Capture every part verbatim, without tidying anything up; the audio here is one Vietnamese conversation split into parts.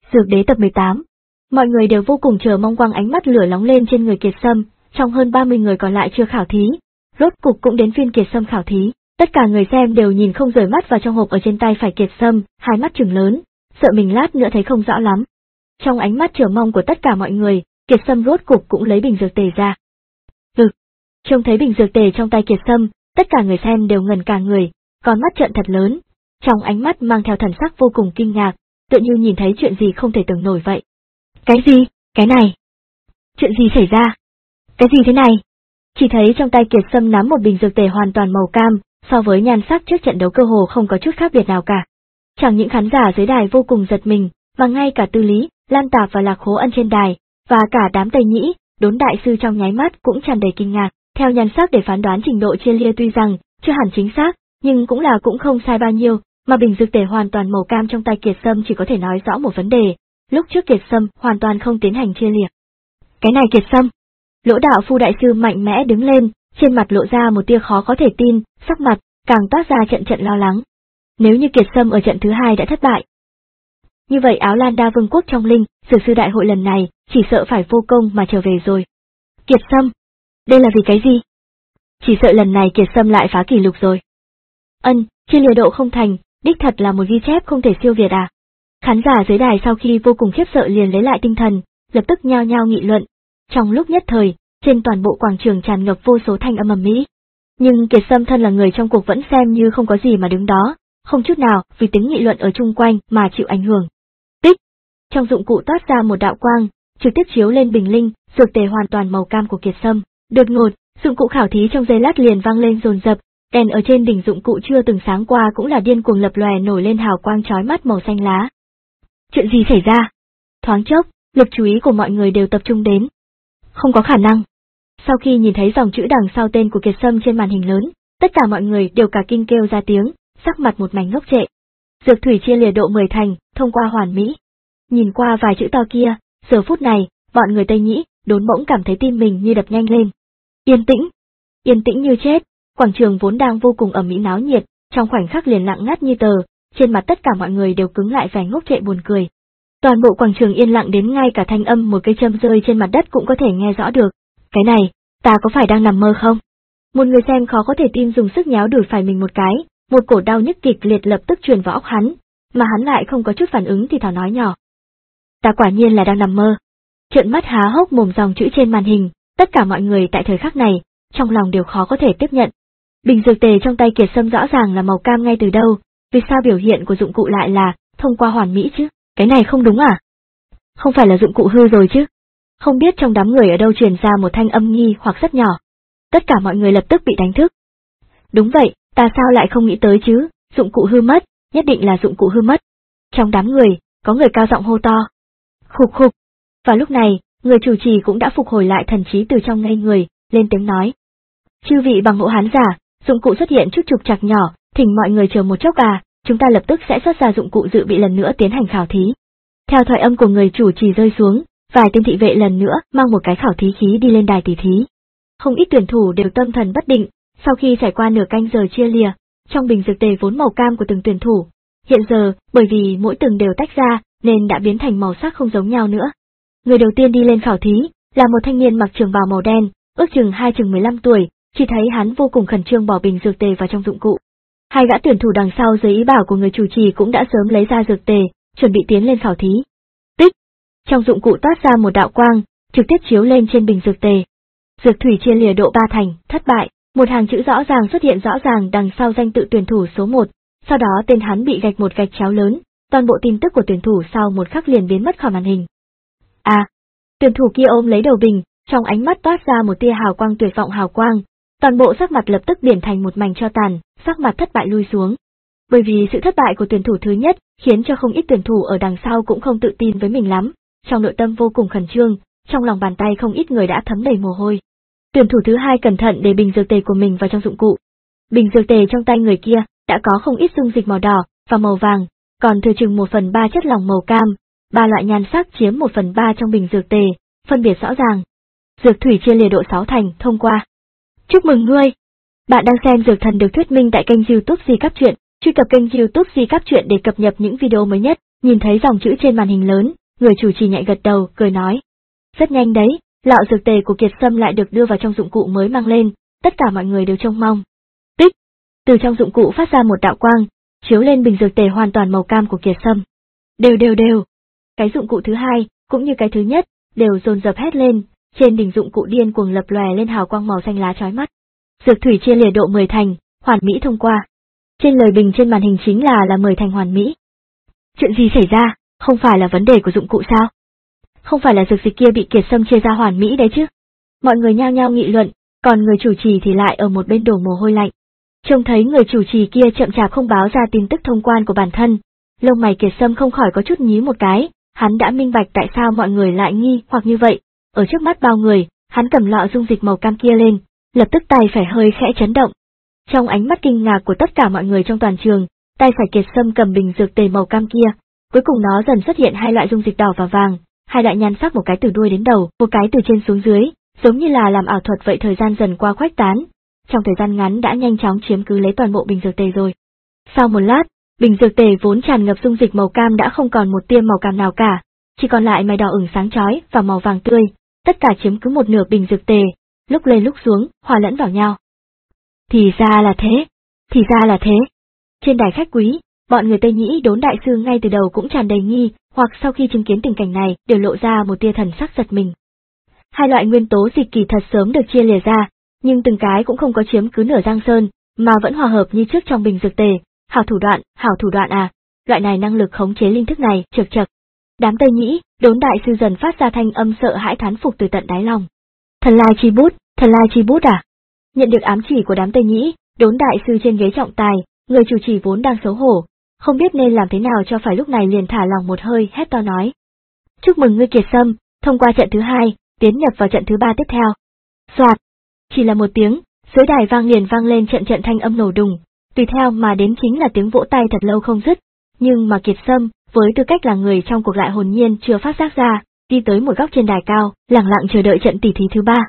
Dược đế tập mười tám. Mọi người đều vô cùng chờ mong, quang ánh mắt lửa nóng lên trên người Kiệt Sâm, trong hơn ba mươi người còn lại chưa khảo thí. Rốt cục cũng đến phiên Kiệt Sâm khảo thí, tất cả người xem đều nhìn không rời mắt vào trong hộp ở trên tay phải Kiệt Sâm, hai mắt trừng lớn, sợ mình lát nữa thấy không rõ lắm. Trong ánh mắt chờ mong của tất cả mọi người, Kiệt Sâm rốt cục cũng lấy bình dược tề ra. Ực, trông thấy bình dược tề trong tay Kiệt Sâm, tất cả người xem đều ngẩn cả người, con mắt trợn thật lớn, trong ánh mắt mang theo thần sắc vô cùng kinh ngạc, tựa như nhìn thấy chuyện gì không thể tưởng nổi vậy. Cái gì? Cái này? Chuyện gì xảy ra? Cái gì thế này? Chỉ thấy trong tay Kiệt Sâm nắm một bình dược tề hoàn toàn màu cam, so với nhan sắc trước trận đấu cơ hồ không có chút khác biệt nào cả. Chẳng những khán giả dưới đài vô cùng giật mình, mà ngay cả Tư Lý, Lan Tạp và Lạc Hố Ân trên đài, và cả đám Tây Nhĩ, Đốn đại sư trong nháy mắt cũng tràn đầy kinh ngạc. Theo nhan sắc để phán đoán trình độ chia lia tuy rằng chưa hẳn chính xác, nhưng cũng là cũng không sai bao nhiêu, mà bình dược tề hoàn toàn màu cam trong tay Kiệt Sâm chỉ có thể nói rõ một vấn đề, lúc trước Kiệt Sâm hoàn toàn không tiến hành chia liệt. Cái này Kiệt Sâm. Lỗ Đạo Phu đại sư mạnh mẽ đứng lên, trên mặt lộ ra một tia khó có thể tin, sắc mặt càng toát ra trận trận lo lắng. Nếu như Kiệt Sâm ở trận thứ hai đã thất bại, như vậy Áo Lan Đa Vương quốc trong linh dược sư đại hội lần này chỉ sợ phải vô công mà trở về rồi. Kiệt Sâm, đây là vì cái gì? Chỉ sợ lần này Kiệt Sâm lại phá kỷ lục rồi. Ân, chia liều độ không thành, đích thật là một ghi chép không thể siêu việt à? Khán giả dưới đài sau khi vô cùng khiếp sợ liền lấy lại tinh thần, lập tức nhao nhao nghị luận. Trong lúc nhất thời, trên toàn bộ quảng trường tràn ngập vô số thanh âm ầm ĩ. Nhưng Kiệt Sâm thân là người trong cuộc vẫn xem như không có gì mà đứng đó, không chút nào vì tiếng nghị luận ở chung quanh mà chịu ảnh hưởng. Tích! Trong dụng cụ toát ra một đạo quang, trực tiếp chiếu lên bình linh, dược tề hoàn toàn màu cam của Kiệt Sâm. Đột ngột, dụng cụ khảo thí trong giây lát liền vang lên dồn dập, đèn ở trên đỉnh dụng cụ chưa từng sáng qua cũng là điên cuồng lập lòe nổi lên hào quang chói mắt màu xanh lá. Chuyện gì xảy ra? Thoáng chốc, lực chú ý của mọi người đều tập trung đến. Không có khả năng. Sau khi nhìn thấy dòng chữ đằng sau tên của Kiệt Sâm trên màn hình lớn, tất cả mọi người đều cả kinh kêu ra tiếng, sắc mặt một mảnh ngốc trệ. Dược thủy chia liệt độ mười thành, thông qua hoàn mỹ. Nhìn qua vài chữ to kia, giờ phút này, bọn người Tây Nhĩ, Đốn bỗng cảm thấy tim mình như đập nhanh lên. Yên tĩnh, yên tĩnh như chết, quảng trường vốn đang vô cùng ầm ĩ náo nhiệt, trong khoảnh khắc liền lặng ngắt như tờ, trên mặt tất cả mọi người đều cứng lại vẻ ngốc trệ buồn cười. Toàn bộ quảng trường yên lặng đến ngay cả thanh âm một cây châm rơi trên mặt đất cũng có thể nghe rõ được. Cái này, ta có phải đang nằm mơ không? Một người xem khó có thể tin dùng sức nháo đùi phải mình một cái, một cổ đau nhức kịch liệt lập tức truyền vào óc hắn, mà hắn lại không có chút phản ứng thì thào nói nhỏ. Ta quả nhiên là đang nằm mơ. Trợn mắt há hốc mồm dòng chữ trên màn hình, tất cả mọi người tại thời khắc này, trong lòng đều khó có thể tiếp nhận. Bình dược tề trong tay Kiệt Sâm rõ ràng là màu cam ngay từ đâu, vì sao biểu hiện của dụng cụ lại là thông qua hoàn mỹ chứ? Cái này không đúng à? Không phải là dụng cụ hư rồi chứ? Không biết trong đám người ở đâu truyền ra một thanh âm nghi hoặc rất nhỏ. Tất cả mọi người lập tức bị đánh thức. Đúng vậy, ta sao lại không nghĩ tới chứ, dụng cụ hư mất, nhất định là dụng cụ hư mất. Trong đám người, có người cao giọng hô to. Khục khục. Và lúc này, người chủ trì cũng đã phục hồi lại thần trí từ trong ngây người, lên tiếng nói. Chư vị bằng hữu hán giả, dụng cụ xuất hiện chút trục trặc nhỏ, thỉnh mọi người chờ một chốc à, chúng ta lập tức sẽ xuất ra dụng cụ dự bị lần nữa tiến hành khảo thí. Theo thoại âm của người chủ trì rơi xuống, vài tên thị vệ lần nữa mang một cái khảo thí khí đi lên đài tỷ thí. Không ít tuyển thủ đều tâm thần bất định, sau khi trải qua nửa canh giờ chia lìa, trong bình dược tề vốn màu cam của từng tuyển thủ, hiện giờ, bởi vì mỗi từng đều tách ra, nên đã biến thành màu sắc không giống nhau nữa. Người đầu tiên đi lên khảo thí, là một thanh niên mặc trường bào màu đen, ước chừng hai chừng mười lăm tuổi, chỉ thấy hắn vô cùng khẩn trương bỏ bình dược tề vào trong dụng cụ. Hai gã tuyển thủ đằng sau dưới ý bảo của người chủ trì cũng đã sớm lấy ra dược tề, chuẩn bị tiến lên khảo thí. Tích! Trong dụng cụ toát ra một đạo quang, trực tiếp chiếu lên trên bình dược tề. Dược thủy chia lìa độ ba thành, thất bại, một hàng chữ rõ ràng xuất hiện rõ ràng đằng sau danh tự tuyển thủ số một, sau đó tên hắn bị gạch một gạch chéo lớn, toàn bộ tin tức của tuyển thủ sau một khắc liền biến mất khỏi màn hình. À! Tuyển thủ kia ôm lấy đầu bình, trong ánh mắt toát ra một tia hào quang tuyệt vọng hào quang, toàn bộ sắc mặt lập tức biển thành một mảnh tro tàn, sắc mặt thất bại lui xuống. Bởi vì sự thất bại của tuyển thủ thứ nhất, khiến cho không ít tuyển thủ ở đằng sau cũng không tự tin với mình lắm, trong nội tâm vô cùng khẩn trương, trong lòng bàn tay không ít người đã thấm đầy mồ hôi. Tuyển thủ thứ hai cẩn thận để bình dược tề của mình vào trong dụng cụ. Bình dược tề trong tay người kia đã có không ít dung dịch màu đỏ và màu vàng, còn thừa chừng một phần ba chất lỏng màu cam, ba loại nhan sắc chiếm một phần ba trong bình dược tề, phân biệt rõ ràng. Dược thủy chia lìa độ sáu thành, thông qua. Chúc mừng ngươi! Bạn đang xem Dược Thần được thuyết minh tại kênh YouTube Di Cáp Truyện, truy cập kênh YouTube Di Cáp Truyện để cập nhật những video mới nhất. Nhìn thấy dòng chữ trên màn hình lớn, người chủ trì nhạy gật đầu, cười nói. Rất nhanh đấy, lọ dược tề của Kiệt Sâm lại được đưa vào trong dụng cụ mới mang lên, tất cả mọi người đều trông mong. Tích! Từ trong dụng cụ phát ra một đạo quang, chiếu lên bình dược tề hoàn toàn màu cam của Kiệt Sâm. Đều đều đều! Cái dụng cụ thứ hai, cũng như cái thứ nhất, đều dồn dập hét lên, trên đỉnh dụng cụ điên cuồng lập lòe lên hào quang màu xanh lá chói mắt. Dược thủy chia lìa độ mười thành, hoàn mỹ thông qua. Trên lời bình trên màn hình chính là là mười thành hoàn mỹ. Chuyện gì xảy ra, không phải là vấn đề của dụng cụ sao? Không phải là dược dịch kia bị Kiệt Sâm chia ra hoàn mỹ đấy chứ? Mọi người nhao nhao nghị luận, còn người chủ trì thì lại ở một bên đổ mồ hôi lạnh. Trông thấy người chủ trì kia chậm chạp không báo ra tin tức thông quan của bản thân, lông mày Kiệt Sâm không khỏi có chút nhíu một cái, hắn đã minh bạch tại sao mọi người lại nghi hoặc như vậy. Ở trước mắt bao người, hắn cầm lọ dung dịch màu cam kia lên, lập tức tay phải hơi khẽ chấn động. Trong ánh mắt kinh ngạc của tất cả mọi người trong toàn trường, tay phải Kiệt Sâm cầm bình dược tề màu cam kia, cuối cùng nó dần xuất hiện hai loại dung dịch đỏ và vàng, hai loại nhan sắc, một cái từ đuôi đến đầu, một cái từ trên xuống dưới, giống như là làm ảo thuật vậy. Thời gian dần qua khuếch tán, trong thời gian ngắn đã nhanh chóng chiếm cứ lấy toàn bộ bình dược tề rồi. Sau một lát, bình dược tề vốn tràn ngập dung dịch màu cam đã không còn một tia màu cam nào cả, chỉ còn lại màu đỏ ửng sáng chói và màu vàng tươi, tất cả chiếm cứ một nửa bình dược tề, lúc lên lúc xuống, hòa lẫn vào nhau. Thì ra là thế, thì ra là thế. Trên đài khách quý, bọn người Tây Nhĩ Đốn đại sư ngay từ đầu cũng tràn đầy nghi, hoặc sau khi chứng kiến tình cảnh này đều lộ ra một tia thần sắc giật mình. Hai loại nguyên tố dịch kỳ thật sớm được chia lìa ra, nhưng từng cái cũng không có chiếm cứ nửa Giang Sơn, mà vẫn hòa hợp như trước trong bình dược tề. Hảo thủ đoạn, hảo thủ đoạn à, loại này năng lực khống chế linh thức này, chật chật. Đám Tây Nhĩ Đốn đại sư dần phát ra thanh âm sợ hãi thán phục từ tận đáy lòng. Thần lai chi bút, thần lai chi bút à? Nhận được ám chỉ của đám Tây Nhĩ Đốn đại sư trên ghế trọng tài, người chủ trì vốn đang xấu hổ, không biết nên làm thế nào cho phải, lúc này liền thả lòng một hơi, hét to nói. Chúc mừng ngươi Kiệt Sâm, thông qua trận thứ hai, tiến nhập vào trận thứ ba tiếp theo. Soạt! Chỉ là một tiếng, dưới đài vang liền vang lên trận trận thanh âm nổ đùng, tùy theo mà đến chính là tiếng vỗ tay thật lâu không dứt, nhưng mà Kiệt Sâm, với tư cách là người trong cuộc lại hồn nhiên chưa phát giác ra, đi tới một góc trên đài cao, lặng lặng chờ đợi trận tỉ thí thứ ba.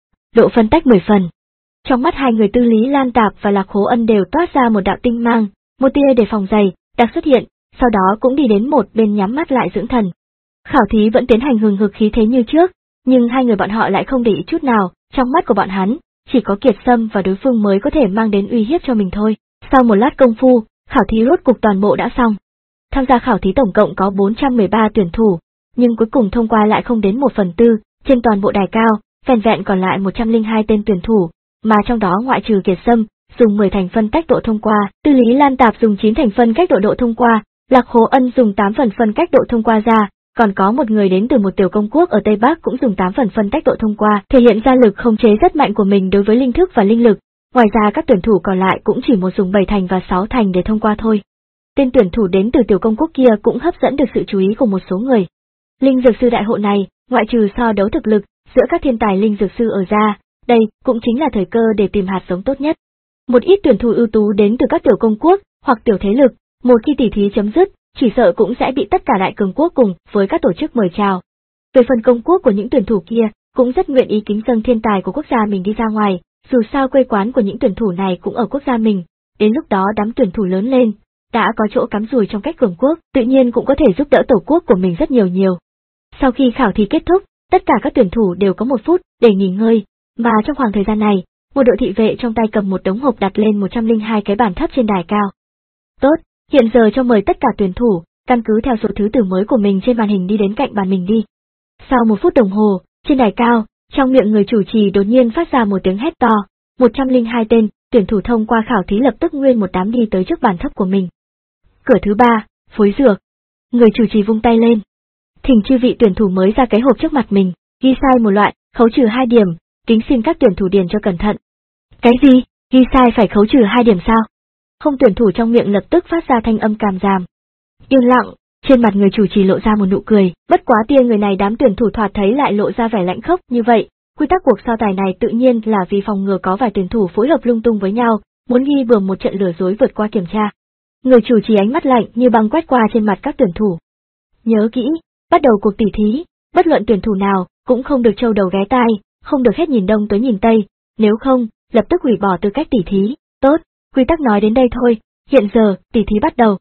Độ phân tách mười phần. Trong mắt hai người Tư Lý Lan Tạp và Lạc Hố Ân đều toát ra một đạo tinh mang, một tia đề phòng dày đặc xuất hiện, sau đó cũng đi đến một bên nhắm mắt lại dưỡng thần. Khảo thí vẫn tiến hành hừng hực khí thế như trước, nhưng hai người bọn họ lại không để ý chút nào, trong mắt của bọn hắn, chỉ có Kiệt Sâm và đối phương mới có thể mang đến uy hiếp cho mình thôi. Sau một lát công phu, khảo thí rốt cục toàn bộ đã xong. Tham gia khảo thí tổng cộng có bốn trăm mười ba tuyển thủ, nhưng cuối cùng thông qua lại không đến một phần tư, trên toàn bộ đài cao, vẻn vẹn còn lại một trăm lẻ hai tên tuyển thủ, mà trong đó ngoại trừ Kiệt Sâm, dùng mười thành phân cách độ thông qua, Tư Lý Lan Tạp dùng chín thành phân cách độ độ thông qua, Lạc Hố Ân dùng tám phần phân cách độ thông qua ra, còn có một người đến từ một tiểu công quốc ở Tây Bắc cũng dùng tám phần phân cách độ thông qua, thể hiện ra lực khống chế rất mạnh của mình đối với linh thức và linh lực. Ngoài ra các tuyển thủ còn lại cũng chỉ một dùng bảy thành và sáu thành để thông qua thôi. Tên tuyển thủ đến từ tiểu công quốc kia cũng hấp dẫn được sự chú ý của một số người. Linh dược sư đại hội này, ngoại trừ so đấu thực lực giữa các thiên tài linh dược sư ở ra, đây cũng chính là thời cơ để tìm hạt giống tốt nhất. Một ít tuyển thủ ưu tú đến từ các tiểu công quốc hoặc tiểu thế lực, một khi tỉ thí chấm dứt, chỉ sợ cũng sẽ bị tất cả đại cường quốc cùng với các tổ chức mời chào. Về phần công quốc của những tuyển thủ kia, cũng rất nguyện ý kính dâng thiên tài của quốc gia mình đi ra ngoài, dù sao quê quán của những tuyển thủ này cũng ở quốc gia mình, đến lúc đó đám tuyển thủ lớn lên, đã có chỗ cắm rùi trong cách cường quốc, tự nhiên cũng có thể giúp đỡ tổ quốc của mình rất nhiều nhiều. Sau khi khảo thí kết thúc, tất cả các tuyển thủ đều có một phút để nghỉ ngơi, mà trong khoảng thời gian này, một đội thị vệ trong tay cầm một đống hộp đặt lên một trăm lẻ hai cái bàn thấp trên đài cao. Tốt, hiện giờ cho mời tất cả tuyển thủ, căn cứ theo số thứ tự mới của mình trên màn hình đi đến cạnh bàn mình đi. Sau một phút đồng hồ, trên đài cao, trong miệng người chủ trì đột nhiên phát ra một tiếng hét to, một trăm lẻ hai tên tuyển thủ thông qua khảo thí lập tức nguyên một đám đi tới trước bàn thấp của mình. Cửa thứ ba, phối dược. Người chủ trì vung tay lên. Thỉnh chư vị tuyển thủ mới ra cái hộp trước mặt mình, ghi sai một loại, khấu trừ hai điểm, kính xin các tuyển thủ điền cho cẩn thận. Cái gì, ghi sai phải khấu trừ hai điểm sao? Không tuyển thủ trong miệng lập tức phát ra thanh âm càm ràm. Yên lặng, trên mặt người chủ trì lộ ra một nụ cười, bất quá tia người này đám tuyển thủ thoạt thấy lại lộ ra vẻ lạnh khốc như vậy. Quy tắc cuộc so tài này tự nhiên là vì phòng ngừa có vài tuyển thủ phối hợp lung tung với nhau, muốn ghi bừa một trận lừa dối vượt qua kiểm tra. Người chủ trì ánh mắt lạnh như băng quét qua trên mặt các tuyển thủ. Nhớ kỹ, bắt đầu cuộc tỉ thí, bất luận tuyển thủ nào cũng không được trâu đầu ghé tai, không được hết nhìn đông tới nhìn tây, nếu không, lập tức hủy bỏ tư cách tỉ thí. Tốt, quy tắc nói đến đây thôi, hiện giờ, tỉ thí bắt đầu.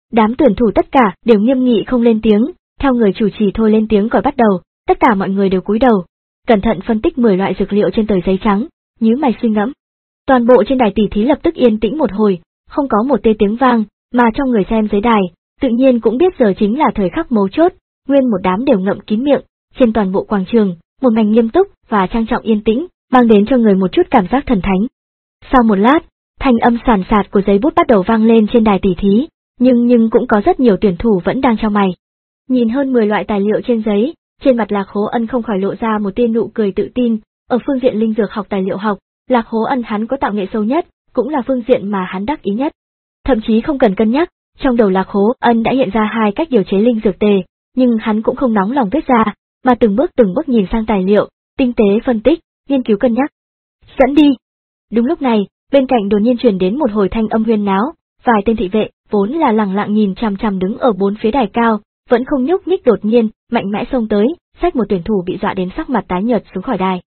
Đám tuyển thủ tất cả đều nghiêm nghị không lên tiếng, theo người chủ trì thôi lên tiếng còi bắt đầu, tất cả mọi người đều cúi đầu, cẩn thận phân tích mười loại dược liệu trên tờ giấy trắng, nhíu mày suy ngẫm. Toàn bộ trên đài tỷ thí lập tức yên tĩnh một hồi, không có một tê tiếng vang, mà trong người xem dưới đài, tự nhiên cũng biết giờ chính là thời khắc mấu chốt, nguyên một đám đều ngậm kín miệng, trên toàn bộ quảng trường, một mảnh nghiêm túc và trang trọng yên tĩnh, mang đến cho người một chút cảm giác thần thánh. Sau một lát, thanh âm sàn sạt của giấy bút bắt đầu vang lên trên đài tỷ thí, nhưng nhưng cũng có rất nhiều tuyển thủ vẫn đang chau mày. Nhìn hơn mười loại tài liệu trên giấy, trên mặt Lạc Hố Ân không khỏi lộ ra một tia nụ cười tự tin, ở phương diện linh dược học tài liệu học, Lạc Hố Ân hắn có tạo nghệ sâu nhất, cũng là phương diện mà hắn đắc ý nhất. Thậm chí không cần cân nhắc, trong đầu Lạc Hố Ân đã hiện ra hai cách điều chế linh dược tề, nhưng hắn cũng không nóng lòng viết ra, mà từng bước từng bước nhìn sang tài liệu, tinh tế phân tích, nghiên cứu cân nhắc. Dẫn đi. Đúng lúc này, bên cạnh đột nhiên truyền đến một hồi thanh âm huyên náo, vài tên thị vệ, vốn là lẳng lặng nhìn chằm chằm đứng ở bốn phía đài cao, vẫn không nhúc nhích đột nhiên, mạnh mẽ xông tới, xách một tuyển thủ bị dọa đến sắc mặt tái nhợt xuống khỏi đài.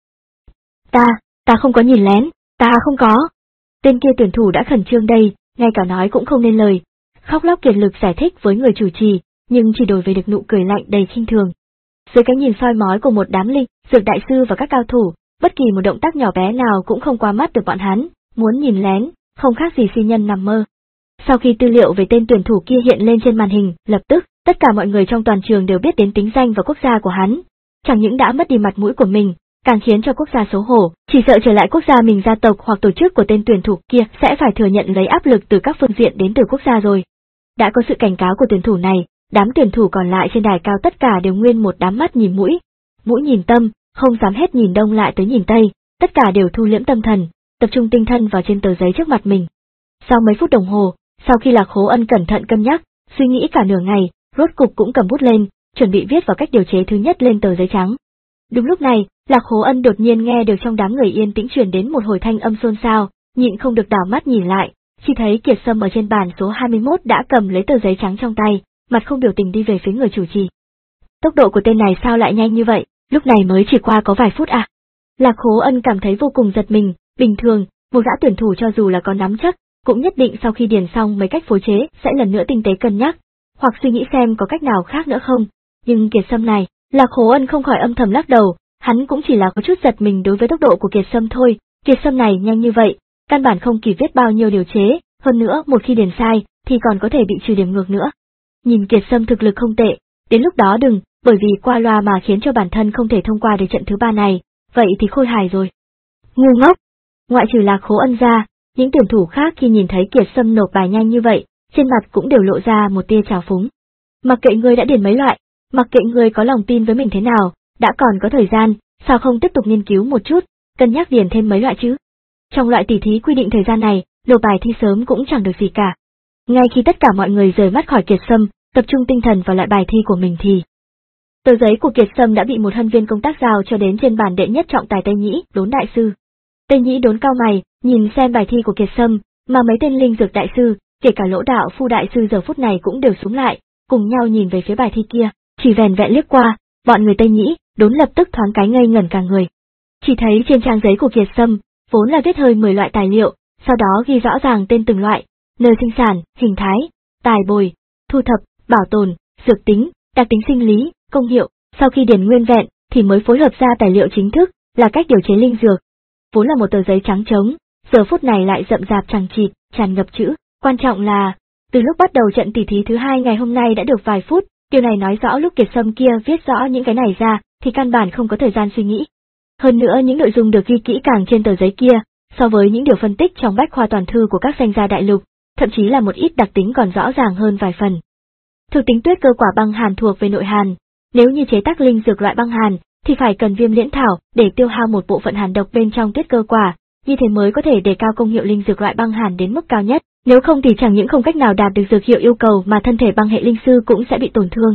Ta, ta không có nhìn lén, ta không có. Tên kia tuyển thủ đã khẩn trương đây, ngay cả nói cũng không nên lời, khóc lóc kiệt lực giải thích với người chủ trì, nhưng chỉ đổi về được nụ cười lạnh đầy khinh thường. Dưới cái nhìn soi mói của một đám linh dược đại sư và các cao thủ, bất kỳ một động tác nhỏ bé nào cũng không qua mắt được bọn hắn, muốn nhìn lén, không khác gì si nhân nằm mơ. Sau khi tư liệu về tên tuyển thủ kia hiện lên trên màn hình, lập tức, tất cả mọi người trong toàn trường đều biết đến tính danh và quốc gia của hắn. Chẳng những đã mất đi mặt mũi của mình, càng khiến cho quốc gia xấu hổ, chỉ sợ trở lại quốc gia mình gia tộc hoặc tổ chức của tên tuyển thủ kia sẽ phải thừa nhận lấy áp lực từ các phương diện đến từ quốc gia rồi. Đã có sự cảnh cáo của tuyển thủ này, đám tuyển thủ còn lại trên đài cao tất cả đều nguyên một đám mắt nhìn mũi, mũi nhìn tâm, không dám hết nhìn đông lại tới nhìn tây, tất cả đều thu liễm tâm thần, tập trung tinh thần vào trên tờ giấy trước mặt mình. Sau mấy phút đồng hồ, sau khi Lạc Hố Ân cẩn thận cân nhắc, suy nghĩ cả nửa ngày, rốt cục cũng cầm bút lên, chuẩn bị viết vào cách điều chế thứ nhất lên tờ giấy trắng. Đúng lúc này, Lạc Hố Ân đột nhiên nghe được trong đám người yên tĩnh truyền đến một hồi thanh âm xôn xao, nhịn không được đảo mắt nhìn lại, chỉ thấy Kiệt Sâm ở trên bàn số hai mươi mốt đã cầm lấy tờ giấy trắng trong tay, mặt không biểu tình đi về phía người chủ trì. Tốc độ của tên này sao lại nhanh như vậy, lúc này mới chỉ qua có vài phút à? Lạc Hố Ân cảm thấy vô cùng giật mình, bình thường, một gã tuyển thủ cho dù là có nắm chắc, cũng nhất định sau khi điền xong mấy cách phối chế sẽ lần nữa tinh tế cân nhắc, hoặc suy nghĩ xem có cách nào khác nữa không. Nhưng Kiệt Sâm này, Lạc Hố Ân không khỏi âm thầm lắc đầu, hắn cũng chỉ là có chút giật mình đối với tốc độ của Kiệt Sâm thôi, Kiệt Sâm này nhanh như vậy, căn bản không kịp viết bao nhiêu điều chế, hơn nữa một khi điền sai, thì còn có thể bị trừ điểm ngược nữa. Nhìn Kiệt Sâm thực lực không tệ, đến lúc đó đừng, bởi vì qua loa mà khiến cho bản thân không thể thông qua được trận thứ ba này, vậy thì khôi hài rồi. Ngu ngốc! Ngoại trừ Lạc Hố Ân ra, những tuyển thủ khác khi nhìn thấy Kiệt Sâm nộp bài nhanh như vậy, trên mặt cũng đều lộ ra một tia trào phúng. Mặc kệ ngươi đã điền mấy loại, mặc kệ ngươi có lòng tin với mình thế nào, đã còn có thời gian, sao không tiếp tục nghiên cứu một chút, cân nhắc điền thêm mấy loại chứ? Trong loại tỷ thí quy định thời gian này, nộp bài thi sớm cũng chẳng được gì cả. Ngay khi tất cả mọi người rời mắt khỏi Kiệt Sâm, tập trung tinh thần vào loại bài thi của mình thì tờ giấy của Kiệt Sâm đã bị một hân viên công tác giao cho đến trên bàn đệ nhất trọng tài Tây Nhĩ, Đốn đại sư. Tây Nhĩ Đốn cao mày, nhìn xem bài thi của Kiệt Sâm, mà mấy tên linh dược đại sư, kể cả Lỗ đạo phu đại sư giờ phút này cũng đều xuống lại, cùng nhau nhìn về phía bài thi kia, chỉ vẻn vẹn liếc qua, bọn người Tây Nhĩ Đốn lập tức thoáng cái ngây ngẩn cả người. Chỉ thấy trên trang giấy của Kiệt Sâm, vốn là viết hơi mười loại tài liệu, sau đó ghi rõ ràng tên từng loại, nơi sinh sản, hình thái, tài bồi, thu thập, bảo tồn, dược tính, đặc tính sinh lý, công hiệu, sau khi điền nguyên vẹn thì mới phối hợp ra tài liệu chính thức, là cách điều chế linh dược. Vốn là một tờ giấy trắng trống, giờ phút này lại rậm rạp chằng chịt, tràn ngập chữ, quan trọng là, từ lúc bắt đầu trận tỷ thí thứ hai ngày hôm nay đã được vài phút, điều này nói rõ lúc Kiệt Sâm kia viết rõ những cái này ra, thì căn bản không có thời gian suy nghĩ. Hơn nữa những nội dung được ghi kỹ càng trên tờ giấy kia, so với những điều phân tích trong bách khoa toàn thư của các danh gia đại lục, thậm chí là một ít đặc tính còn rõ ràng hơn vài phần. Thực tính tuyết cơ quả băng hàn thuộc về nội hàn, nếu như chế tác linh dược loại băng hàn, thì phải cần viêm liễn thảo để tiêu hao một bộ phận hàn độc bên trong tuyết cơ quả, như thế mới có thể đề cao công hiệu linh dược loại băng hàn đến mức cao nhất, nếu không thì chẳng những không cách nào đạt được dược hiệu yêu cầu mà thân thể băng hệ linh sư cũng sẽ bị tổn thương.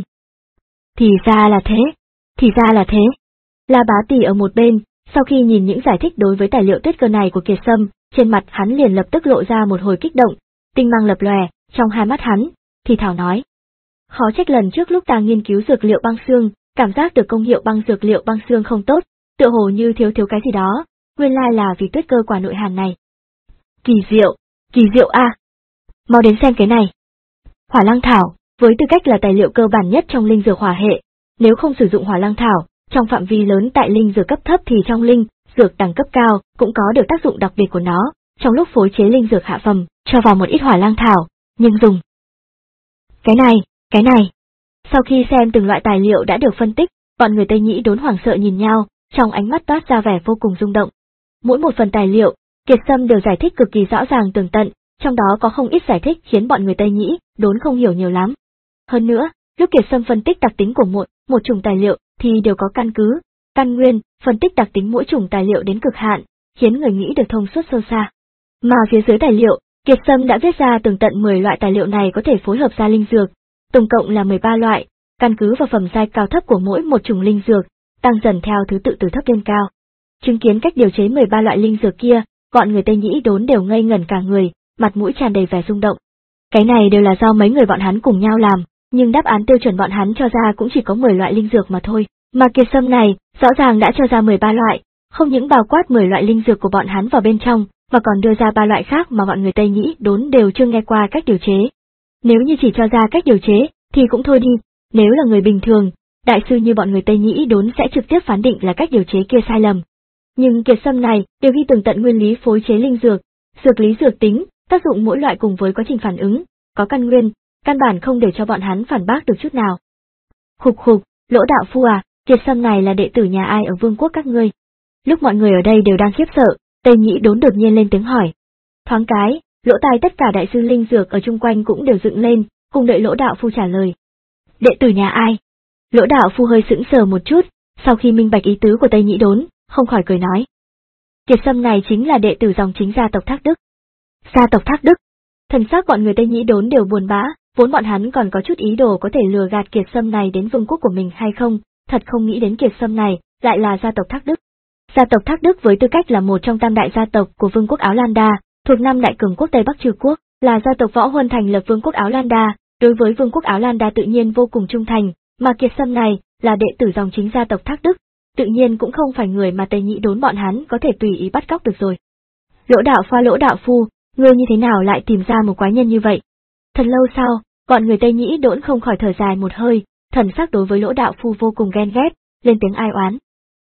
Thì ra là thế, thì ra là thế. La Bá Tỷ ở một bên, sau khi nhìn những giải thích đối với tài liệu tuyết cơ này của Kiệt Sâm, trên mặt hắn liền lập tức lộ ra một hồi kích động, tinh mang lập lòe, trong hai mắt hắn, thì thảo nói. Khó trách lần trước lúc ta nghiên cứu dược liệu băng xương, cảm giác được công hiệu băng dược liệu băng xương không tốt, tựa hồ như thiếu thiếu cái gì đó, nguyên lai là vì tuyết cơ quả nội hàn này. Kỳ diệu, kỳ diệu a! Mau đến xem cái này. Hỏa Lăng Thảo, với tư cách là tài liệu cơ bản nhất trong linh dược hỏa hệ, nếu không sử dụng Hỏa Lăng Thảo, trong phạm vi lớn tại linh dược cấp thấp thì trong linh dược đẳng cấp cao cũng có được tác dụng đặc biệt của nó, trong lúc phối chế linh dược hạ phẩm, cho vào một ít Hỏa Lăng Thảo, nhưng dùng. Cái này, cái này. Sau khi xem từng loại tài liệu đã được phân tích, bọn người Tây Nhĩ Đốn hoảng sợ nhìn nhau, trong ánh mắt toát ra vẻ vô cùng rung động. Mỗi một phần tài liệu, Kiệt Sâm đều giải thích cực kỳ rõ ràng tường tận, trong đó có không ít giải thích khiến bọn người Tây Nhĩ Đốn không hiểu nhiều lắm. Hơn nữa, lúc Kiệt Sâm phân tích đặc tính của một, một chủng tài liệu thì đều có căn cứ, căn nguyên, phân tích đặc tính mỗi chủng tài liệu đến cực hạn, khiến người nghĩ được thông suốt sâu xa. Mà phía dưới tài liệu, Kiệt Sâm đã viết ra tường tận mười loại tài liệu này có thể phối hợp ra linh dược, tổng cộng là mười ba loại, căn cứ vào phẩm giai cao thấp của mỗi một chủng linh dược, tăng dần theo thứ tự từ thấp lên cao. Chứng kiến cách điều chế mười ba loại linh dược kia, bọn người Tây Nhĩ Đốn đều ngây ngẩn cả người, mặt mũi tràn đầy vẻ rung động. Cái này đều là do mấy người bọn hắn cùng nhau làm, nhưng đáp án tiêu chuẩn bọn hắn cho ra cũng chỉ có mười loại linh dược mà thôi, mà Kiệt Sâm này, rõ ràng đã cho ra mười ba loại, không những bao quát mười loại linh dược của bọn hắn vào bên trong, mà còn đưa ra ba loại khác mà bọn người Tây Nhĩ Đốn đều chưa nghe qua cách điều chế. Nếu như chỉ cho ra cách điều chế, thì cũng thôi đi, nếu là người bình thường, đại sư như bọn người Tây Nhĩ Đốn sẽ trực tiếp phán định là cách điều chế kia sai lầm. Nhưng Kiệt Sâm này đều ghi tường tận nguyên lý phối chế linh dược, dược lý dược tính, tác dụng mỗi loại cùng với quá trình phản ứng, có căn nguyên, căn bản không để cho bọn hắn phản bác được chút nào. Khục khục, Lỗ đạo phu à, Kiệt Sâm này là đệ tử nhà ai ở vương quốc các ngươi? Lúc mọi người ở đây đều đang khiếp sợ, Tây Nhĩ Đốn đột nhiên lên tiếng hỏi. Thoáng cái, lỗ tai tất cả đại sư linh dược ở chung quanh cũng đều dựng lên, cùng đợi Lỗ đạo phu trả lời. Đệ tử nhà ai? Lỗ đạo phu hơi sững sờ một chút, sau khi minh bạch ý tứ của Tây Nhĩ Đốn, không khỏi cười nói. Kiệt Sâm này chính là đệ tử dòng chính gia tộc Thác Đức. Gia tộc Thác Đức. Thần sắc bọn người Tây Nhĩ Đốn đều buồn bã, vốn bọn hắn còn có chút ý đồ có thể lừa gạt Kiệt Sâm này đến vương quốc của mình hay không, thật không nghĩ đến Kiệt Sâm này lại là gia tộc Thác Đức. Gia tộc Thác Đức với tư cách là một trong tam đại gia tộc của vương quốc Áo Lan Đa, thuộc năm đại cường quốc Tây Bắc Trừ Quốc, là gia tộc Võ Huân thành lập vương quốc Áo Lan Đa, đối với vương quốc Áo Lan Đa tự nhiên vô cùng trung thành, mà Kiệt Sâm này là đệ tử dòng chính gia tộc Thác Đức, tự nhiên cũng không phải người mà Tây Nhĩ Đốn bọn hắn có thể tùy ý bắt cóc được rồi. Lỗ đạo pha Lỗ đạo phu, ngươi như thế nào lại tìm ra một quái nhân như vậy? Thật lâu sau, bọn người Tây Nhĩ Đốn không khỏi thở dài một hơi, thần sắc đối với Lỗ đạo phu vô cùng ghen ghét, lên tiếng ai oán.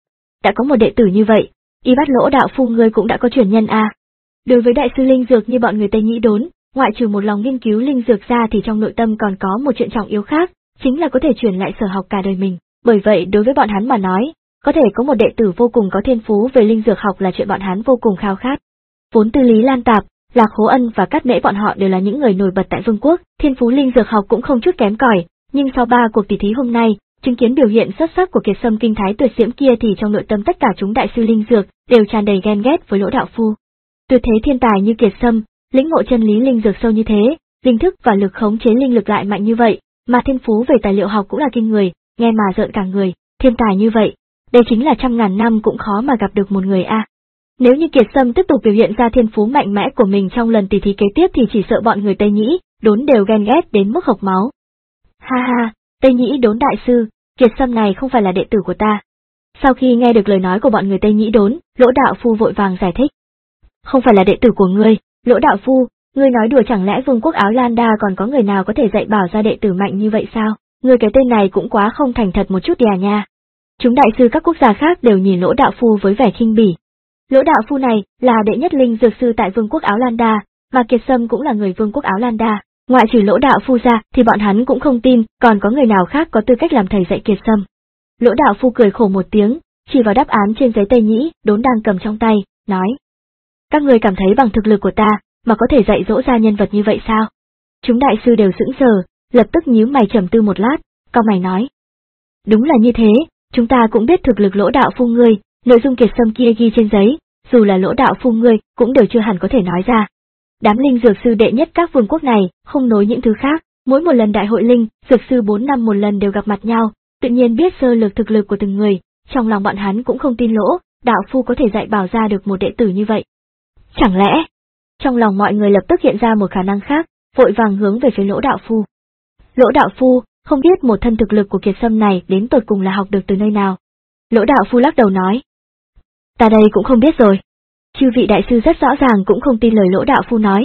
Đã có một đệ tử như vậy, y bắt Lỗ đạo phu ngươi cũng đã có truyền nhân à? Đối với đại sư linh dược như bọn người Tây Nhĩ Đốn, ngoại trừ một lòng nghiên cứu linh dược ra thì trong nội tâm còn có một chuyện trọng yếu khác, chính là có thể truyền lại sở học cả đời mình. Bởi vậy đối với bọn hắn mà nói, có thể có một đệ tử vô cùng có thiên phú về linh dược học là chuyện bọn hắn vô cùng khao khát. Vốn Tư Lý Lan Tạp, Lạc Hố Ân và Cát Mễ bọn họ đều là những người nổi bật tại vương quốc, thiên phú linh dược học cũng không chút kém cỏi, nhưng sau ba cuộc tỷ thí hôm nay, chứng kiến biểu hiện xuất sắc của Kiệt Sâm kinh thái tuyệt diễm kia thì trong nội tâm tất cả chúng đại sư linh dược đều tràn đầy ghen ghét với Lỗ đạo phu. Tuyệt thế thiên tài như Kiệt Sâm, lĩnh ngộ chân lý linh dược sâu như thế, linh thức và lực khống chế linh lực lại mạnh như vậy, mà thiên phú về tài liệu học cũng là kinh người, nghe mà rợn cả người, thiên tài như vậy, đây chính là trăm ngàn năm cũng khó mà gặp được một người a. À. Nếu như Kiệt Sâm tiếp tục biểu hiện ra thiên phú mạnh mẽ của mình trong lần tỷ thí kế tiếp thì chỉ sợ bọn người Tây Nhĩ Đốn đều ghen ghét đến mức hộc máu. Ha ha, Tây Nhĩ Đốn đại sư, Kiệt Sâm này không phải là đệ tử của ta. Sau khi nghe được lời nói của bọn người Tây Nhĩ Đốn, Lỗ đạo phu vội vàng giải thích. Không phải là đệ tử của ngươi, Lỗ đạo phu, ngươi nói đùa chẳng lẽ vương quốc Áo Lan Đa còn có người nào có thể dạy bảo ra đệ tử mạnh như vậy sao? Ngươi cái tên này cũng quá không thành thật một chút đi à nha. Chúng đại sư các quốc gia khác đều nhìn Lỗ đạo phu với vẻ khinh bỉ. Lỗ đạo phu này là đệ nhất linh dược sư tại vương quốc Áo Lan Đa, mà Kiệt Sâm cũng là người vương quốc Áo Lan Đa, ngoại trừ Lỗ đạo phu ra thì bọn hắn cũng không tin còn có người nào khác có tư cách làm thầy dạy Kiệt Sâm. Lỗ đạo phu cười khổ một tiếng, chỉ vào đáp án trên giấy Tây Nhĩ Đốn đang cầm trong tay, nói. Các người cảm thấy bằng thực lực của ta mà có thể dạy dỗ ra nhân vật như vậy sao? Chúng đại sư đều sững sờ, lập tức nhíu mày trầm tư một lát, cau mày nói. Đúng là như thế, chúng ta cũng biết thực lực Lỗ đạo phu ngươi, nội dung Kiệt Sâm kia ghi trên giấy, dù là Lỗ đạo phu ngươi cũng đều chưa hẳn có thể nói ra. Đám linh dược sư đệ nhất các vương quốc này không nối những thứ khác, mỗi một lần đại hội linh dược sư bốn năm một lần đều gặp mặt nhau, tự nhiên biết sơ lược thực lực của từng người, trong lòng bọn hắn cũng không tin Lỗ đạo phu có thể dạy bảo ra được một đệ tử như vậy. Chẳng lẽ? Trong lòng mọi người lập tức hiện ra một khả năng khác, vội vàng hướng về phía Lỗ đạo phu. Lỗ đạo phu, không biết một thân thực lực của Kiệt Sâm này đến tột cùng là học được từ nơi nào. Lỗ đạo phu lắc đầu nói. Ta đây cũng không biết rồi. Chư vị đại sư rất rõ ràng cũng không tin lời Lỗ đạo phu nói.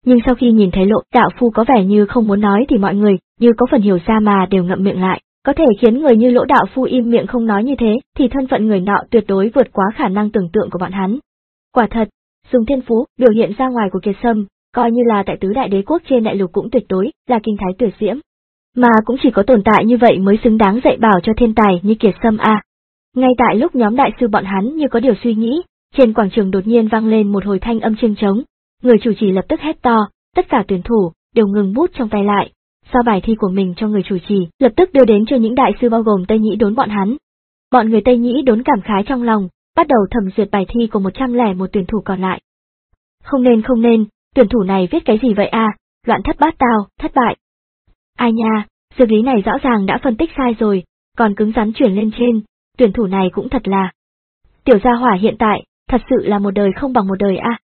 Nhưng sau khi nhìn thấy Lỗ đạo phu có vẻ như không muốn nói thì mọi người như có phần hiểu ra mà đều ngậm miệng lại. Có thể khiến người như Lỗ đạo phu im miệng không nói như thế thì thân phận người nọ tuyệt đối vượt quá khả năng tưởng tượng của bọn hắn. Quả thật, dùng thiên phú biểu hiện ra ngoài của Kiệt Sâm, coi như là tại tứ đại đế quốc trên đại lục cũng tuyệt đối là kinh thái tuyệt diễm. Mà cũng chỉ có tồn tại như vậy mới xứng đáng dạy bảo cho thiên tài như Kiệt Sâm a. Ngay tại lúc nhóm đại sư bọn hắn như có điều suy nghĩ, trên quảng trường đột nhiên vang lên một hồi thanh âm chiêng trống, người chủ trì lập tức hét to, tất cả tuyển thủ đều ngừng bút trong tay lại, giao bài thi của mình cho người chủ trì, lập tức đưa đến cho những đại sư bao gồm Tây Nhĩ Đốn bọn hắn. Bọn người Tây Nhĩ Đốn cảm khái trong lòng, bắt đầu thẩm duyệt bài thi của một trăm lẻ một tuyển thủ còn lại. Không nên không nên, tuyển thủ này viết cái gì vậy a? À? Loạn thất bát tao, thất bại. Ai nha, dược lý này rõ ràng đã phân tích sai rồi, còn cứng rắn chuyển lên trên, tuyển thủ này cũng thật là. Tiểu gia hỏa hiện tại, thật sự là một đời không bằng một đời a. À.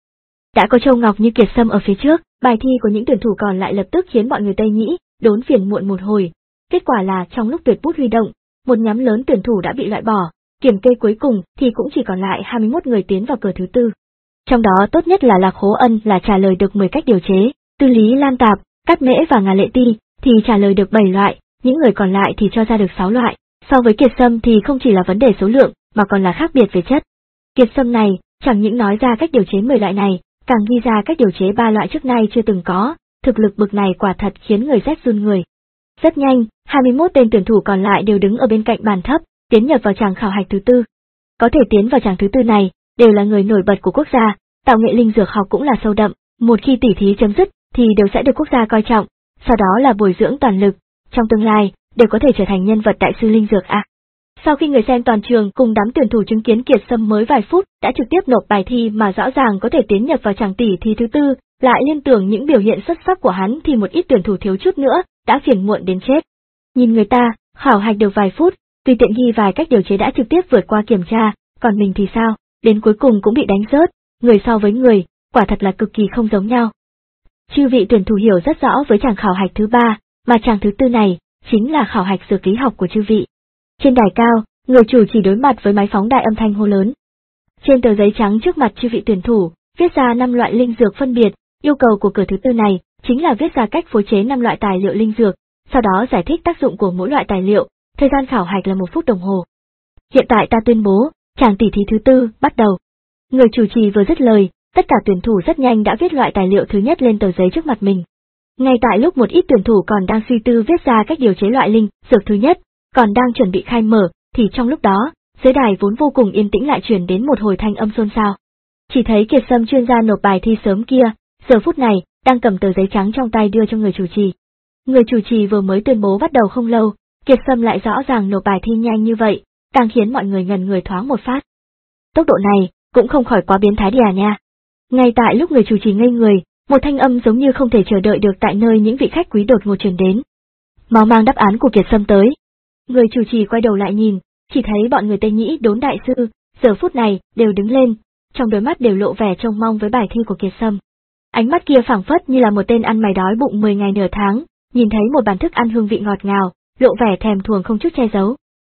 Đã có Châu Ngọc như Kiệt Sâm ở phía trước, bài thi của những tuyển thủ còn lại lập tức khiến mọi người Tây Nhĩ Đốn phiền muộn một hồi. Kết quả là trong lúc tuyệt bút huy động, một nhóm lớn tuyển thủ đã bị loại bỏ, kiểm kê cuối cùng thì cũng chỉ còn lại hai mươi mốt người tiến vào cửa thứ tư. Trong đó tốt nhất là Lạc Hố Ân là trả lời được mười cách điều chế, Tư Lý Lan Tạp, Cát Mễ và Ngà Lệ Ti thì trả lời được bảy loại, những người còn lại thì cho ra được sáu loại. So với Kiệt Sâm thì không chỉ là vấn đề số lượng, mà còn là khác biệt về chất. Kiệt Sâm này, chẳng những nói ra cách điều chế mười loại này, càng ghi ra cách điều chế ba loại trước nay chưa từng có, thực lực bực này quả thật khiến người rét run người. Rất nhanh, hai mươi mốt tên tuyển thủ còn lại đều đứng ở bên cạnh bàn thấp, tiến nhập vào tràng khảo hạch thứ tư. Có thể tiến vào tràng thứ tư này, đều là người nổi bật của quốc gia, tạo nghệ linh dược học cũng là sâu đậm, một khi tỉ thí chấm dứt thì đều sẽ được quốc gia coi trọng, sau đó là bồi dưỡng toàn lực, trong tương lai đều có thể trở thành nhân vật đại sư linh dược a. À. Sau khi người xem toàn trường cùng đám tuyển thủ chứng kiến Kiệt Sâm mới vài phút đã trực tiếp nộp bài thi mà rõ ràng có thể tiến nhập vào tràng tỉ thí thứ tư, lại liên tưởng những biểu hiện xuất sắc của hắn thì một ít tuyển thủ thiếu chút nữa đã phiền muộn đến chết. Nhìn người ta, khảo hạch được vài phút, tùy tiện ghi vài cách điều chế đã trực tiếp vượt qua kiểm tra, còn mình thì sao, đến cuối cùng cũng bị đánh rớt, người so với người, quả thật là cực kỳ không giống nhau. Chư vị tuyển thủ hiểu rất rõ với tràng khảo hạch thứ ba, mà tràng thứ tư này chính là khảo hạch dược lý học của chư vị. Trên đài cao, người chủ chỉ đối mặt với máy phóng đại âm thanh hô lớn. Trên tờ giấy trắng trước mặt chư vị tuyển thủ, viết ra năm loại linh dược phân biệt, yêu cầu của cửa thứ tư này chính là viết ra cách phối chế năm loại tài liệu linh dược, sau đó giải thích tác dụng của mỗi loại tài liệu, thời gian khảo hạch là một phút đồng hồ. Hiện tại ta tuyên bố, tràng tỉ thí thứ tư, bắt đầu. Người chủ trì vừa dứt lời, tất cả tuyển thủ rất nhanh đã viết loại tài liệu thứ nhất lên tờ giấy trước mặt mình. Ngay tại lúc một ít tuyển thủ còn đang suy tư viết ra cách điều chế loại linh dược thứ nhất, còn đang chuẩn bị khai mở, thì trong lúc đó, dưới đài vốn vô cùng yên tĩnh lại truyền đến một hồi thanh âm xôn xao. Chỉ thấy Kiệt Sâm chuyên gia nộp bài thi sớm kia, giờ phút này, đang cầm tờ giấy trắng trong tay đưa cho người chủ trì. Người chủ trì vừa mới tuyên bố bắt đầu không lâu, Kiệt Sâm lại rõ ràng nộp bài thi nhanh như vậy, càng khiến mọi người ngần người thoáng một phát. Tốc độ này, cũng không khỏi quá biến thái đi à nha. Ngay tại lúc người chủ trì ngây người, một thanh âm giống như không thể chờ đợi được tại nơi những vị khách quý đột ngột truyền đến. Mau mang đáp án của Kiệt Sâm tới. Người chủ trì quay đầu lại nhìn, chỉ thấy bọn người Tây Nhĩ Đốn đại sư, giờ phút này, đều đứng lên, trong đôi mắt đều lộ vẻ trông mong với bài thi của Kiệt Sâm. Ánh mắt kia phảng phất như là một tên ăn mày đói bụng mười ngày nửa tháng, nhìn thấy một bàn thức ăn hương vị ngọt ngào, lộ vẻ thèm thuồng không chút che giấu.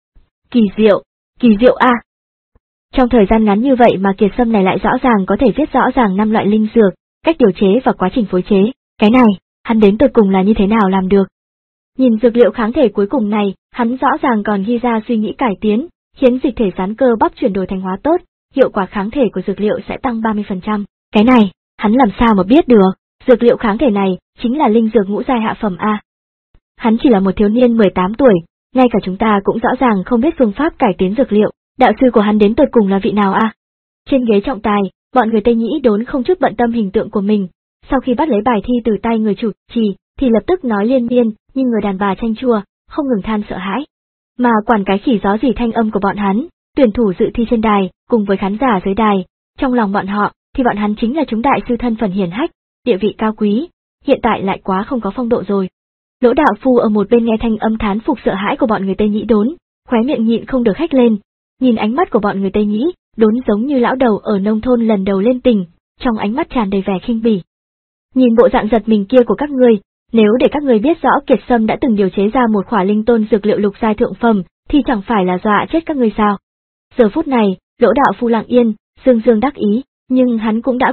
Kỳ diệu, kỳ diệu a! À. Trong thời gian ngắn như vậy mà Kiệt Sâm này lại rõ ràng có thể viết rõ ràng năm loại linh dược, cách điều chế và quá trình phối chế, cái này, hắn đến tột cùng là như thế nào làm được? Nhìn dược liệu kháng thể cuối cùng này, hắn rõ ràng còn ghi ra suy nghĩ cải tiến, khiến dịch thể gián cơ bắp chuyển đổi thành hóa tốt, hiệu quả kháng thể của dược liệu sẽ tăng ba mươi phần trăm. Cái này, hắn làm sao mà biết được, dược liệu kháng thể này chính là linh dược ngũ giai hạ phẩm a. Hắn chỉ là một thiếu niên mười tám tuổi, ngay cả chúng ta cũng rõ ràng không biết phương pháp cải tiến dược liệu, đạo sư của hắn đến tột cùng là vị nào a? Trên ghế trọng tài, bọn người Tây Nhĩ Đốn không chút bận tâm hình tượng của mình, sau khi bắt lấy bài thi từ tay người chủ trì, thì lập tức nói liên miên, như người đàn bà chanh chua, không ngừng than sợ hãi. Mà quản cái khỉ gió gì thanh âm của bọn hắn, tuyển thủ dự thi trên đài, cùng với khán giả dưới đài, trong lòng bọn họ, thì bọn hắn chính là chúng đại sư thân phận hiển hách, địa vị cao quý, hiện tại lại quá không có phong độ rồi. Lỗ đạo phu ở một bên nghe thanh âm thán phục sợ hãi của bọn người Tây Nhĩ Đốn, khóe miệng nhịn không được hét lên, nhìn ánh mắt của bọn người Tây Nhĩ Đốn giống như lão đầu ở nông thôn lần đầu lên tỉnh, trong ánh mắt tràn đầy vẻ khinh bỉ. Nhìn bộ dạng giật mình kia của các ngươi, nếu để các ngươi biết rõ Kiệt Sâm đã từng điều chế ra một khỏa linh tôn dược liệu lục giai thượng phẩm, thì chẳng phải là dọa chết các ngươi sao? Giờ phút này, Lỗ đạo phu lặng yên, dương dương đắc ý, nhưng hắn cũng đã quên,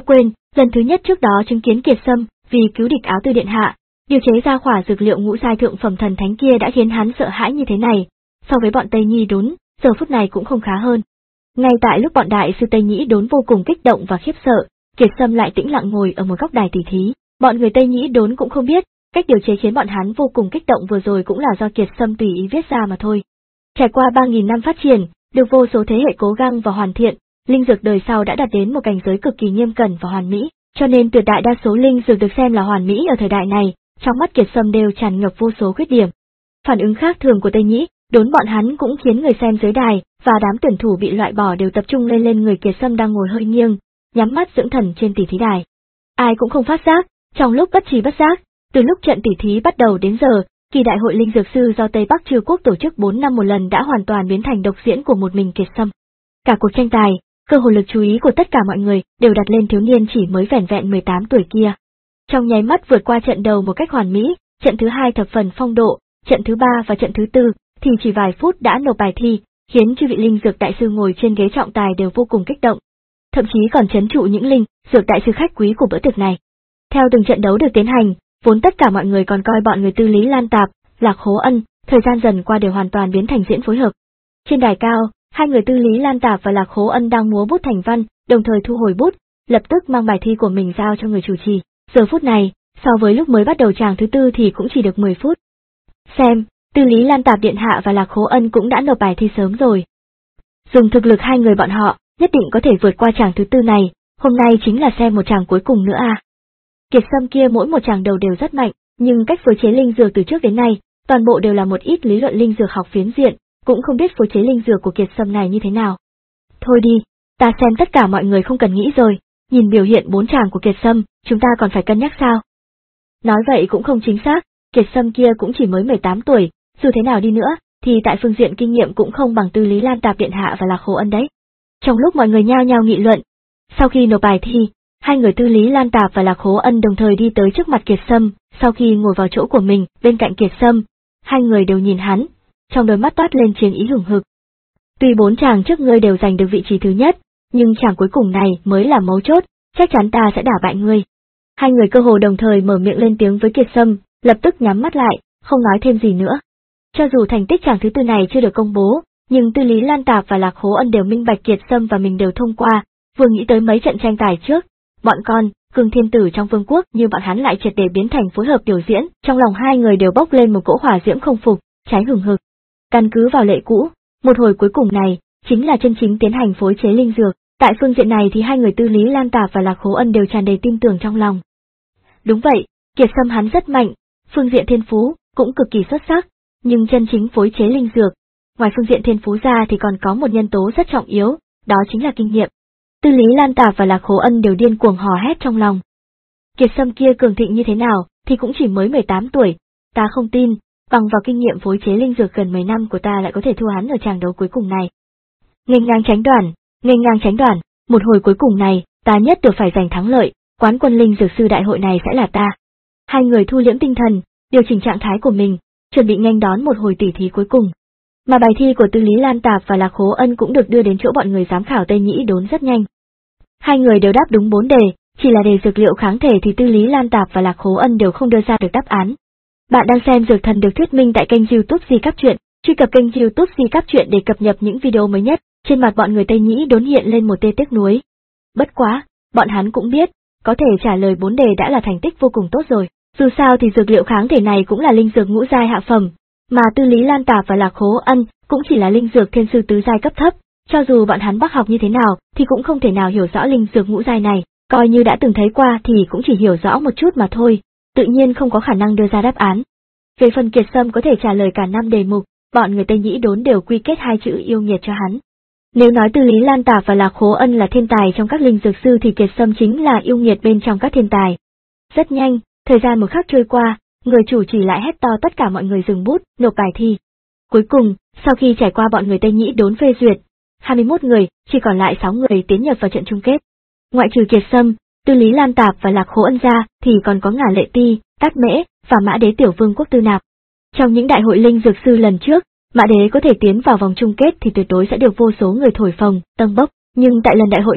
Lần thứ nhất trước đó chứng kiến Kiệt Sâm vì cứu địch Áo Tư điện hạ, điều chế ra khỏa dược liệu ngũ giai thượng phẩm thần thánh kia đã khiến hắn sợ hãi như thế này, so với bọn Tây Nhĩ Đốn, giờ phút này cũng không khá hơn. Ngay tại lúc bọn đại sư Tây Nhĩ Đốn vô cùng kích động và khiếp sợ, Kiệt Sâm lại tĩnh lặng ngồi ở một góc đài tỉ thí, bọn người Tây Nhĩ Đốn cũng không biết, cách điều chế khiến bọn hắn vô cùng kích động vừa rồi cũng là do Kiệt Sâm tùy ý viết ra mà thôi. Trải qua ba nghìn năm phát triển, được vô số thế hệ cố gắng và hoàn thiện, linh dược đời sau đã đạt đến một cảnh giới cực kỳ nghiêm cẩn và hoàn mỹ, cho nên tuyệt đại đa số linh dược được xem là hoàn mỹ ở thời đại này, trong mắt Kiệt Sâm đều tràn ngập vô số khuyết điểm. Phản ứng khác thường của Tây Nhĩ Đốn bọn hắn cũng khiến người xem dưới đài và đám tuyển thủ bị loại bỏ đều tập trung lên lên người Kiệt Sâm đang ngồi hơi nghiêng, nhắm mắt dưỡng thần trên tỉ thí đài. Ai cũng không phát giác, trong lúc bất trí bất giác, từ lúc trận tỉ thí bắt đầu đến giờ, kỳ đại hội linh dược sư do Tây Bắc Trư Quốc tổ chức bốn năm một lần đã hoàn toàn biến thành độc diễn của một mình Kiệt Sâm. Cả cuộc tranh tài, cơ hội lực chú ý của tất cả mọi người đều đặt lên thiếu niên chỉ mới vẻn vẹn mười tám tuổi kia. Trong nháy mắt vượt qua trận đầu một cách hoàn mỹ, trận thứ hai thập phần phong độ, trận thứ ba và trận thứ tư thì chỉ vài phút đã nộp bài thi, khiến chư vị linh dược đại sư ngồi trên ghế trọng tài đều vô cùng kích động, thậm chí còn trấn trụ những linh dược đại sư khách quý của bữa tiệc này. Theo từng trận đấu được tiến hành, vốn tất cả mọi người còn coi bọn người Tư Lý Lan Tạp, Lạc Hố Ân, thời gian dần qua đều hoàn toàn biến thành diễn phối hợp. Trên đài cao, hai người Tư Lý Lan Tạp và Lạc Hố Ân đang múa bút thành văn, đồng thời thu hồi bút, lập tức mang bài thi của mình giao cho người chủ trì. Giờ phút này, so với lúc mới bắt đầu tràng thứ tư thì cũng chỉ được mười phút. Xem, Tư Lý Lan Tạp điện hạ và Lạc Hố Ân cũng đã nộp bài thi sớm rồi. Dùng thực lực hai người bọn họ, nhất định có thể vượt qua tràng thứ tư này, hôm nay chính là xem một tràng cuối cùng nữa à. Kiệt Sâm kia mỗi một tràng đầu đều rất mạnh, nhưng cách phối chế linh dược từ trước đến nay, toàn bộ đều là một ít lý luận linh dược học phiến diện, cũng không biết phối chế linh dược của Kiệt Sâm này như thế nào. Thôi đi, ta xem tất cả mọi người không cần nghĩ rồi, nhìn biểu hiện bốn tràng của Kiệt Sâm, chúng ta còn phải cân nhắc sao? Nói vậy cũng không chính xác, Kiệt Sâm kia cũng chỉ mới mười tám tuổi, dù thế nào đi nữa, thì tại phương diện kinh nghiệm cũng không bằng Tư Lý Lan Tạp điện hạ và Lạc Hố Ân đấy. Trong lúc mọi người nhao nhao nghị luận, sau khi nộp bài thi, hai người Tư Lý Lan Tạp và Lạc Hố Ân đồng thời đi tới trước mặt Kiệt Sâm, sau khi ngồi vào chỗ của mình, bên cạnh Kiệt Sâm, hai người đều nhìn hắn, trong đôi mắt toát lên chiến ý hừng hực. Tuy bốn chàng trước ngươi đều giành được vị trí thứ nhất, nhưng chàng cuối cùng này mới là mấu chốt, chắc chắn ta sẽ đả bại ngươi. Hai người cơ hồ đồng thời mở miệng lên tiếng với Kiệt Sâm, lập tức nhắm mắt lại, không nói thêm gì nữa. Cho dù thành tích chàng thứ tư này chưa được công bố, nhưng Tư Lý Lan Tạp và Lạc Hố Ân đều minh bạch Kiệt Sâm và mình đều thông qua, vừa nghĩ tới mấy trận tranh tài trước, bọn con, cường thiên tử trong vương quốc như bọn hắn lại triệt để biến thành phối hợp biểu diễn, trong lòng hai người đều bốc lên một cỗ hỏa diễm không phục, cháy hừng hực. Căn cứ vào lệ cũ, một hồi cuối cùng này, chính là chân chính tiến hành phối chế linh dược, tại phương diện này thì hai người Tư Lý Lan Tạp và Lạc Hố Ân đều tràn đầy tin tưởng trong lòng. Đúng vậy, Kiệt Sâm hắn rất mạnh, phương diện thiên phú, cũng cực kỳ xuất sắc, nhưng chân chính phối chế linh dược, ngoài phương diện thiên phú ra thì còn có một nhân tố rất trọng yếu, đó chính là kinh nghiệm. Tư Lý Lan Tạp và Lạc Hố Ân đều điên cuồng hò hét trong lòng. Kiệt Sâm kia cường thịnh như thế nào, thì cũng chỉ mới mười tám tuổi, ta không tin, bằng vào kinh nghiệm phối chế linh dược gần mười năm của ta lại có thể thua hắn ở tràng đấu cuối cùng này. Nghênh ngang tránh đoàn, nghênh ngang tránh đoàn, một hồi cuối cùng này, ta nhất được phải giành thắng lợi, quán quân linh dược sư đại hội này sẽ là ta. Hai người thu liễm tinh thần, điều chỉnh trạng thái của mình, chuẩn bị nghênh đón một hồi tỉ thí cuối cùng. Mà bài thi của Tư Lý Lan Tạp và Lạc Hố Ân cũng được đưa đến chỗ bọn người giám khảo Tây Nhĩ Đốn rất nhanh. Hai người đều đáp đúng bốn đề, chỉ là đề dược liệu kháng thể thì Tư Lý Lan Tạp và Lạc Hố Ân đều không đưa ra được đáp án. Bạn đang xem Dược Thần được thuyết minh tại kênh YouTube Di Cáp Truyện, truy cập kênh YouTube Di Cáp Truyện để cập nhật những video mới nhất. Trên mặt bọn người Tây Nhĩ Đốn hiện lên một tia tiếc nuối. Bất quá, bọn hắn cũng biết, có thể trả lời bốn đề đã là thành tích vô cùng tốt rồi. Dù sao thì dược liệu kháng thể này cũng là linh dược ngũ giai hạ phẩm, mà Tư Lý Lan Tạp và Lạc Hố Ân cũng chỉ là linh dược thiên sư tứ giai cấp thấp, cho dù bọn hắn bác học như thế nào thì cũng không thể nào hiểu rõ linh dược ngũ giai này, coi như đã từng thấy qua thì cũng chỉ hiểu rõ một chút mà thôi, tự nhiên không có khả năng đưa ra đáp án. Về phần Kiệt Sâm có thể trả lời cả năm đề mục, bọn người Tây Nhĩ Đốn đều quy kết hai chữ yêu nghiệt cho hắn. Nếu nói Tư Lý Lan Tạp và Lạc Hố Ân là thiên tài trong các linh dược sư thì Kiệt Sâm chính là yêu nghiệt bên trong các thiên tài. Rất nhanh, thời gian một khắc trôi qua, người chủ chỉ lại hét to tất cả mọi người dừng bút, nộp bài thi. Cuối cùng, sau khi trải qua bọn người Tây Nhĩ Đốn phê duyệt, hai mươi mốt người, chỉ còn lại sáu người tiến nhập vào trận chung kết. Ngoại trừ Kiệt Sâm, Tư Lý Lan Tạp và Lạc Hố Ân ra thì còn có Ngả Lệ Ti, Cát Mễ và Mã Đế Tiểu Vương quốc Tư Nạp. Trong những đại hội linh dược sư lần trước, Mã Đế có thể tiến vào vòng chung kết thì tuyệt đối sẽ được vô số người thổi phồng, tâng bốc, nhưng tại lần đại hội này,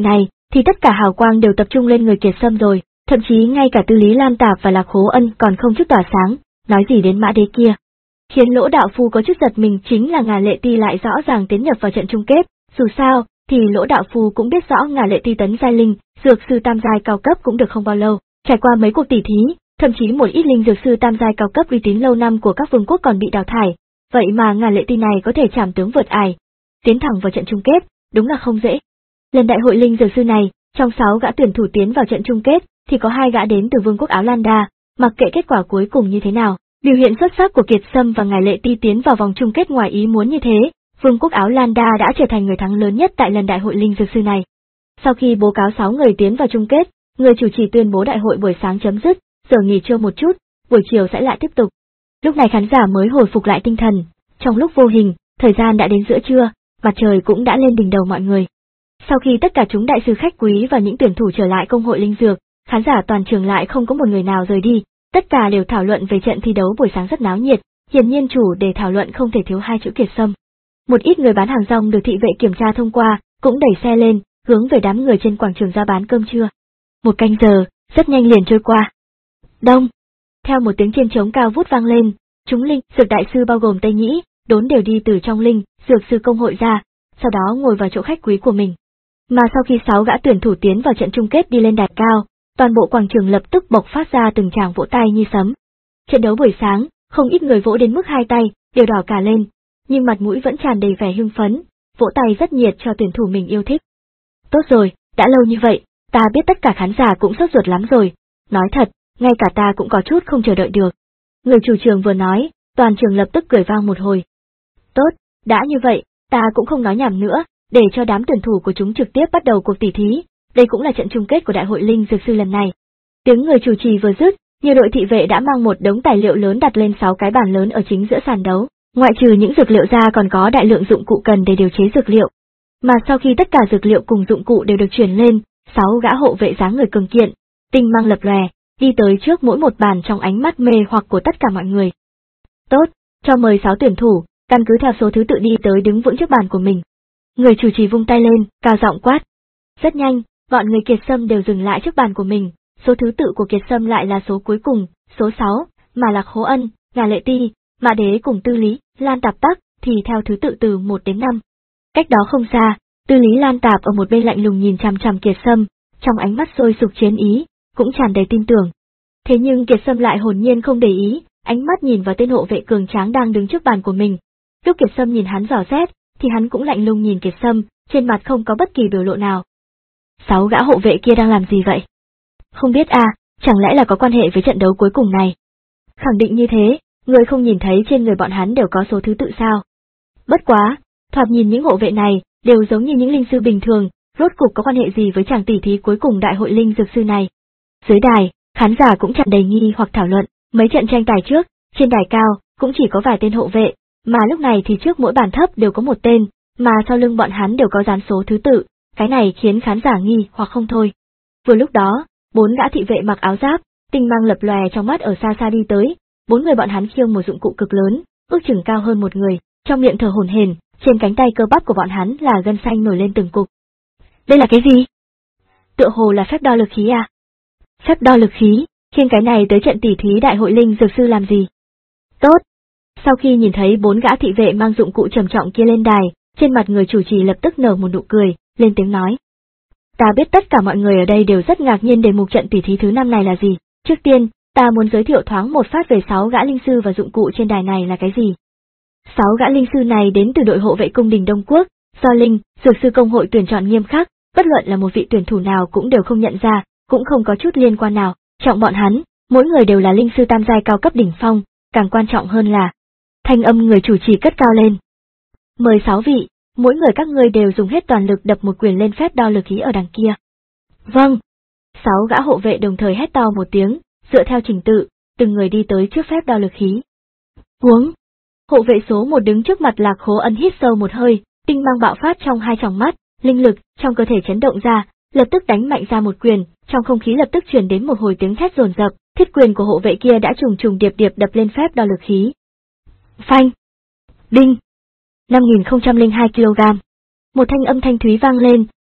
thì tất cả hào quang đều tập trung lên người Kiệt Sâm rồi, thậm chí ngay cả Tư Lý Lan Tạp và Lạc Khố Ân còn không chút tỏa sáng, nói gì đến Mã Đế kia. Khiến Lỗ đạo phu có chút giật mình chính là Ngà Lệ Ti lại rõ ràng tiến nhập vào trận chung kết, dù sao thì Lỗ đạo phu cũng biết rõ Ngà Lệ Ti tấn giai linh, dược sư tam giai cao cấp cũng được không bao lâu, trải qua mấy cuộc tỉ thí, thậm chí một ít linh dược sư tam giai cao cấp uy tín lâu năm của các vương quốc còn bị đào thải, vậy mà Ngà Lệ Ti này có thể trảm tướng vượt ải, tiến thẳng vào trận chung kết, đúng là không dễ. Lần đại hội linh dược sư này, trong sáu gã tuyển thủ tiến vào trận chung kết, thì có hai gã đến từ vương quốc Áo Lan Đa, mặc kệ kết quả cuối cùng như thế nào, biểu hiện xuất sắc của Kiệt Sâm và Ngà Lệ Ti tiến vào vòng chung kết ngoài ý muốn như thế, vương quốc Áo Lan Đa đã trở thành người thắng lớn nhất tại lần đại hội linh dược sư này. Sau khi báo cáo sáu người tiến vào chung kết, người chủ trì tuyên bố đại hội buổi sáng chấm dứt, giờ nghỉ trưa một chút, buổi chiều sẽ lại tiếp tục. Lúc này khán giả mới hồi phục lại tinh thần, trong lúc vô hình, thời gian đã đến giữa trưa, mặt trời cũng đã lên đỉnh đầu mọi người. Sau khi tất cả chúng đại sư khách quý và những tuyển thủ trở lại công hội linh dược, khán giả toàn trường lại không có một người nào rời đi, tất cả đều thảo luận về trận thi đấu buổi sáng rất náo nhiệt, hiển nhiên chủ đề thảo luận không thể thiếu hai chữ Kiệt Sâm. Một ít người bán hàng rong được thị vệ kiểm tra thông qua, cũng đẩy xe lên, hướng về đám người trên quảng trường ra bán cơm trưa. Một canh giờ, rất nhanh liền trôi qua. Đông. Theo một tiếng chiêng trống cao vút vang lên, chúng linh, dược đại sư bao gồm Tây Nhĩ, Đốn đều đi từ trong linh, dược sư công hội ra, sau đó ngồi vào chỗ khách quý của mình. Mà sau khi sáu gã tuyển thủ tiến vào trận chung kết đi lên đài cao, toàn bộ quảng trường lập tức bộc phát ra từng tràng vỗ tay như sấm. Trận đấu buổi sáng, không ít người vỗ đến mức hai tay đều đỏ cả lên, nhưng mặt mũi vẫn tràn đầy vẻ hưng phấn, vỗ tay rất nhiệt cho tuyển thủ mình yêu thích. Tốt rồi, đã lâu như vậy, ta biết tất cả khán giả cũng sốt ruột lắm rồi, nói thật, ngay cả ta cũng có chút không chờ đợi được. Người chủ trường vừa nói, toàn trường lập tức cười vang một hồi. Tốt, đã như vậy, ta cũng không nói nhảm nữa, để cho đám tuyển thủ của chúng trực tiếp bắt đầu cuộc tỉ thí, đây cũng là trận chung kết của đại hội linh dược sư lần này. Tiếng người chủ trì vừa dứt, nhiều đội thị vệ đã mang một đống tài liệu lớn đặt lên sáu cái bàn lớn ở chính giữa sàn đấu, ngoại trừ những dược liệu ra còn có đại lượng dụng cụ cần để điều chế dược liệu. Mà sau khi tất cả dược liệu cùng dụng cụ đều được chuyển lên, sáu gã hộ vệ dáng người cường kiện, tinh mang lập lòe, đi tới trước mỗi một bàn trong ánh mắt mê hoặc của tất cả mọi người. Tốt, cho mời sáu tuyển thủ, căn cứ theo số thứ tự đi tới đứng vững trước bàn của mình. Người chủ trì vung tay lên, cao giọng quát. Rất nhanh, bọn người Kiệt Sâm đều dừng lại trước bàn của mình, số thứ tự của Kiệt Sâm lại là số cuối cùng, số sáu, mà Lạc Khố Ân, Ngà Lệ Ti, Mã Đế cùng Tư Lý Lan Tạp Tắc thì theo thứ tự từ một đến năm. Cách đó không xa, Tư Lý Lan Tạp ở một bên lạnh lùng nhìn chằm chằm Kiệt Sâm, trong ánh mắt sôi sục chiến ý, cũng tràn đầy tin tưởng. Thế nhưng Kiệt Sâm lại hồn nhiên không để ý, ánh mắt nhìn vào tên hộ vệ cường tráng đang đứng trước bàn của mình. Lúc Kiệt Sâm nhìn hắn dò xét, thì hắn cũng lạnh lùng nhìn Kiệt Sâm, trên mặt không có bất kỳ biểu lộ nào. Sáu gã hộ vệ kia đang làm gì vậy? Không biết à, chẳng lẽ là có quan hệ với trận đấu cuối cùng này? Khẳng định như thế, người không nhìn thấy trên người bọn hắn đều có số thứ tự sao? Bất quá, thoạt nhìn những hộ vệ này đều giống như những linh sư bình thường, rốt cục có quan hệ gì với chàng tỉ thí cuối cùng đại hội linh dược sư này? Dưới đài, khán giả cũng tràn đầy nghi hoặc thảo luận, mấy trận tranh tài trước, trên đài cao cũng chỉ có vài tên hộ vệ, mà lúc này thì trước mỗi bàn thấp đều có một tên, mà sau lưng bọn hắn đều có dán số thứ tự, cái này khiến khán giả nghi hoặc không thôi. Vừa lúc đó, bốn gã thị vệ mặc áo giáp, tinh mang lập lòe trong mắt ở xa xa đi tới, bốn người bọn hắn khiêng một dụng cụ cực lớn, ước chừng cao hơn một người, trong miệng thở hổn hển, trên cánh tay cơ bắp của bọn hắn là gân xanh nổi lên từng cục. Đây là cái gì? Tựa hồ là phép đo lực khí à? Phép đo lực khí, khiêng cái này tới trận tỉ thí đại hội linh dược sư làm gì? Tốt. Sau khi nhìn thấy bốn gã thị vệ mang dụng cụ trầm trọng kia lên đài, trên mặt người chủ trì lập tức nở một nụ cười, lên tiếng nói. Ta biết tất cả mọi người ở đây đều rất ngạc nhiên đề mục trận tỉ thí thứ năm này là gì. Trước tiên, ta muốn giới thiệu thoáng một phát về sáu gã linh sư và dụng cụ trên đài này là cái gì. Sáu gã linh sư này đến từ đội hộ vệ cung đình Đông Quốc, do linh, dược sư công hội tuyển chọn nghiêm khắc, bất luận là một vị tuyển thủ nào cũng đều không nhận ra, cũng không có chút liên quan nào. Trọng bọn hắn, mỗi người đều là linh sư tam giai cao cấp đỉnh phong, càng quan trọng hơn là thanh âm người chủ trì cất cao lên. Mời sáu vị, mỗi người các ngươi đều dùng hết toàn lực đập một quyền lên phép đo lực khí ở đằng kia. Vâng. Sáu gã hộ vệ đồng thời hét to một tiếng, dựa theo trình tự, từng người đi tới trước phép đo lực khí. Huống. Hộ vệ số một đứng trước mặt Lạc Khố Ân hít sâu một hơi, tinh mang bạo phát trong hai tròng mắt, linh lực trong cơ thể chấn động ra, lập tức đánh mạnh ra một quyền, trong không khí lập tức truyền đến một hồi tiếng thét dồn dập, thiết quyền của hộ vệ kia đã trùng trùng điệp điệp đập lên phép đo lực khí. Phanh. Đinh. năm nghìn không trăm lẻ hai ki lô gam. Một thanh âm thanh thúy vang lên,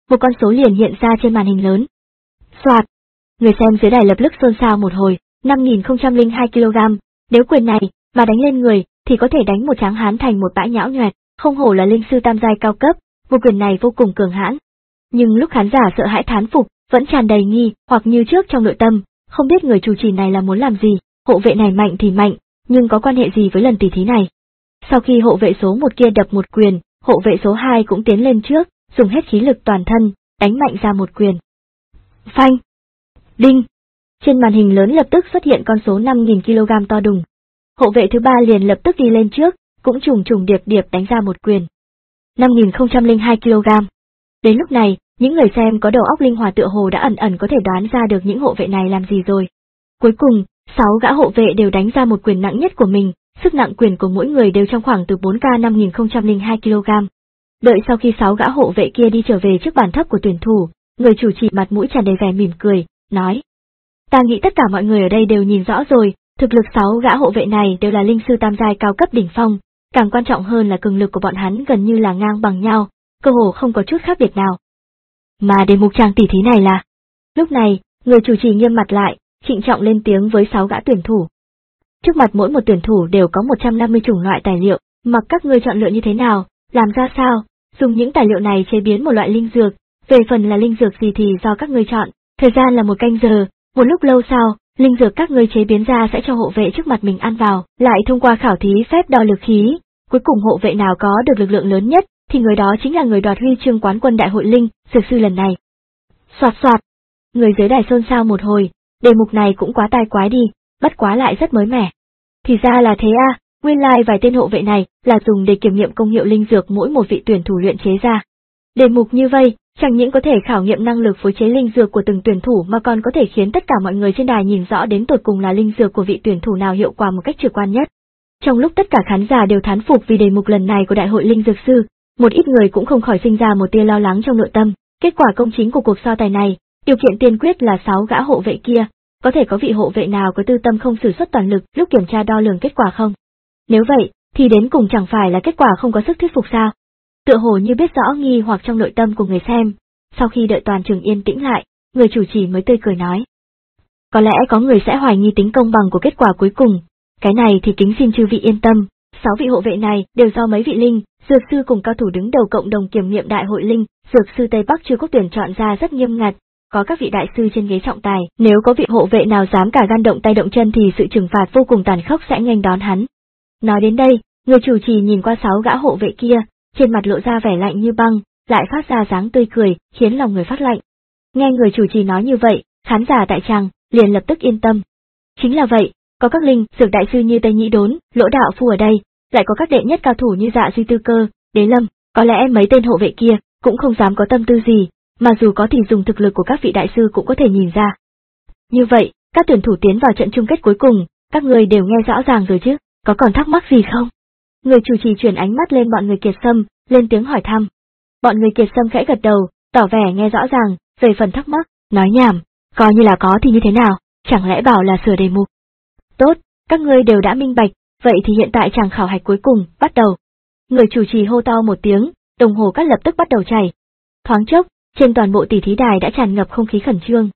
một con số liền hiện ra trên màn hình lớn. Soạt, người xem dưới đài lập tức xôn xao một hồi, năm nghìn không trăm lẻ hai ki lô gam, nếu quyền này mà đánh lên người thì có thể đánh một tráng hán thành một bãi nhão nhoẹt, không hổ là linh sư tam giai cao cấp, một quyền này vô cùng cường hãn. Nhưng lúc khán giả sợ hãi thán phục, vẫn tràn đầy nghi hoặc như trước trong nội tâm, không biết người chủ trì này là muốn làm gì, hộ vệ này mạnh thì mạnh, nhưng có quan hệ gì với lần tỷ thí này. Sau khi hộ vệ số một kia đập một quyền, hộ vệ số hai cũng tiến lên trước, dùng hết khí lực toàn thân, đánh mạnh ra một quyền. Phanh! Đinh! Trên màn hình lớn lập tức xuất hiện con số năm nghìn ki lô gam to đùng. Hộ vệ thứ ba liền lập tức đi lên trước, cũng trùng trùng điệp điệp đánh ra một quyền. năm nghìn không trăm lẻ hai ki lô gam. Đến lúc này, những người xem có đầu óc linh hoạt tựa hồ đã ẩn ẩn có thể đoán ra được những hộ vệ này làm gì rồi. Cuối cùng, sáu gã hộ vệ đều đánh ra một quyền nặng nhất của mình, sức nặng quyền của mỗi người đều trong khoảng từ bốn k năm nghìn không trăm lẻ hai ki lô gam. Đợi sau khi sáu gã hộ vệ kia đi trở về trước bàn thấp của tuyển thủ, người chủ trì mặt mũi tràn đầy vẻ mỉm cười, nói: Ta nghĩ tất cả mọi người ở đây đều nhìn rõ rồi, thực lực sáu gã hộ vệ này đều là linh sư tam giai cao cấp đỉnh phong, càng quan trọng hơn là cường lực của bọn hắn gần như là ngang bằng nhau, cơ hồ không có chút khác biệt nào. Mà đề mục trang tỷ thí này là... Lúc này, người chủ trì nghiêm mặt lại, trịnh trọng lên tiếng với sáu gã tuyển thủ. Trước mặt mỗi một tuyển thủ đều có một trăm năm mươi chủng loại tài liệu, mặc các ngươi chọn lựa như thế nào, làm ra sao, dùng những tài liệu này chế biến một loại linh dược, về phần là linh dược gì thì do các ngươi chọn, thời gian là một canh giờ, một lúc lâu sau, linh dược các ngươi chế biến ra sẽ cho hộ vệ trước mặt mình ăn vào, lại thông qua khảo thí phép đo lực khí, cuối cùng hộ vệ nào có được lực lượng lớn nhất, thì người đó chính là người đoạt huy chương quán quân đại hội linh, dược sư lần này. Soạt soạt, người dưới đài xôn xao một hồi, đề mục này cũng quá tai quái đi, bất quá lại rất mới mẻ. Thì ra là thế à, nguyên lai vài tên hộ vệ này là dùng để kiểm nghiệm công hiệu linh dược mỗi một vị tuyển thủ luyện chế ra. Đề mục như vậy, chẳng những có thể khảo nghiệm năng lực phối chế linh dược của từng tuyển thủ mà còn có thể khiến tất cả mọi người trên đài nhìn rõ đến tột cùng là linh dược của vị tuyển thủ nào hiệu quả một cách trực quan nhất. Trong lúc tất cả khán giả đều thán phục vì đề mục lần này của đại hội linh dược sư, một ít người cũng không khỏi sinh ra một tia lo lắng trong nội tâm. Kết quả công chính của cuộc so tài này, điều kiện tiên quyết là sáu gã hộ vệ kia, có thể có vị hộ vệ nào có tư tâm không sử xuất toàn lực lúc kiểm tra đo lường kết quả không? Nếu vậy, thì đến cùng chẳng phải là kết quả không có sức thuyết phục sao? Tựa hồ như biết rõ nghi hoặc trong nội tâm của người xem, sau khi đợi toàn trường yên tĩnh lại, người chủ trì mới tươi cười nói. Có lẽ có người sẽ hoài nghi tính công bằng của kết quả cuối cùng, cái này thì kính xin chư vị yên tâm, sáu vị hộ vệ này đều do mấy vị linh, dược sư cùng cao thủ đứng đầu cộng đồng kiểm nghiệm đại hội linh, dược sư Tây Bắc Chiêu Quốc tuyển chọn ra rất nghiêm ngặt, có các vị đại sư trên ghế trọng tài, nếu có vị hộ vệ nào dám cả gan động tay động chân thì sự trừng phạt vô cùng tàn khốc sẽ nghênh đón hắn. Nói đến đây, người chủ trì nhìn qua sáu gã hộ vệ kia, trên mặt lộ ra vẻ lạnh như băng, lại phát ra dáng tươi cười, khiến lòng người phát lạnh. Nghe người chủ trì nói như vậy, khán giả tại tràng liền lập tức yên tâm. Chính là vậy, có các linh, dược đại sư như Tây Nhĩ Đốn, Lỗ Đạo Phu ở đây, lại có các đệ nhất cao thủ như Dạ Duy Tư Cơ, Đế Lâm, có lẽ mấy tên hộ vệ kia cũng không dám có tâm tư gì, mà dù có thì dùng thực lực của các vị đại sư cũng có thể nhìn ra. Như vậy, các tuyển thủ tiến vào trận chung kết cuối cùng, các người đều nghe rõ ràng rồi chứ, có còn thắc mắc gì không? Người chủ trì chuyển ánh mắt lên bọn người Kiệt Sâm, lên tiếng hỏi thăm. Bọn người Kiệt Sâm khẽ gật đầu, tỏ vẻ nghe rõ ràng, về phần thắc mắc, nói nhảm, coi như là có thì như thế nào, chẳng lẽ bảo là sửa đề mục. Tốt, các ngươi đều đã minh bạch, vậy thì hiện tại chàng khảo hạch cuối cùng, bắt đầu. Người chủ trì hô to một tiếng, đồng hồ cát lập tức bắt đầu chảy. Thoáng chốc, trên toàn bộ tỷ thí đài đã tràn ngập không khí khẩn trương.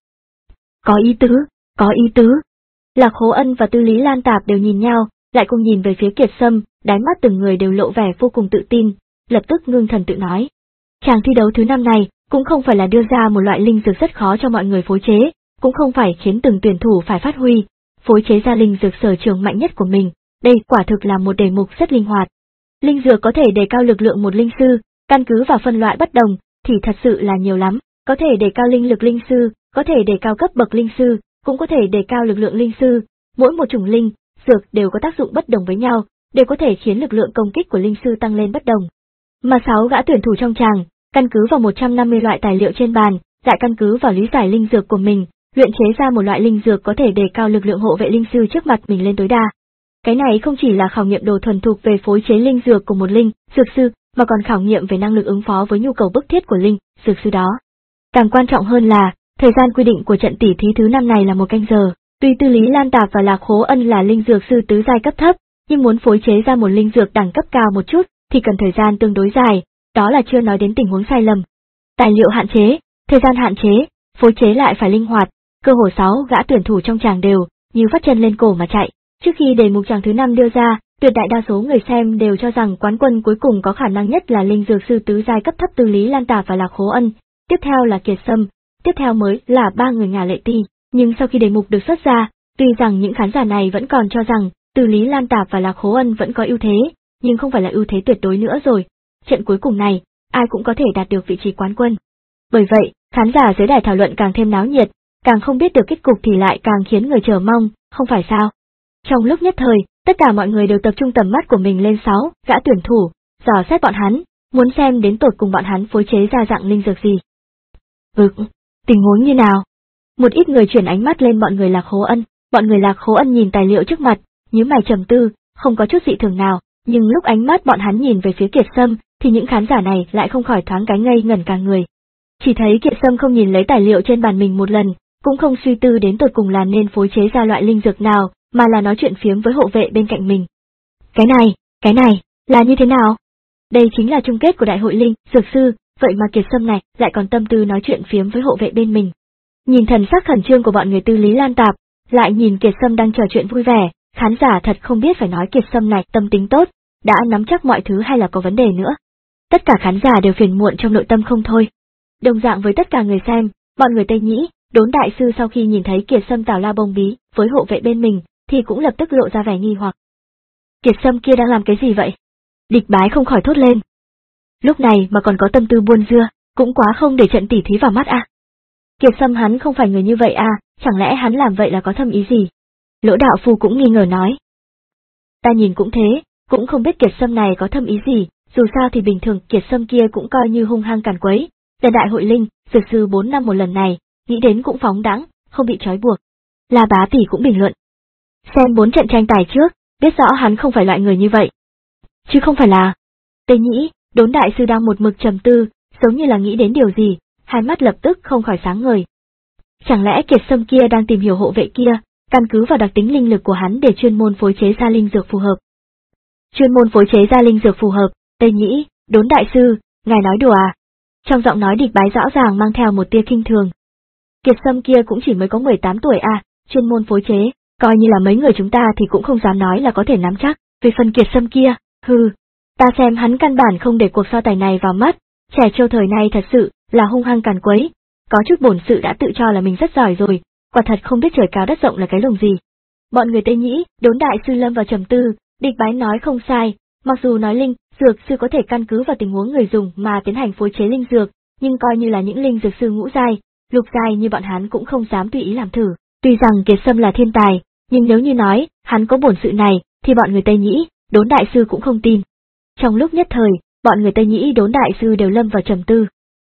Có ý tứ, có ý tứ. Lạc Hố Ân và Tư Lý Lan Tạp đều nhìn nhau, lại cùng nhìn về phía Kiệt Sâm, đáy mắt từng người đều lộ vẻ vô cùng tự tin, lập tức ngưng thần tự nói. Chàng thi đấu thứ năm này, cũng không phải là đưa ra một loại linh dược rất khó cho mọi người phối chế, cũng không phải khiến từng tuyển thủ phải phát huy, phối chế ra linh dược sở trường mạnh nhất của mình, đây quả thực là một đề mục rất linh hoạt. Linh dược có thể đề cao lực lượng một linh sư, căn cứ vào phân loại bất đồng, thì thật sự là nhiều lắm, có thể đề cao linh lực linh sư, có thể đề cao cấp bậc linh sư, cũng có thể đề cao lực lượng linh sư, mỗi một chủng linh, dược đều có tác dụng bất đồng với nhau, đều có thể khiến lực lượng công kích của linh sư tăng lên bất đồng. Mà sáu gã tuyển thủ trong tràng, căn cứ vào một trăm năm mươi loại tài liệu trên bàn, lại căn cứ vào lý giải linh dược của mình, luyện chế ra một loại linh dược có thể đề cao lực lượng hộ vệ linh sư trước mặt mình lên tối đa. Cái này không chỉ là khảo nghiệm đồ thuần thục về phối chế linh dược của một linh, dược sư, mà còn khảo nghiệm về năng lực ứng phó với nhu cầu bức thiết của linh, dược sư đó. Càng quan trọng hơn là, thời gian quy định của trận tỷ thí thứ năm này là một canh giờ, tuy Tư Lý Lan Tạp và Lạc Hố Ân là linh dược sư tứ giai cấp thấp, nhưng muốn phối chế ra một linh dược đẳng cấp cao một chút, thì cần thời gian tương đối dài, đó là chưa nói đến tình huống sai lầm. Tài liệu hạn chế, thời gian hạn chế, phối chế lại phải linh hoạt, cơ hồ sáu gã tuyển thủ trong tràng đều như vắt chân lên cổ mà chạy. Trước khi đề mục tràng thứ năm đưa ra, tuyệt đại đa số người xem đều cho rằng quán quân cuối cùng có khả năng nhất là linh dược sư tứ giai cấp thấp Tư Lý Lan Tạp và Lạc Khố Ân, tiếp theo là Kiệt Sâm, tiếp theo mới là ba người Ngà Lệ Ti. Nhưng sau khi đề mục được xuất ra, tuy rằng những khán giả này vẫn còn cho rằng Tư Lý Lan Tạp và Lạc Khố Ân vẫn có ưu thế, nhưng không phải là ưu thế tuyệt đối nữa rồi. Trận cuối cùng này, ai cũng có thể đạt được vị trí quán quân. Bởi vậy, khán giả dưới đài thảo luận càng thêm náo nhiệt, càng không biết được kết cục thì lại càng khiến người chờ mong, không phải sao? Trong lúc nhất thời, tất cả mọi người đều tập trung tầm mắt của mình lên sáu gã tuyển thủ, dò xét bọn hắn, muốn xem đến tột cùng bọn hắn phối chế ra dạng linh dược gì. Ừ, tình huống như nào? Một ít người chuyển ánh mắt lên bọn người Lạc Khố Ân, bọn người Lạc Khố Ân nhìn tài liệu trước mặt, nhíu mày trầm tư, không có chút dị thường nào, nhưng lúc ánh mắt bọn hắn nhìn về phía Kiệt Sâm, thì những khán giả này lại không khỏi thoáng cái ngây ngẩn cả người. Chỉ thấy Kiệt Sâm không nhìn lấy tài liệu trên bàn mình một lần, cũng không suy tư đến tột cùng là nên phối chế ra loại linh dược nào, mà là nói chuyện phiếm với hộ vệ bên cạnh mình. Cái này, cái này, là như thế nào? Đây chính là chung kết của đại hội linh, dược sư, vậy mà Kiệt Sâm này lại còn tâm tư nói chuyện phiếm với hộ vệ bên mình. Nhìn thần sắc khẩn trương của bọn người Tư Lý Lan Tạp, lại nhìn Kiệt Sâm đang trò chuyện vui vẻ, khán giả thật không biết phải nói Kiệt Sâm này tâm tính tốt, đã nắm chắc mọi thứ hay là có vấn đề nữa. Tất cả khán giả đều phiền muộn trong nội tâm không thôi. Đồng dạng với tất cả người xem, bọn người Tây Nhĩ, Đốn đại sư sau khi nhìn thấy Kiệt Sâm tào lao bông bí với hộ vệ bên mình, thì cũng lập tức lộ ra vẻ nghi hoặc. Kiệt Sâm kia đang làm cái gì vậy? Địch Bái không khỏi thốt lên. Lúc này mà còn có tâm tư buôn dưa, cũng quá không để trận tỉ thí vào mắt à. Kiệt Sâm hắn không phải người như vậy à, chẳng lẽ hắn làm vậy là có thâm ý gì? Lỗ đạo phu cũng nghi ngờ nói. Ta nhìn cũng thế, cũng không biết Kiệt Sâm này có thâm ý gì, dù sao thì bình thường Kiệt Sâm kia cũng coi như hung hăng càn quấy. Lần đại hội linh, dược sư bốn năm một lần này, nghĩ đến cũng phóng đãng, không bị trói buộc. La Bá Tỷ cũng bình luận. Xem bốn trận tranh tài trước, biết rõ hắn không phải loại người như vậy. Chứ không phải là. Tây Nhĩ, Đốn đại sư đang một mực trầm tư, giống như là nghĩ đến điều gì, hai mắt lập tức không khỏi sáng ngời. Chẳng lẽ Kiệt Sâm kia đang tìm hiểu hộ vệ kia, căn cứ vào đặc tính linh lực của hắn để chuyên môn phối chế ra linh dược phù hợp. Chuyên môn phối chế ra linh dược phù hợp, Tây Nhĩ, Đốn đại sư, ngài nói đùa à? Trong giọng nói Địch Bái rõ ràng mang theo một tia kinh thường. Kiệt Sâm kia cũng chỉ mới có mười tám tuổi à, chuyên môn phối chế, coi như là mấy người chúng ta thì cũng không dám nói là có thể nắm chắc, về phần Kiệt Sâm kia, hừ, ta xem hắn căn bản không để cuộc so tài này vào mắt, trẻ trâu thời này thật sự là hung hăng càn quấy, có chút bổn sự đã tự cho là mình rất giỏi rồi, quả thật không biết trời cao đất rộng là cái lồng gì. Bọn người Tây Nhĩ, Đốn đại sư lâm vào trầm tư, Địch Bái nói không sai, mặc dù nói linh dược sư có thể căn cứ vào tình huống người dùng mà tiến hành phối chế linh dược, nhưng coi như là những linh dược sư ngũ giai, lục giai như bọn hắn cũng không dám tùy ý làm thử. Tuy rằng Kiệt Sâm là thiên tài, nhưng nếu như nói hắn có bổn sự này, thì bọn người Tây Nhĩ, Đốn đại sư cũng không tin. Trong lúc nhất thời, bọn người Tây Nhĩ, Đốn đại sư đều lâm vào trầm tư.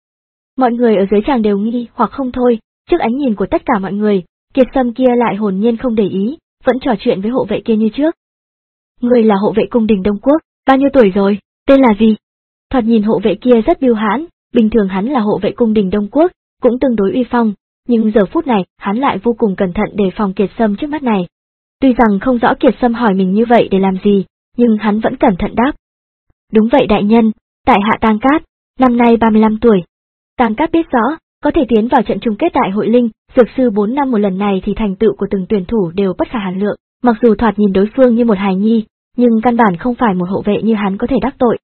Mọi người ở dưới tràng đều nghi hoặc không thôi, trước ánh nhìn của tất cả mọi người, Kiệt Sâm kia lại hồn nhiên không để ý, vẫn trò chuyện với hộ vệ kia như trước. Người là hộ vệ cung đình Đông Quốc, bao nhiêu tuổi rồi, tên là gì? Thoạt nhìn hộ vệ kia rất biêu hãn, bình thường hắn là hộ vệ cung đình Đông Quốc, cũng tương đối uy phong, nhưng giờ phút này hắn lại vô cùng cẩn thận đề phòng Kiệt Sâm trước mắt này. Tuy rằng không rõ Kiệt Sâm hỏi mình như vậy để làm gì, nhưng hắn vẫn cẩn thận đáp. Đúng vậy đại nhân, tại hạ Tang Cát, năm nay ba mươi lăm tuổi. Tang Cát biết rõ, có thể tiến vào trận chung kết đại hội linh, dược sư bốn năm một lần này thì thành tựu của từng tuyển thủ đều bất khả hạn lượng, mặc dù thoạt nhìn đối phương như một hài nhi, nhưng căn bản không phải một hộ vệ như hắn có thể đắc tội.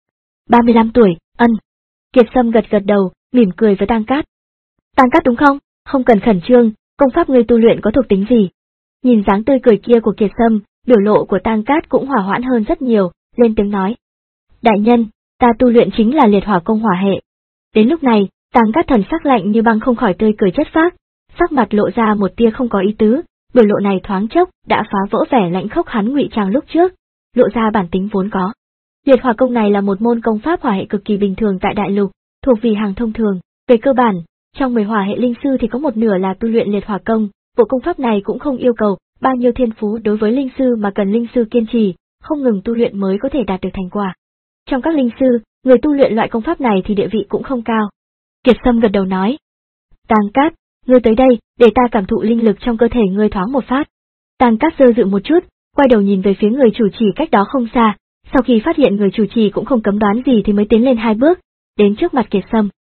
ba mươi lăm tuổi, ân. Kiệt Sâm gật gật đầu, mỉm cười với Tang Cát. Tang Cát đúng không? Không cần khẩn trương, công pháp ngươi tu luyện có thuộc tính gì? Nhìn dáng tươi cười kia của Kiệt Sâm, biểu lộ của Tang Cát cũng hòa hoãn hơn rất nhiều, lên tiếng nói. Đại nhân, ta tu luyện chính là liệt hỏa công hỏa hệ. Đến lúc này, Tang Cát thần sắc lạnh như băng không khỏi tươi cười chất phác, sắc mặt lộ ra một tia không có ý tứ, biểu lộ này thoáng chốc đã phá vỡ vẻ lạnh khốc hắn ngụy trang lúc trước, lộ ra bản tính vốn có. Liệt hỏa công này là một môn công pháp hỏa hệ cực kỳ bình thường tại đại lục, thuộc vì hàng thông thường. Về cơ bản, trong mười hỏa hệ linh sư thì có một nửa là tu luyện liệt hỏa công, bộ công pháp này cũng không yêu cầu bao nhiêu thiên phú đối với linh sư mà cần linh sư kiên trì, không ngừng tu luyện mới có thể đạt được thành quả. Trong các linh sư, người tu luyện loại công pháp này thì địa vị cũng không cao. Kiệt Sâm gật đầu nói. Tang Cát, ngươi tới đây, để ta cảm thụ linh lực trong cơ thể ngươi thoáng một phát. Tang Cát giơ dự một chút, quay đầu nhìn về phía người chủ trì cách đó không xa, sau khi phát hiện người chủ trì cũng không cấm đoán gì thì mới tiến lên hai bước, đến trước mặt Kiệt Sâm.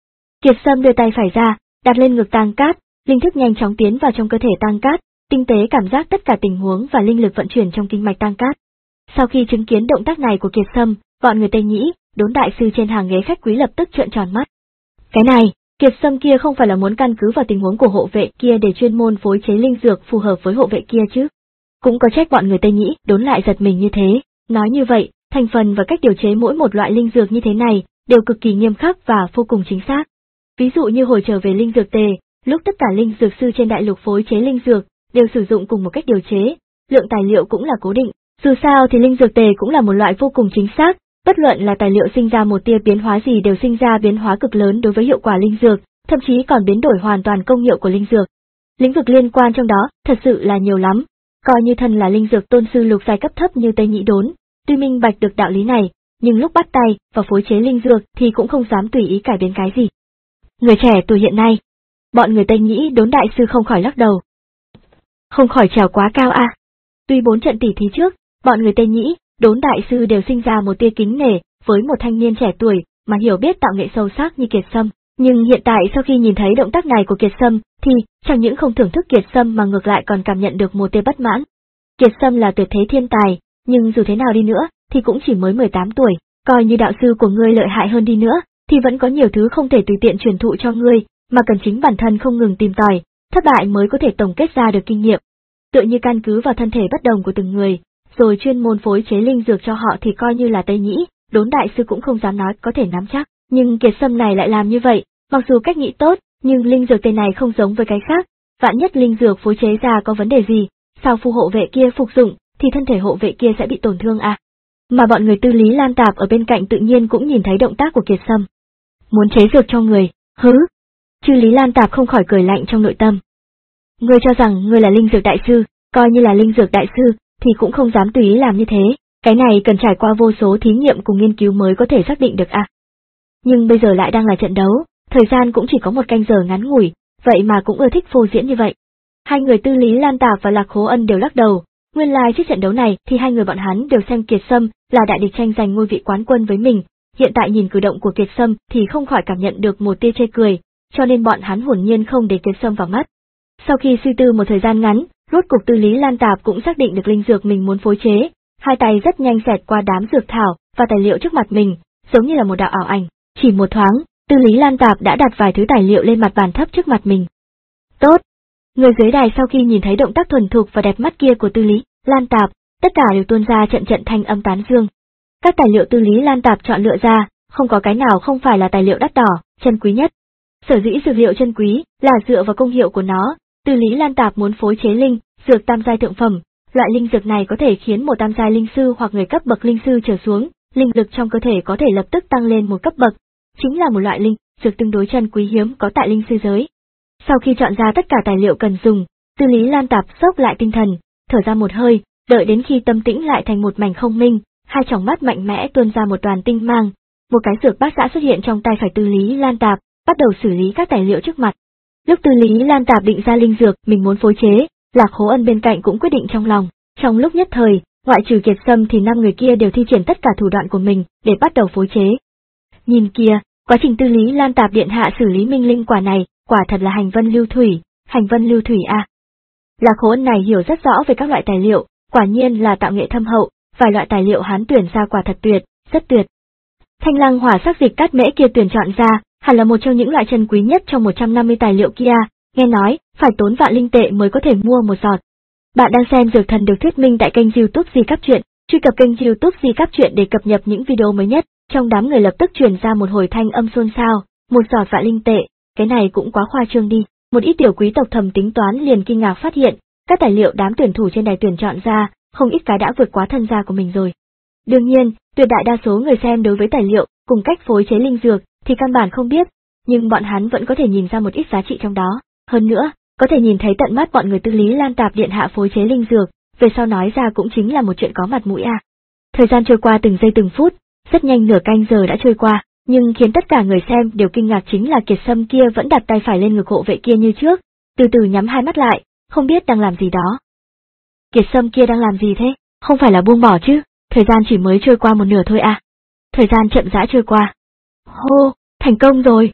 Kiệt Sâm đưa tay phải ra, đặt lên ngực Tang Cát, linh thức nhanh chóng tiến vào trong cơ thể Tang Cát, tinh tế cảm giác tất cả tình huống và linh lực vận chuyển trong kinh mạch Tang Cát. Sau khi chứng kiến động tác này của Kiệt Sâm, bọn người Tây Nhĩ, Đốn đại sư trên hàng ghế khách quý lập tức trợn tròn mắt. Cái này, Kiệt Sâm kia không phải là muốn căn cứ vào tình huống của hộ vệ kia để chuyên môn phối chế linh dược phù hợp với hộ vệ kia chứ? Cũng có trách bọn người Tây Nhĩ, Đốn lại giật mình như thế. Nói như vậy, thành phần và cách điều chế mỗi một loại linh dược như thế này đều cực kỳ nghiêm khắc và vô cùng chính xác. Ví dụ như hồi trở về linh dược tề, lúc tất cả linh dược sư trên đại lục phối chế linh dược đều sử dụng cùng một cách điều chế, lượng tài liệu cũng là cố định. Dù sao thì linh dược tề cũng là một loại vô cùng chính xác, bất luận là tài liệu sinh ra một tia biến hóa gì đều sinh ra biến hóa cực lớn đối với hiệu quả linh dược, thậm chí còn biến đổi hoàn toàn công hiệu của linh dược. Lĩnh vực liên quan trong đó thật sự là nhiều lắm, coi như thân là linh dược tôn sư lục giai cấp thấp như Tây Nhĩ Đốn, tuy minh bạch được đạo lý này, nhưng lúc bắt tay vào phối chế linh dược thì cũng không dám tùy ý cải biến cái gì. Người trẻ tuổi hiện nay, bọn người Tây Nhĩ Đốn đại sư không khỏi lắc đầu. Không khỏi trèo quá cao a. À. Tuy bốn trận tỉ thí trước, bọn người Tây Nhĩ Đốn đại sư đều sinh ra một tia kính nể với một thanh niên trẻ tuổi mà hiểu biết tạo nghệ sâu sắc như Kiệt Sâm, nhưng hiện tại sau khi nhìn thấy động tác này của Kiệt Sâm thì chẳng những không thưởng thức Kiệt Sâm mà ngược lại còn cảm nhận được một tia bất mãn. Kiệt Sâm là tuyệt thế thiên tài, nhưng dù thế nào đi nữa thì cũng chỉ mới mười tám tuổi, coi như đạo sư của ngươi lợi hại hơn đi nữa thì vẫn có nhiều thứ không thể tùy tiện truyền thụ cho ngươi, mà cần chính bản thân không ngừng tìm tòi, thất bại mới có thể tổng kết ra được kinh nghiệm. Tựa như căn cứ vào thân thể bất đồng của từng người, rồi chuyên môn phối chế linh dược cho họ thì coi như là Tây Nhĩ Đốn đại sư cũng không dám nói có thể nắm chắc, nhưng Kiệt Sâm này lại làm như vậy, mặc dù cách nghĩ tốt, nhưng linh dược tên này không giống với cái khác, vạn nhất linh dược phối chế ra có vấn đề gì, sao phù hộ vệ kia phục dụng, thì thân thể hộ vệ kia sẽ bị tổn thương à. Mà bọn người Tư Lý Lan Tạp ở bên cạnh tự nhiên cũng nhìn thấy động tác của Kiệt Sâm. Muốn chế dược cho người, hứ? Chư Lý Lan Tạp không khỏi cười lạnh trong nội tâm. Ngươi cho rằng ngươi là linh dược đại sư, coi như là linh dược đại sư, thì cũng không dám tùy ý làm như thế, cái này cần trải qua vô số thí nghiệm cùng nghiên cứu mới có thể xác định được à. Nhưng bây giờ lại đang là trận đấu, thời gian cũng chỉ có một canh giờ ngắn ngủi, vậy mà cũng ưa thích phô diễn như vậy. Hai người Tư Lý Lan Tạp và Lạc Khố Ân đều lắc đầu, nguyên lai like trước trận đấu này thì hai người bọn hắn đều xem Kiệt Sâm là đại địch tranh giành ngôi vị quán quân với mình, hiện tại nhìn cử động của Kiệt Sâm thì không khỏi cảm nhận được một tia chê cười, cho nên bọn hắn hồn nhiên không để Kiệt Sâm vào mắt. Sau khi suy tư một thời gian ngắn, rốt cục Tư Lý Lan Tạp cũng xác định được linh dược mình muốn phối chế, hai tay rất nhanh xẹt qua đám dược thảo và tài liệu trước mặt mình, giống như là một đạo ảo ảnh, chỉ một thoáng, Tư Lý Lan Tạp đã đặt vài thứ tài liệu lên mặt bàn thấp trước mặt mình. Tốt! Người dưới đài sau khi nhìn thấy động tác thuần thục và đẹp mắt kia của Tư Lý Lan Tạp, tất cả đều tuôn ra trận trận thanh âm tán dương. Các tài liệu Tư Lý Lan Tạp chọn lựa ra, không có cái nào không phải là tài liệu đắt đỏ, chân quý nhất. Sở dĩ dược liệu chân quý là dựa vào công hiệu của nó, Tư Lý Lan Tạp muốn phối chế linh dược tam giai thượng phẩm, loại linh dược này có thể khiến một tam giai linh sư hoặc người cấp bậc linh sư trở xuống, linh lực trong cơ thể có thể lập tức tăng lên một cấp bậc, chính là một loại linh dược tương đối chân quý hiếm có tại linh sư giới. Sau khi chọn ra tất cả tài liệu cần dùng, Tư Lý Lan Tạp sốc lại tinh thần, thở ra một hơi, đợi đến khi tâm tĩnh lại thành một mảnh không minh, hai tròng mắt mạnh mẽ tuôn ra một đoàn tinh mang, một cái dược bát giã xuất hiện trong tay phải Tư Lý Lan Tạp, bắt đầu xử lý các tài liệu trước mặt. Lúc Tư Lý Lan Tạp định ra linh dược mình muốn phối chế, Lạc Khố Ân bên cạnh cũng quyết định trong lòng, trong lúc nhất thời, ngoại trừ Kiệt Sâm thì năm người kia đều thi triển tất cả thủ đoạn của mình để bắt đầu phối chế. Nhìn kìa, quá trình Tư Lý Lan Tạp điện hạ xử lý minh linh quả này, quả thật là hành vân lưu thủy, hành vân lưu thủy a. À. Lạc Khố Ân này hiểu rất rõ về các loại tài liệu, quả nhiên là tạo nghệ thâm hậu, vài loại tài liệu hắn tuyển ra quả thật tuyệt, rất tuyệt. Thanh lăng hỏa sắc dịch cát mễ kia tuyển chọn ra, hẳn là một trong những loại chân quý nhất trong một trăm năm mươi tài liệu kia, nghe nói, phải tốn vạn linh tệ mới có thể mua một giọt. Bạn đang xem Dược Thần được thuyết minh tại kênh YouTube Di Cáp Truyện, truy cập kênh YouTube Di Cáp Truyện để cập nhật những video mới nhất. Trong đám người lập tức truyền ra một hồi thanh âm xôn xao, một giọt vạn linh tệ, cái này cũng quá khoa trương đi. Một ít tiểu quý tộc thầm tính toán liền kinh ngạc phát hiện, các tài liệu đám tuyển thủ trên đài tuyển chọn ra, không ít cái đã vượt quá thân gia của mình rồi. Đương nhiên, tuyệt đại đa số người xem đối với tài liệu cùng cách phối chế linh dược thì căn bản không biết, nhưng bọn hắn vẫn có thể nhìn ra một ít giá trị trong đó. Hơn nữa, có thể nhìn thấy tận mắt bọn người Tư Lý Lan Tạp điện hạ phối chế linh dược, về sau nói ra cũng chính là một chuyện có mặt mũi à. Thời gian trôi qua từng giây từng phút, rất nhanh nửa canh giờ đã trôi qua, nhưng khiến tất cả người xem đều kinh ngạc chính là Kiệt Sâm kia vẫn đặt tay phải lên ngực hộ vệ kia như trước, từ từ nhắm hai mắt lại, không biết đang làm gì đó. Kiệt Sâm kia đang làm gì thế? Không phải là buông bỏ chứ? Thời gian chỉ mới trôi qua một nửa thôi à? Thời gian chậm rãi trôi qua. Hô, thành công rồi!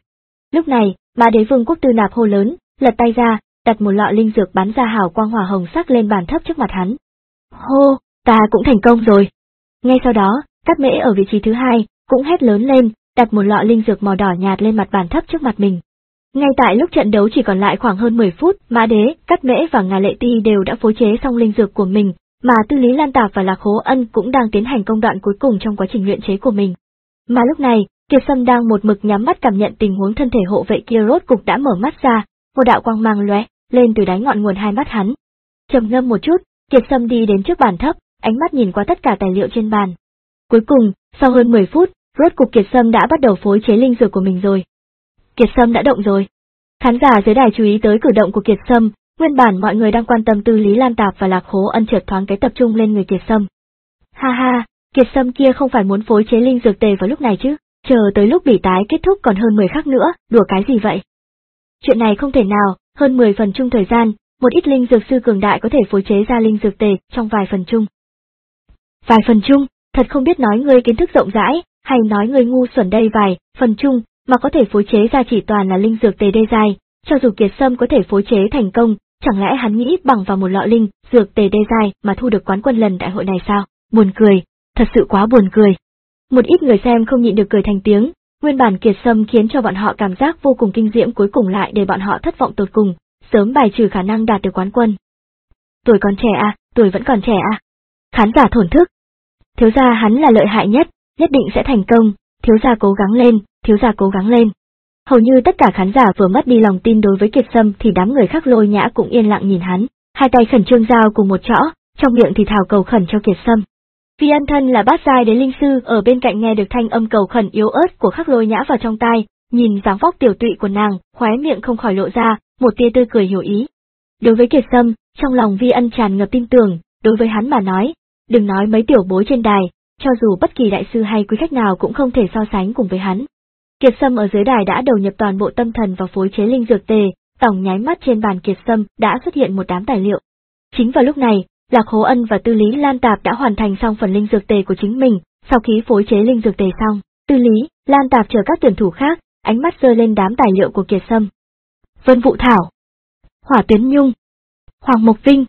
Lúc này, Mã Đế Vương Quốc Tư Nạp hô lớn, lật tay ra, đặt một lọ linh dược bắn ra hào quang hỏa hồng sắc lên bàn thấp trước mặt hắn. Hô, ta cũng thành công rồi. Ngay sau đó, Cát Mễ ở vị trí thứ hai, cũng hét lớn lên, đặt một lọ linh dược màu đỏ nhạt lên mặt bàn thấp trước mặt mình. Ngay tại lúc trận đấu chỉ còn lại khoảng hơn mười phút, Mã Đế, Cát Mễ và Ngà Lệ Ti đều đã phối chế xong linh dược của mình, mà Tư Lý Lan Tạp và Lạc Hố Ân cũng đang tiến hành công đoạn cuối cùng trong quá trình luyện chế của mình. Mà lúc này, Kiệt Sâm đang một mực nhắm mắt cảm nhận tình huống thân thể hộ vệ kia rốt cục đã mở mắt ra, một đạo quang mang lóe lên từ đáy ngọn nguồn hai mắt hắn. Trầm ngâm một chút, Kiệt Sâm đi đến trước bàn thấp, ánh mắt nhìn qua tất cả tài liệu trên bàn. Cuối cùng, sau hơn mười phút, rốt cục Kiệt Sâm đã bắt đầu phối chế linh dược của mình rồi. Kiệt Sâm đã động rồi. Khán giả dưới đài chú ý tới cử động của Kiệt Sâm, nguyên bản mọi người đang quan tâm Tư Lý Lan Tạp và Lạc Hố Ân chợt thoáng cái tập trung lên người Kiệt Sâm. Ha ha, Kiệt Sâm kia không phải muốn phối chế linh dược tề vào lúc này chứ, chờ tới lúc bỉ tái kết thúc còn hơn mười khắc nữa, đùa cái gì vậy? Chuyện này không thể nào, hơn mười phần chung thời gian, một ít linh dược sư cường đại có thể phối chế ra linh dược tề trong vài phần chung. Vài phần chung, thật không biết nói ngươi kiến thức rộng rãi, hay nói ngươi ngu xuẩn đây vài phần chung, mà có thể phối chế ra chỉ toàn là linh dược tề đê dài, cho dù Kiệt Sâm có thể phối chế thành công, chẳng lẽ hắn nghĩ bằng vào một lọ linh dược tề đê dài mà thu được quán quân lần đại hội này sao? Buồn cười, thật sự quá buồn cười. Một ít người xem không nhịn được cười thành tiếng, nguyên bản Kiệt Sâm khiến cho bọn họ cảm giác vô cùng kinh diễm cuối cùng lại để bọn họ thất vọng tột cùng, sớm bài trừ khả năng đạt được quán quân. Tuổi còn trẻ à, tuổi vẫn còn trẻ à. Khán giả thổn thức. Thiếu gia hắn là lợi hại nhất, nhất định sẽ thành công, thiếu gia cố gắng lên, thiếu gia cố gắng lên. Hầu như tất cả khán giả vừa mất đi lòng tin đối với Kiệt Sâm thì đám người khác Lôi Nhã cũng yên lặng nhìn hắn, hai tay khẩn trương giao cùng một chõ, trong miệng thì thào cầu khẩn cho Kiệt Sâm. Vì ân thân là bát giai đế linh sư ở bên cạnh nghe được thanh âm cầu khẩn yếu ớt của Khắc Lôi Nhã vào trong tai, nhìn dáng vóc tiểu tụy của nàng, khóe miệng không khỏi lộ ra một tia tươi cười hiểu ý. Đối với Kiệt Sâm, trong lòng Vi Ân tràn ngập tin tưởng, đối với hắn mà nói, đừng nói mấy tiểu bối trên đài, cho dù bất kỳ đại sư hay quý khách nào cũng không thể so sánh cùng với hắn. Kiệt Sâm ở dưới đài đã đầu nhập toàn bộ tâm thần vào phối chế linh dược tề, tổng nháy mắt trên bàn Kiệt Sâm đã xuất hiện một đám tài liệu. Chính vào lúc này, Lạc Hố Ân và Tư Lý Lan Tạp đã hoàn thành xong phần linh dược tề của chính mình, sau khi phối chế linh dược tề xong, Tư Lý, Lan Tạp chờ các tuyển thủ khác, ánh mắt rơi lên đám tài liệu của Kiệt Sâm. Vân Vũ Thảo, Hỏa Tuyến Nhung, Hoàng Mộc Vinh.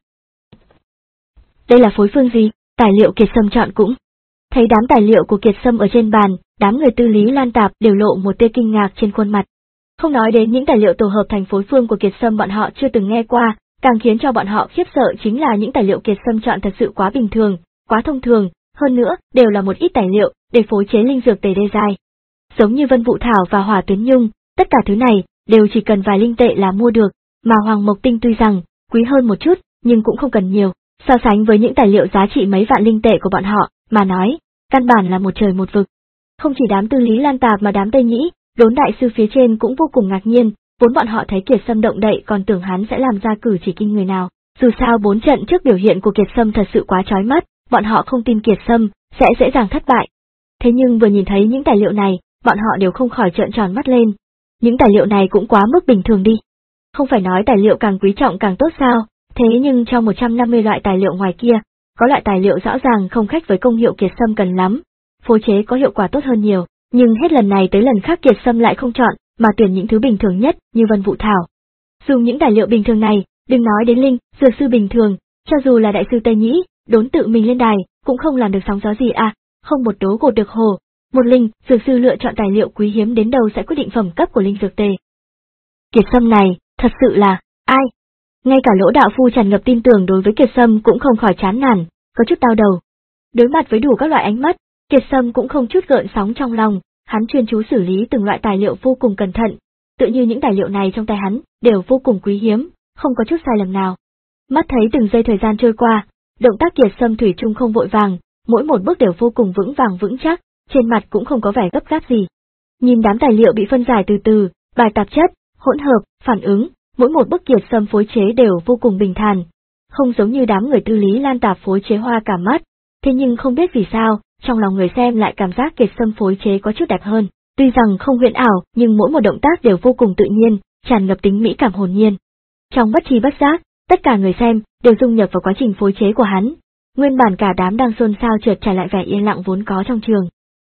Đây là phối phương gì? Tài liệu Kiệt Sâm chọn cũng. Thấy đám tài liệu của Kiệt Sâm ở trên bàn, đám người Tư Lý Lan Tạp đều lộ một tia kinh ngạc trên khuôn mặt. Không nói đến những tài liệu tổ hợp thành phối phương của Kiệt Sâm bọn họ chưa từng nghe qua, càng khiến cho bọn họ khiếp sợ chính là những tài liệu Kiệt Sâm chọn thật sự quá bình thường, quá thông thường, hơn nữa, đều là một ít tài liệu để phối chế linh dược tề đê dài. Giống như Vân Vũ Thảo và Hỏa Tuyến Nhung, tất cả thứ này đều chỉ cần vài linh tệ là mua được, mà Hoàng Mộc Tinh tuy rằng quý hơn một chút, nhưng cũng không cần nhiều, so sánh với những tài liệu giá trị mấy vạn linh tệ của bọn họ, mà nói, căn bản là một trời một vực. Không chỉ đám Tư Lý Lan Tạp mà đám Tây Nhĩ, đốn đại sư phía trên cũng vô cùng ngạc nhiên, vốn bọn họ thấy Kiệt Sâm động đậy còn tưởng hắn sẽ làm ra cử chỉ kinh người nào, dù sao bốn trận trước biểu hiện của Kiệt Sâm thật sự quá chói mắt, bọn họ không tin Kiệt Sâm sẽ dễ dàng thất bại. Thế nhưng vừa nhìn thấy những tài liệu này, bọn họ đều không khỏi trợn tròn mắt lên. Những tài liệu này cũng quá mức bình thường đi. Không phải nói tài liệu càng quý trọng càng tốt sao, thế nhưng trong một trăm năm mươi loại tài liệu ngoài kia, có loại tài liệu rõ ràng không khách với công hiệu Kiệt Sâm cần lắm, phối chế có hiệu quả tốt hơn nhiều, nhưng hết lần này tới lần khác Kiệt Sâm lại không chọn, mà tuyển những thứ bình thường nhất như Vân Vũ Thảo. Dùng những tài liệu bình thường này, đừng nói đến linh, dược sư bình thường, cho dù là đại sư Tây Nhĩ, đốn tự mình lên đài, cũng không làm được sóng gió gì à, không một đố gột được hồ. Một linh, dược sư lựa chọn tài liệu quý hiếm đến đâu sẽ quyết định phẩm cấp của linh dược tề. Kiệt Sâm này, thật sự là, ai? Ngay cả Lỗ đạo phu tràn ngập tin tưởng đối với Kiệt Sâm cũng không khỏi chán nản, có chút đau đầu. Đối mặt với đủ các loại ánh mắt, Kiệt Sâm cũng không chút gợn sóng trong lòng, hắn chuyên chú xử lý từng loại tài liệu vô cùng cẩn thận, tự như những tài liệu này trong tay hắn đều vô cùng quý hiếm, không có chút sai lầm nào. Mắt thấy từng giây thời gian trôi qua, động tác Kiệt Sâm thủy chung không vội vàng, mỗi một bước đều vô cùng vững vàng vững chắc, trên mặt cũng không có vẻ gấp gáp gì. Nhìn đám tài liệu bị phân giải từ từ, bài tạp chất, hỗn hợp, phản ứng, mỗi một bức Kiệt Sâm phối chế đều vô cùng bình thản, không giống như đám người Tư Lý Lan Tạp phối chế hoa cả mắt. Thế nhưng không biết vì sao, trong lòng người xem lại cảm giác Kiệt Sâm phối chế có chút đẹp hơn, tuy rằng không huyền ảo, nhưng mỗi một động tác đều vô cùng tự nhiên, tràn ngập tính mỹ cảm hồn nhiên. Trong bất tri bất giác, tất cả người xem đều dung nhập vào quá trình phối chế của hắn. Nguyên bản cả đám đang xôn xao chợt trả lại vẻ yên lặng vốn có trong trường.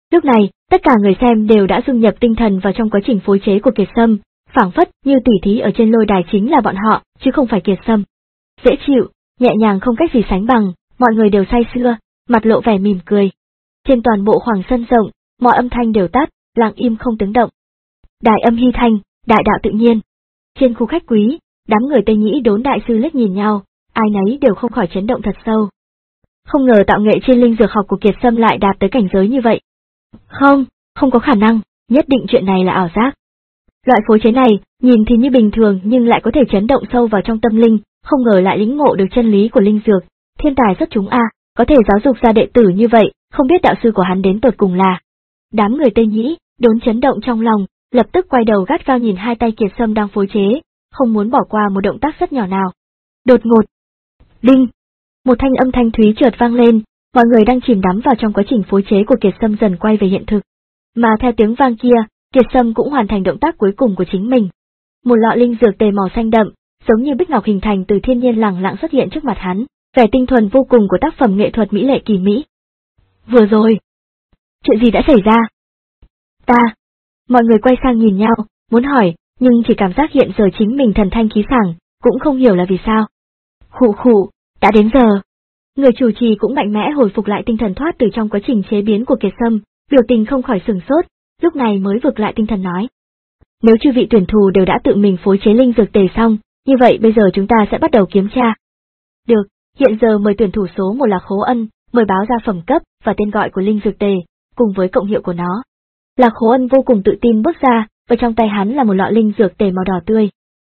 Lúc này, tất cả người xem đều đã dung nhập tinh thần vào trong quá trình phối chế của Kiệt Sâm, phảng phất như tỉ thí ở trên lôi đài chính là bọn họ, chứ không phải Kiệt Sâm. Dễ chịu, nhẹ nhàng không cách gì sánh bằng, mọi người đều say sưa, mặt lộ vẻ mỉm cười. Trên toàn bộ khoảng sân rộng, mọi âm thanh đều tắt, lặng im không tiếng động. Đại âm hy thanh, đại đạo tự nhiên. Trên khu khách quý, đám người Tây Nhĩ Đốn đại sư liếc nhìn nhau, ai nấy đều không khỏi chấn động thật sâu. Không ngờ tạo nghệ trên linh dược học của Kiệt Sâm lại đạt tới cảnh giới như vậy. Không, không có khả năng, nhất định chuyện này là ảo giác. Loại phối chế này, nhìn thì như bình thường nhưng lại có thể chấn động sâu vào trong tâm linh, không ngờ lại lĩnh ngộ được chân lý của linh dược, thiên tài xuất chúng a, có thể giáo dục ra đệ tử như vậy, không biết đạo sư của hắn đến tột cùng là. Đám người Tây Nhĩ Đốn chấn động trong lòng, lập tức quay đầu gắt gao nhìn hai tay Kiệt Sâm đang phối chế, không muốn bỏ qua một động tác rất nhỏ nào. Đột ngột, đinh, một thanh âm thanh thúy chợt vang lên, mọi người đang chìm đắm vào trong quá trình phối chế của Kiệt Sâm dần quay về hiện thực. Mà theo tiếng vang kia, Kiệt Sâm cũng hoàn thành động tác cuối cùng của chính mình. Một lọ linh dược tề màu xanh đậm, giống như bích ngọc hình thành từ thiên nhiên lẳng lặng xuất hiện trước mặt hắn, vẻ tinh thuần vô cùng của tác phẩm nghệ thuật mỹ lệ kỳ mỹ. Vừa rồi, chuyện gì đã xảy ra? Ta, mọi người quay sang nhìn nhau, muốn hỏi, nhưng chỉ cảm giác hiện giờ chính mình thần thanh khí sảng, cũng không hiểu là vì sao. Khụ khụ, đã đến giờ. Người chủ trì cũng mạnh mẽ hồi phục lại tinh thần thoát từ trong quá trình chế biến của Kiệt Sâm, biểu tình không khỏi sửng sốt, lúc này mới vực lại tinh thần nói. Nếu chư vị tuyển thủ đều đã tự mình phối chế linh dược tề xong, như vậy bây giờ chúng ta sẽ bắt đầu kiểm tra. Được, hiện giờ mời tuyển thủ số một là Khố Ân, mời báo ra phẩm cấp và tên gọi của linh dược tề, cùng với cộng hiệu của nó. Lạc Khố Ân vô cùng tự tin bước ra, và trong tay hắn là một lọ linh dược tề màu đỏ tươi.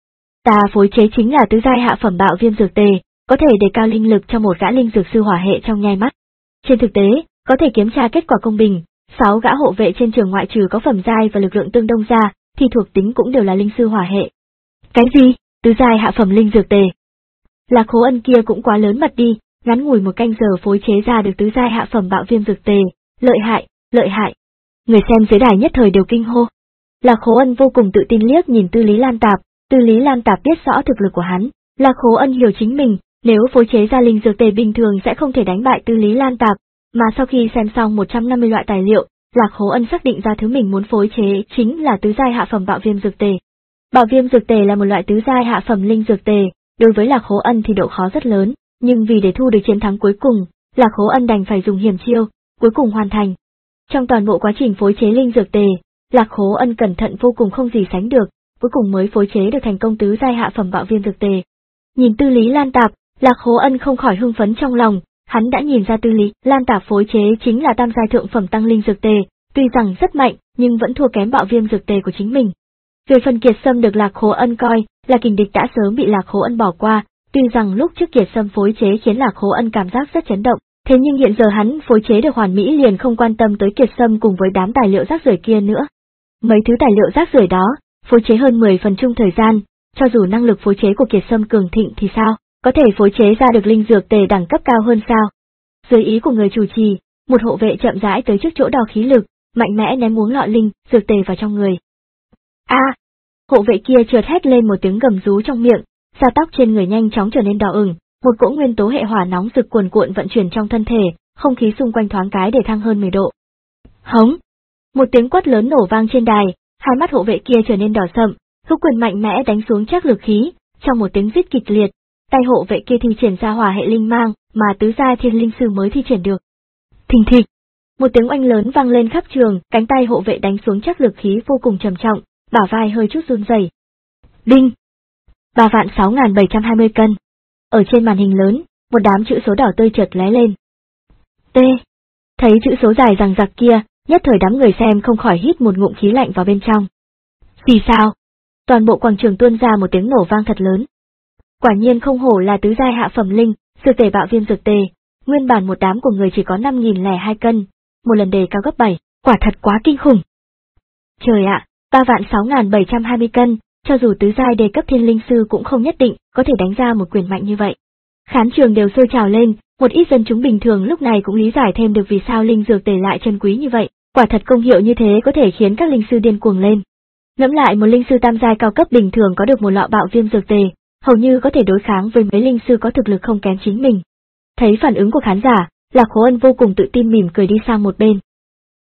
Ta phối chế chính là tứ giai hạ phẩm bạo viêm dược tề, có thể đề cao linh lực cho một gã linh dược sư hỏa hệ trong nháy mắt. Trên thực tế, có thể kiểm tra kết quả công bình, sáu gã hộ vệ trên trường ngoại trừ có phẩm giai và lực lượng tương đương ra, thì thuộc tính cũng đều là linh sư hỏa hệ. Cái gì? Tứ giai hạ phẩm linh dược tề? Lạc Khố Ân kia cũng quá lớn mật đi, ngắn ngủi một canh giờ phối chế ra được tứ giai hạ phẩm bạo viêm dược tề, lợi hại, lợi hại. Người xem dưới đài nhất thời đều kinh hô. Lạc Khố Ân vô cùng tự tin liếc nhìn Tư Lý Lan Tạp, Tư Lý Lan Tạp biết rõ thực lực của hắn, Lạc Khố Ân hiểu chính mình, nếu phối chế ra linh dược tề bình thường sẽ không thể đánh bại Tư Lý Lan Tạp, mà sau khi xem xong một trăm năm mươi loại tài liệu, Lạc Khố Ân xác định ra thứ mình muốn phối chế chính là tứ giai hạ phẩm bạo viêm dược tề. Bạo viêm dược tề là một loại tứ giai hạ phẩm linh dược tề, đối với Lạc Khố Ân thì độ khó rất lớn, nhưng vì để thu được chiến thắng cuối cùng, Lạc Khố Ân đành phải dùng hiểm chiêu, cuối cùng hoàn thành. Trong toàn bộ quá trình phối chế linh dược tề, Lạc Khố Ân cẩn thận vô cùng không gì sánh được, cuối cùng mới phối chế được thành công tứ giai hạ phẩm bạo viêm dược tề. Nhìn Tư Lý Lan Tạp, Lạc Khố Ân không khỏi hưng phấn trong lòng, hắn đã nhìn ra Tư Lý Lan Tạp phối chế chính là tam giai thượng phẩm tăng linh dược tề, tuy rằng rất mạnh, nhưng vẫn thua kém bạo viêm dược tề của chính mình. Về phần Kiệt Sâm được Lạc Khố Ân coi là kình địch đã sớm bị Lạc Khố Ân bỏ qua, tuy rằng lúc trước Kiệt Sâm phối chế khiến Lạc Khố Ân cảm giác rất chấn động, thế nhưng hiện giờ hắn phối chế được hoàn mỹ liền không quan tâm tới Kiệt Sâm cùng với đám tài liệu rác rưởi kia nữa. Mấy thứ tài liệu rác rưởi đó, phối chế hơn mười phần chung thời gian, cho dù năng lực phối chế của Kiệt Sâm cường thịnh thì sao, có thể phối chế ra được linh dược tề đẳng cấp cao hơn sao? Dưới ý của người chủ trì, một hộ vệ chậm rãi tới trước chỗ đo khí lực, mạnh mẽ ném uống lọ linh dược tề vào trong người. A! À, hộ vệ kia chợt hét lên một tiếng gầm rú trong miệng, da tóc trên người nhanh chóng trở nên đỏ ửng, một cỗ nguyên tố hệ hỏa nóng rực cuồn cuộn vận chuyển trong thân thể, không khí xung quanh thoáng cái để thăng hơn mười độ. Hống! Một tiếng quát lớn nổ vang trên đài, hai mắt hộ vệ kia trở nên đỏ sậm, húc quyền mạnh mẽ đánh xuống trác lực khí, trong một tiếng rít kịch liệt, tay hộ vệ kia thi triển ra hỏa hệ linh mang, mà tứ giai thiên linh sư mới thi triển được. Thình thịch! Một tiếng oanh lớn vang lên khắp trường, cánh tay hộ vệ đánh xuống trác lực khí vô cùng trầm trọng, bả vai hơi chút run rẩy. Đinh! Ba vạn sáu ngàn bảy trăm hai mươi cân. Ở trên màn hình lớn, một đám chữ số đỏ tươi chợt lóe lên. T. Thấy chữ số dài rằng rặc kia, nhất thời đám người xem không khỏi hít một ngụm khí lạnh vào bên trong. Vì sao? Toàn bộ quảng trường tuôn ra một tiếng nổ vang thật lớn. Quả nhiên không hổ là tứ giai hạ phẩm linh, dược tề bạo viêm dược tề, nguyên bản một đám của người chỉ có năm nghìn lẻ hai cân, một lần đề cao gấp bảy, quả thật quá kinh khủng. Trời ạ, ba vạn sáu ngàn bảy trăm hai mươi cân, cho dù tứ giai đề cấp thiên linh sư cũng không nhất định có thể đánh ra một quyền mạnh như vậy. Khán trường đều sôi trào lên, một ít dân chúng bình thường lúc này cũng lý giải thêm được vì sao linh dược tề lại chân quý như vậy, quả thật công hiệu như thế có thể khiến các linh sư điên cuồng lên. Ngẫm lại một linh sư tam giai cao cấp bình thường có được một lọ bạo viêm dược tề, hầu như có thể đối kháng với mấy linh sư có thực lực không kém chính mình. Thấy phản ứng của khán giả, Lạc Khố Ân vô cùng tự tin mỉm cười đi sang một bên.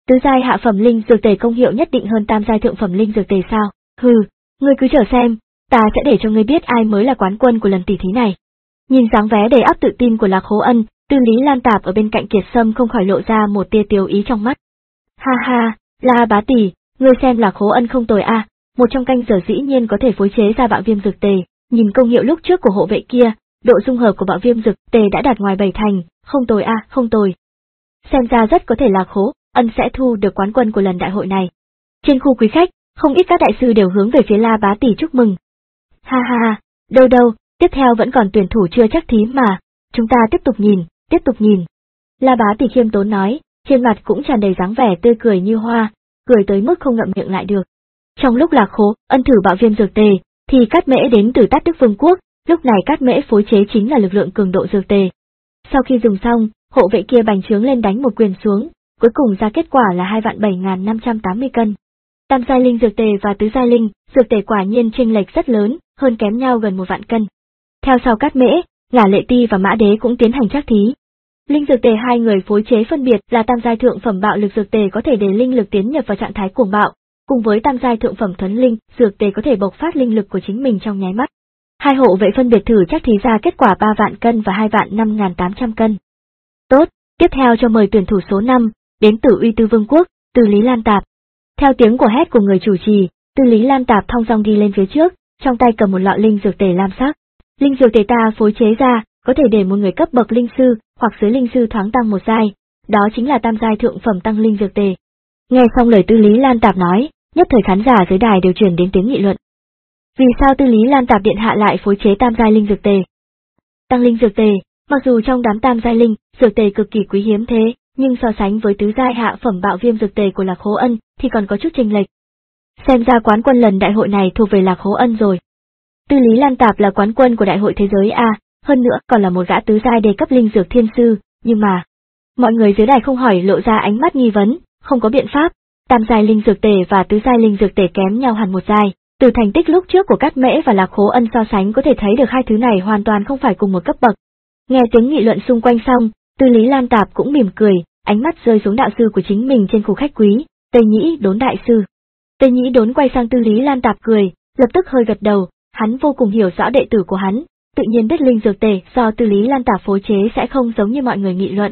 Tứ giai hạ phẩm linh dược tề công hiệu nhất định hơn tam giai thượng phẩm linh dược tề sao? Hừ, ngươi cứ chờ xem, ta sẽ để cho ngươi biết ai mới là quán quân của lần tỷ thí này. Nhìn dáng vẻ đầy ắp tự tin của Lạc Hố Ân, Tư Lý Lan Tạp ở bên cạnh Kiệt Sâm không khỏi lộ ra một tia tiêu ý trong mắt. Ha ha, La bá tỷ, ngươi xem Lạc Hố Ân không tồi a, à, một trong canh giờ dĩ nhiên có thể phối chế ra bạo viêm dược tề, nhìn công hiệu lúc trước của hộ vệ kia, độ dung hợp của bạo viêm dược tề đã đạt ngoài bảy thành, không tồi a, à, không tồi. Xem ra rất có thể Lạc Hố Ân sẽ thu được quán quân của lần đại hội này. Trên khu quý khách, không ít các đại sư đều hướng về phía La bá tỷ chúc mừng. Ha ha ha, đâu đâu, tiếp theo vẫn còn tuyển thủ chưa chắc thí mà, chúng ta tiếp tục nhìn, tiếp tục nhìn. La bá tỷ khiêm tốn nói, trên mặt cũng tràn đầy dáng vẻ tươi cười như hoa, cười tới mức không ngậm miệng lại được. Trong lúc Lạc Hố Ân thử bạo viêm dược tề, thì Cát Mễ đến từ Tát Đức Vương quốc, lúc này Cát Mễ phối chế chính là lực lượng cường độ dược tề. Sau khi dùng xong, hộ vệ kia bành trướng lên đánh một quyền xuống, cuối cùng ra kết quả là hai vạn bảy nghìn năm trăm tám mươi cân. Tam giai linh dược tề và tứ giai linh dược tề quả nhiên chênh lệch rất lớn, hơn kém nhau gần một vạn cân. Theo sau Cát Mễ, Ngả Lệ Ti và Mã Đế cũng tiến hành trắc thí. Linh dược tề hai người phối chế phân biệt là tam giai thượng phẩm bạo lực dược tề có thể để linh lực tiến nhập vào trạng thái cuồng bạo, cùng với tam giai thượng phẩm thuấn linh dược tề có thể bộc phát linh lực của chính mình trong nháy mắt. Hai hộ vệ phân biệt thử trắc thí ra kết quả ba vạn cân và hai vạn năm nghìn tám trăm cân. Tốt, tiếp theo cho mời tuyển thủ số năm, đến từ Uy Tư Vương quốc, Tư Lý Lan Tạp. Theo tiếng của hét của người chủ trì, Tư Lý Lan Tạp thong dong đi lên phía trước, trong tay cầm một lọ linh dược tề lam sắc. Linh dược tề ta phối chế ra, có thể để một người cấp bậc linh sư hoặc dưới linh sư thoáng tăng một giai, đó chính là tam giai thượng phẩm tăng linh dược tề. Nghe xong lời Tư Lý Lan Tạp nói, nhất thời khán giả dưới đài đều truyền đến tiếng nghị luận. Vì sao Tư Lý Lan Tạp điện hạ lại phối chế tam giai linh dược tề? Tăng linh dược tề, mặc dù trong đám tam giai linh dược tề cực kỳ quý hiếm thế, nhưng so sánh với tứ giai hạ phẩm bạo viêm dược tề của Lạc Hố Ân thì còn có chút chênh lệch. Xem ra quán quân lần đại hội này thuộc về Lạc Hố Ân rồi. Tư Lý Lan Tạp là quán quân của đại hội thế giới A, hơn nữa còn là một gã tứ giai đề cấp linh dược thiên sư, nhưng mà mọi người dưới đài không hỏi lộ ra ánh mắt nghi vấn, không có biện pháp, tam giai linh dược tề và tứ giai linh dược tề kém nhau hẳn một giai. Từ thành tích lúc trước của Cát Mễ và Lạc Hố Ân so sánh có thể thấy được hai thứ này hoàn toàn không phải cùng một cấp bậc. Nghe tiếng nghị luận xung quanh xong, Tư Lý Lan Tạp cũng mỉm cười, ánh mắt rơi xuống đạo sư của chính mình trên khu khách quý, Tây Nhĩ Đốn đại sư. Tây Nhĩ Đốn quay sang Tư Lý Lan Tạp cười, lập tức hơi gật đầu, hắn vô cùng hiểu rõ đệ tử của hắn, tự nhiên biết linh dược tề do Tư Lý Lan Tạp phối chế sẽ không giống như mọi người nghị luận.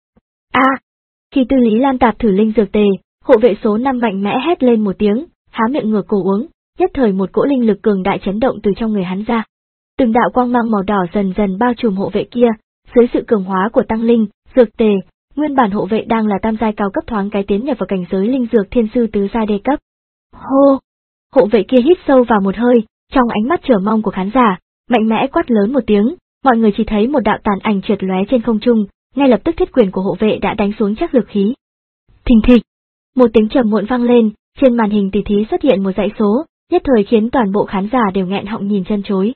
A, à, khi Tư Lý Lan Tạp thử linh dược tề, hộ vệ số năm mạnh mẽ hét lên một tiếng, há miệng ngửa cổ uống, nhất thời một cỗ linh lực cường đại chấn động từ trong người hắn ra. Từng đạo quang mang màu đỏ dần dần bao trùm hộ vệ kia, dưới sự cường hóa của tăng linh dược tề, nguyên bản hộ vệ đang là tam giai cao cấp thoáng cái tiến nhập vào cảnh giới linh dược thiên sư tứ giai đề cấp. Hô! Hộ vệ kia hít sâu vào một hơi, trong ánh mắt chờ mong của khán giả, mạnh mẽ quát lớn một tiếng, mọi người chỉ thấy một đạo tàn ảnh trượt lóe trên không trung, ngay lập tức thiết quyền của hộ vệ đã đánh xuống chắc lực khí. Thình thịch! Một tiếng trầm muộn vang lên, trên màn hình tỷ thí xuất hiện một dãy số, nhất thời khiến toàn bộ khán giả đều nghẹn họng nhìn chân chối.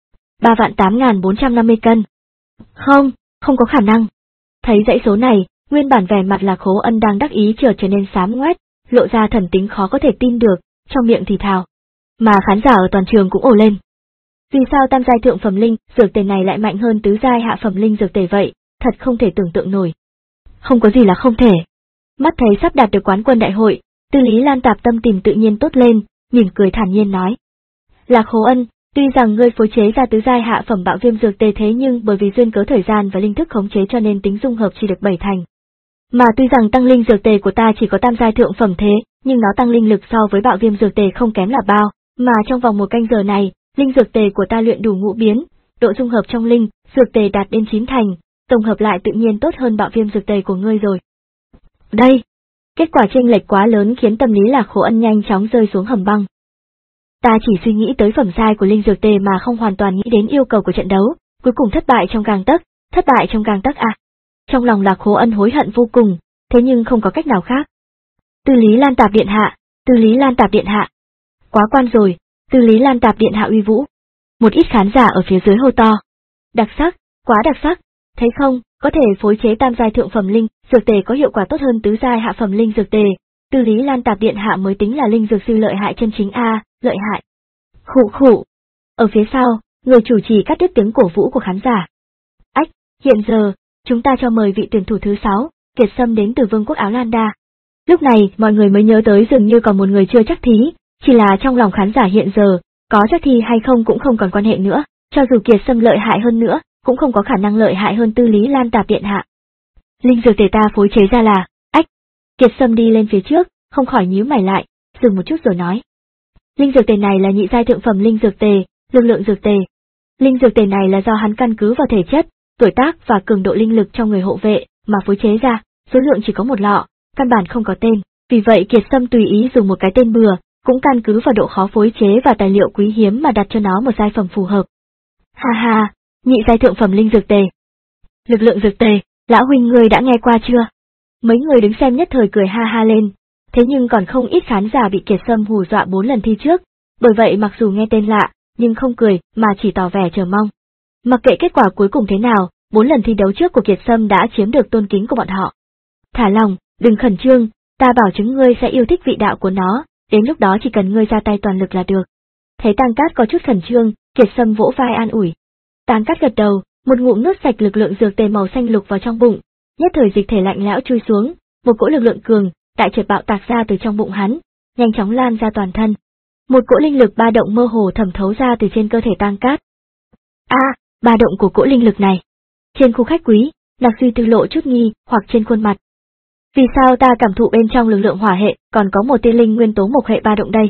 ba vạn tám nghìn bốn trăm năm mươi cân. Không, không có khả năng. Thấy dãy số này, nguyên bản vẻ mặt Lạc Hố Ân đang đắc ý chợt trở nên xám ngoét, lộ ra thần tính khó có thể tin được, trong miệng thì thào. Mà khán giả ở toàn trường cũng ồ lên. Vì sao tam giai thượng phẩm linh dược tề này lại mạnh hơn tứ giai hạ phẩm linh dược tề vậy, thật không thể tưởng tượng nổi. Không có gì là không thể. Mắt thấy sắp đạt được quán quân đại hội, Tư Lý Lan Tạp tâm tình tự nhiên tốt lên, mỉm cười thản nhiên nói. Lạc Hố Ân, tuy rằng ngươi phối chế ra tứ giai hạ phẩm bạo viêm dược tề thế nhưng bởi vì duyên cớ thời gian và linh thức khống chế cho nên tính dung hợp chỉ được bảy thành. Mà tuy rằng tăng linh dược tề của ta chỉ có tam giai thượng phẩm thế, nhưng nó tăng linh lực so với bạo viêm dược tề không kém là bao, mà trong vòng một canh giờ này, linh dược tề của ta luyện đủ ngũ biến, độ dung hợp trong linh dược tề đạt đến chín thành, tổng hợp lại tự nhiên tốt hơn bạo viêm dược tề của ngươi rồi. Đây, kết quả chênh lệch quá lớn khiến tâm lý Lạc Hố Ân nhanh chóng rơi xuống hầm băng. Ta chỉ suy nghĩ tới phẩm giai của linh dược tề mà không hoàn toàn nghĩ đến yêu cầu của trận đấu, cuối cùng thất bại trong gang tấc, thất bại trong gang tấc à. Trong lòng Lạc Hố Ân hối hận vô cùng, thế nhưng không có cách nào khác. Tư Lý Lan Tạp điện hạ, Tư Lý Lan Tạp điện hạ. Quá quan rồi, Tư Lý Lan Tạp điện hạ uy vũ. Một ít khán giả ở phía dưới hô to. Đặc sắc, quá đặc sắc, thấy không, có thể phối chế tam giai thượng phẩm linh dược tề có hiệu quả tốt hơn tứ giai hạ phẩm linh dược tề. Tư Lý Lan Tạp điện hạ mới tính là linh dược sư lợi hại chân chính a, lợi hại. Khụ khụ. Ở phía sau, người chủ trì cắt đứt tiếng cổ vũ của khán giả. Ách, hiện giờ, chúng ta cho mời vị tuyển thủ thứ sáu, Kiệt Sâm đến từ Vương quốc Áo Lan Đa. Lúc này, mọi người mới nhớ tới dường như còn một người chưa chắc thí, chỉ là trong lòng khán giả hiện giờ, có chắc thi hay không cũng không còn quan hệ nữa, cho dù Kiệt Sâm lợi hại hơn nữa, cũng không có khả năng lợi hại hơn Tư Lý Lan Tạp điện hạ. Linh dược tề ta phối chế ra là, ách. Kiệt Sâm đi lên phía trước, không khỏi nhíu mày lại, dừng một chút rồi nói. Linh dược tề này là nhị giai thượng phẩm linh dược tề, lực lượng dược tề. Linh dược tề này là do hắn căn cứ vào thể chất, tuổi tác và cường độ linh lực trong người hộ vệ mà phối chế ra, số lượng chỉ có một lọ, căn bản không có tên, vì vậy Kiệt Sâm tùy ý dùng một cái tên bừa, cũng căn cứ vào độ khó phối chế và tài liệu quý hiếm mà đặt cho nó một giai phẩm phù hợp. Ha ha, nhị giai thượng phẩm linh dược tề. Lực lượng dược tề, lão huynh ngươi đã nghe qua chưa? Mấy người đứng xem nhất thời cười ha ha lên, thế nhưng còn không ít khán giả bị Kiệt Sâm hù dọa bốn lần thi trước, bởi vậy mặc dù nghe tên lạ, nhưng không cười mà chỉ tỏ vẻ chờ mong. Mặc kệ kết quả cuối cùng thế nào, bốn lần thi đấu trước của Kiệt Sâm đã chiếm được tôn kính của bọn họ. Thả lòng, đừng khẩn trương, ta bảo chứng ngươi sẽ yêu thích vị đạo của nó, đến lúc đó chỉ cần ngươi ra tay toàn lực là được. Thấy Tang Cát có chút khẩn trương, Kiệt Sâm vỗ vai an ủi. Tang Cát gật đầu, một ngụm nuốt sạch lực lượng dược tề màu xanh lục vào trong bụng, nhất thời dịch thể lạnh lẽo chui xuống, một cỗ lực lượng cường đại chợt bạo tạc ra từ trong bụng hắn, nhanh chóng lan ra toàn thân. Một cỗ linh lực ba động mơ hồ thẩm thấu ra từ trên cơ thể Tang Cát. A, à, ba động của cỗ linh lực này. Trên khu khách quý, Lạc Duy Tư lộ chút nghi hoặc trên khuôn mặt. Vì sao ta cảm thụ bên trong lực lượng hỏa hệ còn có một tia linh nguyên tố mộc hệ ba động đây?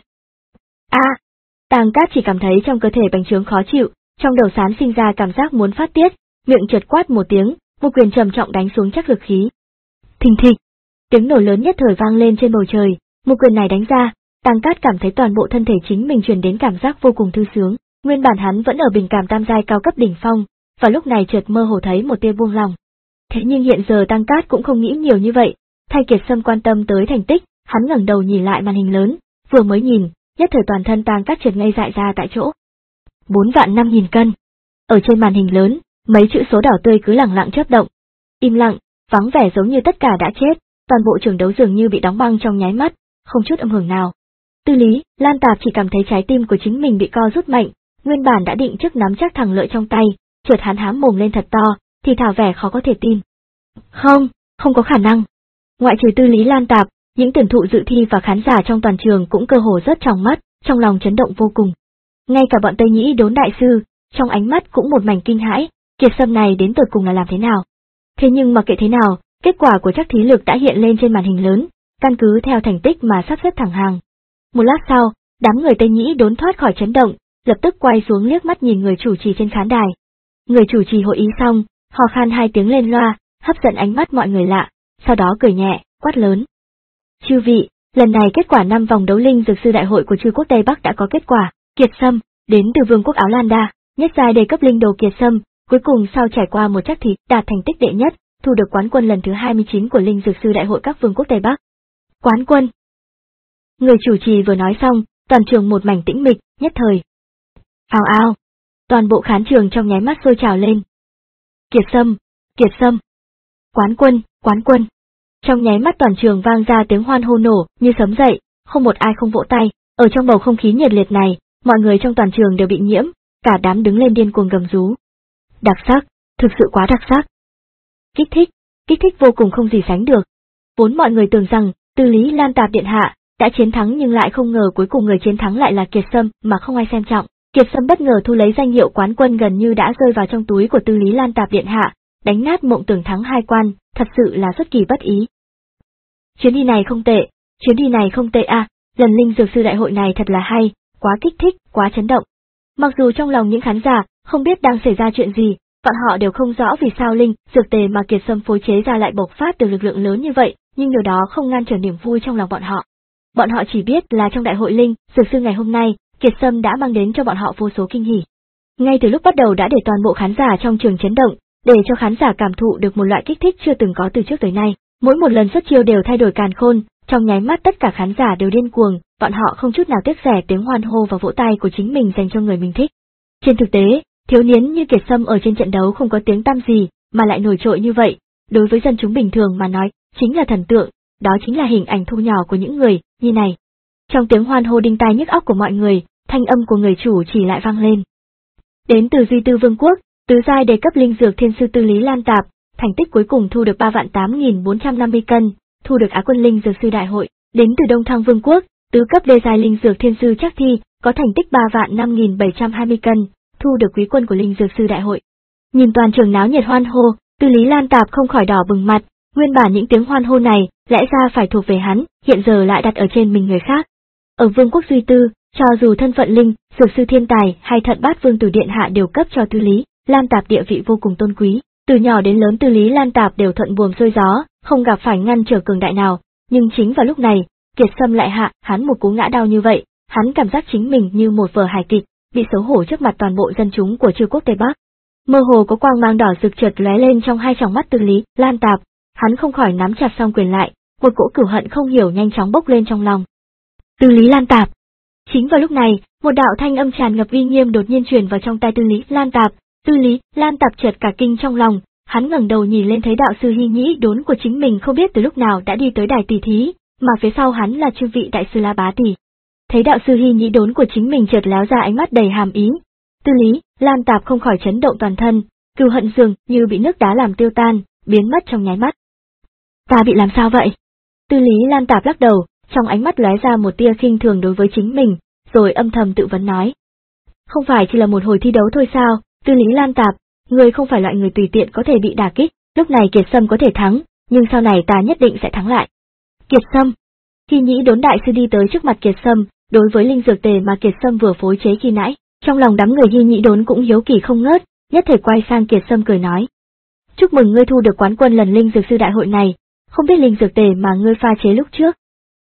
A, à, Tang Cát chỉ cảm thấy trong cơ thể bành trướng khó chịu, trong đầu xán sinh ra cảm giác muốn phát tiết, miệng chợt quát một tiếng, một quyền trầm trọng đánh xuống chắc lực khí. Thình thịch, tiếng nổ lớn nhất thời vang lên trên bầu trời, một quyền này đánh ra, Tang Cát cảm thấy toàn bộ thân thể chính mình truyền đến cảm giác vô cùng thư sướng, nguyên bản hắn vẫn ở bình cảm tam giai cao cấp đỉnh phong, và lúc này chợt mơ hồ thấy một tia buông lòng. Thế nhưng hiện giờ Tang Cát cũng không nghĩ nhiều như vậy, thay Kiệt Sâm quan tâm tới thành tích, hắn ngẩng đầu nhìn lại màn hình lớn, vừa mới nhìn, nhất thời toàn thân Tang Cát chợt ngây dại ra tại chỗ. Bốn vạn năm nghìn cân. Ở trên màn hình lớn, mấy chữ số đỏ tươi cứ lẳng lặng chớp động. Im lặng, vắng vẻ giống như tất cả đã chết, toàn bộ trường đấu dường như bị đóng băng trong nháy mắt, không chút âm hưởng nào. Tư Lý Lan Tạp chỉ cảm thấy trái tim của chính mình bị co rút mạnh, nguyên bản đã định trước nắm chắc thắng lợi trong tay, chợt hắn hám mồm lên thật to, thì thảo vẻ khó có thể tin. Không, không có khả năng. Ngoại trừ Tư Lý Lan Tạp, những tuyển thụ dự thi và khán giả trong toàn trường cũng cơ hồ rớt trong mắt, trong lòng chấn động vô cùng. Ngay cả bọn Tây Nhĩ Đốn đại sư, trong ánh mắt cũng một mảnh kinh hãi, Kiệt Sâm này đến tột cùng là làm thế nào? Thế nhưng mặc kệ thế nào, kết quả của chắc thí lực đã hiện lên trên màn hình lớn, căn cứ theo thành tích mà sắp xếp thẳng hàng. Một lát sau, đám người Tây Nhĩ Đốn thoát khỏi chấn động, lập tức quay xuống liếc mắt nhìn người chủ trì trên khán đài. Người chủ trì hội ý xong, hò khan hai tiếng lên loa, hấp dẫn ánh mắt mọi người lạ, sau đó cười nhẹ, quát lớn. Chư vị, lần này kết quả năm vòng đấu linh dược sư đại hội của chư quốc Tây Bắc đã có kết quả, Kiệt Sâm, đến từ vương quốc Áo Lan Đa, nhất giai đề cấp linh đồ Kiệt Sâm, cuối cùng sau trải qua một chắc thí đạt thành tích đệ nhất, thu được quán quân lần thứ hai mươi chín của linh dược sư đại hội các vương quốc Tây Bắc. Quán quân. Người chủ trì vừa nói xong, toàn trường một mảnh tĩnh mịch, nhất thời. Ào ào, toàn bộ khán trường trong nháy mắt sôi trào lên. Kiệt Sâm, Kiệt Sâm. Quán quân, quán quân. Trong nháy mắt toàn trường vang ra tiếng hoan hô nổ như sấm dậy, không một ai không vỗ tay, ở trong bầu không khí nhiệt liệt này, mọi người trong toàn trường đều bị nhiễm, cả đám đứng lên điên cuồng gầm rú. Đặc sắc, thực sự quá đặc sắc. Kích thích, kích thích vô cùng không gì sánh được. Vốn mọi người tưởng rằng, Tư Lý Lan Tạp điện hạ đã chiến thắng nhưng lại không ngờ cuối cùng người chiến thắng lại là Kiệt Sâm mà không ai xem trọng. Kiệt Sâm bất ngờ thu lấy danh hiệu quán quân gần như đã rơi vào trong túi của Tư Lý Lan Tạp điện hạ, đánh nát mộng tưởng thắng hai quan, thật sự là xuất kỳ bất ý. Chuyến đi này không tệ, chuyến đi này không tệ à, lần linh dược sư đại hội này thật là hay, quá kích thích, quá chấn động. Mặc dù trong lòng những khán giả không biết đang xảy ra chuyện gì, bọn họ đều không rõ vì sao linh dược tề mà Kiệt Sâm phối chế ra lại bộc phát được lực lượng lớn như vậy, nhưng điều đó không ngăn trở niềm vui trong lòng bọn họ. Bọn họ chỉ biết là trong đại hội linh dược sư ngày hôm nay, Kiệt Sâm đã mang đến cho bọn họ vô số kinh hỉ. Ngay từ lúc bắt đầu đã để toàn bộ khán giả trong trường chấn động, để cho khán giả cảm thụ được một loại kích thích chưa từng có từ trước tới nay. Mỗi một lần xuất chiêu đều thay đổi càn khôn, trong nháy mắt tất cả khán giả đều điên cuồng, bọn họ không chút nào tiếc rẻ tiếng hoan hô và vỗ tay của chính mình dành cho người mình thích. Trên thực tế, thiếu niên như Kiệt Sâm ở trên trận đấu không có tiếng tăm gì, mà lại nổi trội như vậy, đối với dân chúng bình thường mà nói, chính là thần tượng, đó chính là hình ảnh thu nhỏ của những người như này. Trong tiếng hoan hô đinh tai nhức óc của mọi người, thanh âm của người chủ chỉ lại vang lên. Đến từ Duy Tư Vương quốc, tứ giai đề cấp linh dược thiên sư Tư Lý Lan Tạp, thành tích cuối cùng thu được ba vạn tám nghìn bốn trăm năm mươi cân, thu được Á quân linh dược sư đại hội, đến từ Đông Thăng Vương quốc, tứ cấp đê giai linh dược thiên sư chắc thi, có thành tích ba vạn năm nghìn bảy trăm hai mươi cân, thu được quý quân của linh dược sư đại hội. Nhìn toàn trường náo nhiệt hoan hô, Tư Lý Lan Tạp không khỏi đỏ bừng mặt, nguyên bản những tiếng hoan hô này, lẽ ra phải thuộc về hắn, hiện giờ lại đặt ở trên mình người khác. Ở Vương quốc Duy Tư, cho dù thân phận linh, dược sư thiên tài hay thận bát vương tử điện hạ đều cấp cho Tư Lý Lan Tạp địa vị vô cùng tôn quý, từ nhỏ đến lớn Tư Lý Lan Tạp đều thuận buồm xuôi gió, không gặp phải ngăn trở cường đại nào, nhưng chính vào lúc này, Kiệt Sâm lại hạ hắn một cú ngã đau như vậy, hắn cảm giác chính mình như một vở hài kịch, bị xấu hổ trước mặt toàn bộ dân chúng của Trư quốc Tây Bắc. Mơ hồ có quang mang đỏ rực chợt lóe lên trong hai tròng mắt Tư Lý Lan Tạp, hắn không khỏi nắm chặt song quyền lại, một cỗ cửu hận không hiểu nhanh chóng bốc lên trong lòng. Tư Lý Lan Tạp. Chính vào lúc này, một đạo thanh âm tràn ngập uy nghiêm đột nhiên truyền vào trong tai Tư Lý Lan Tạp. Tư Lý Lan Tạp chợt cả kinh trong lòng, hắn ngẩng đầu nhìn lên thấy đạo sư Hy Nhĩ Đốn của chính mình không biết từ lúc nào đã đi tới đài tỷ thí, mà phía sau hắn là chư vị đại sư La Bá tỷ. Thấy đạo sư Hy Nhĩ Đốn của chính mình chợt láo ra ánh mắt đầy hàm ý, Tư Lý Lan Tạp không khỏi chấn động toàn thân, cừu hận dường như bị nước đá làm tiêu tan, biến mất trong nháy mắt. Ta bị làm sao vậy? Tư Lý Lan Tạp lắc đầu, trong ánh mắt lóe ra một tia khinh thường đối với chính mình, rồi âm thầm tự vấn nói. Không phải chỉ là một hồi thi đấu thôi sao, Tư Lý Lan Tạp, người không phải loại người tùy tiện có thể bị đả kích, lúc này Kiệt Sâm có thể thắng, nhưng sau này ta nhất định sẽ thắng lại. Kiệt Sâm. Hy Nhĩ Đốn đại sư đi tới trước mặt Kiệt Sâm, đối với linh dược tề mà Kiệt Sâm vừa phối chế khi nãy, trong lòng đám người Hy Nhĩ Đốn cũng hiếu kỳ không ngớt, nhất thời quay sang Kiệt Sâm cười nói. Chúc mừng ngươi thu được quán quân lần linh dược sư đại hội này, không biết linh dược tề mà ngươi pha chế lúc trước.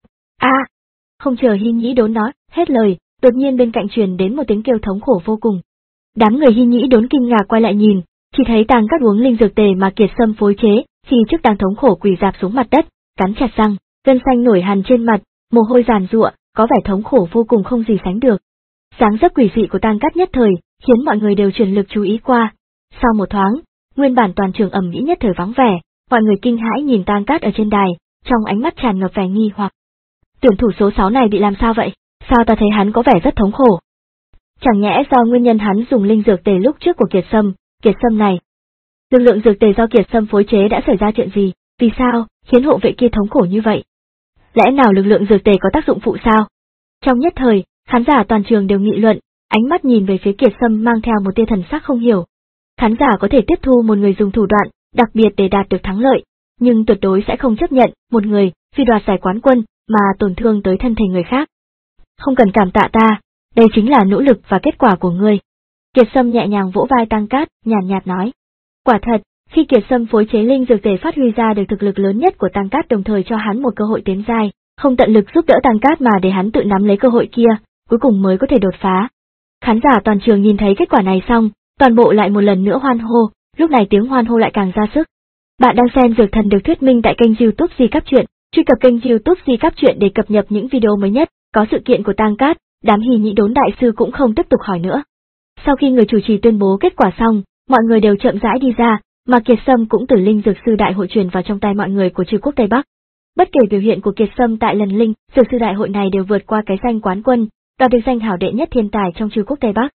A, à, không chờ Hy Nhĩ Đốn nói hết lời, đột nhiên bên cạnh truyền đến một tiếng kêu thống khổ vô cùng. Đám người Hy Nhĩ Đốn kinh ngạc quay lại nhìn, chỉ thấy Tàng Cát uống linh dược tề mà Kiệt Sâm phối chế, khi trước đang thống khổ quỳ rạp xuống mặt đất, cắn chặt răng, gân xanh nổi hằn trên mặt, mồ hôi giàn giụa, có vẻ thống khổ vô cùng không gì sánh được. Dáng dấp quỷ dị của Tàng Cát nhất thời khiến mọi người đều chuyển lực chú ý qua. Sau một thoáng, nguyên bản toàn trường ầm ĩ nhất thời vắng vẻ, mọi người kinh hãi nhìn Tàng Cát ở trên đài, trong ánh mắt tràn ngập vẻ nghi hoặc. Tuyển thủ số sáu này bị làm sao vậy? Sao ta thấy hắn có vẻ rất thống khổ? Chẳng nhẽ do nguyên nhân hắn dùng linh dược tề lúc trước của Kiệt Sâm, Kiệt Sâm này. Lực lượng dược tề do Kiệt Sâm phối chế đã xảy ra chuyện gì, vì sao, khiến hộ vệ kia thống khổ như vậy? Lẽ nào lực lượng dược tề có tác dụng phụ sao? Trong nhất thời, khán giả toàn trường đều nghị luận, ánh mắt nhìn về phía Kiệt Sâm mang theo một tia thần sắc không hiểu. Khán giả có thể tiếp thu một người dùng thủ đoạn, đặc biệt để đạt được thắng lợi, nhưng tuyệt đối sẽ không chấp nhận một người, vì đoạt giải quán quân, mà tổn thương tới thân thể người khác. Không cần cảm tạ ta, đây chính là nỗ lực và kết quả của ngươi. Kiệt Sâm nhẹ nhàng vỗ vai Tàng Cát, nhàn nhạt nói. Quả thật, khi Kiệt Sâm phối chế linh dược tề phát huy ra được thực lực lớn nhất của Tàng Cát đồng thời cho hắn một cơ hội tiến giai, không tận lực giúp đỡ Tàng Cát mà để hắn tự nắm lấy cơ hội kia, cuối cùng mới có thể đột phá. Khán giả toàn trường nhìn thấy kết quả này xong, toàn bộ lại một lần nữa hoan hô, lúc này tiếng hoan hô lại càng ra sức. Bạn đang xem Dược Thần được thuyết minh tại kênh YouTube Di Cáp Truyện, truy cập kênh YouTube Di Cáp Truyện để cập nhật những video mới nhất. Có sự kiện của Tàng Cát, đám Hy Nhĩ Đốn đại sư cũng không tiếp tục hỏi nữa. Sau khi người chủ trì tuyên bố kết quả xong, mọi người đều chậm rãi đi ra, mà Kiệt Sâm cũng từ linh dược sư đại hội truyền vào trong tay mọi người của Trư quốc Tây Bắc. Bất kể biểu hiện của Kiệt Sâm tại lần linh dược sư đại hội này đều vượt qua cái danh quán quân, đoạt được danh hảo đệ nhất thiên tài trong Trư quốc Tây Bắc.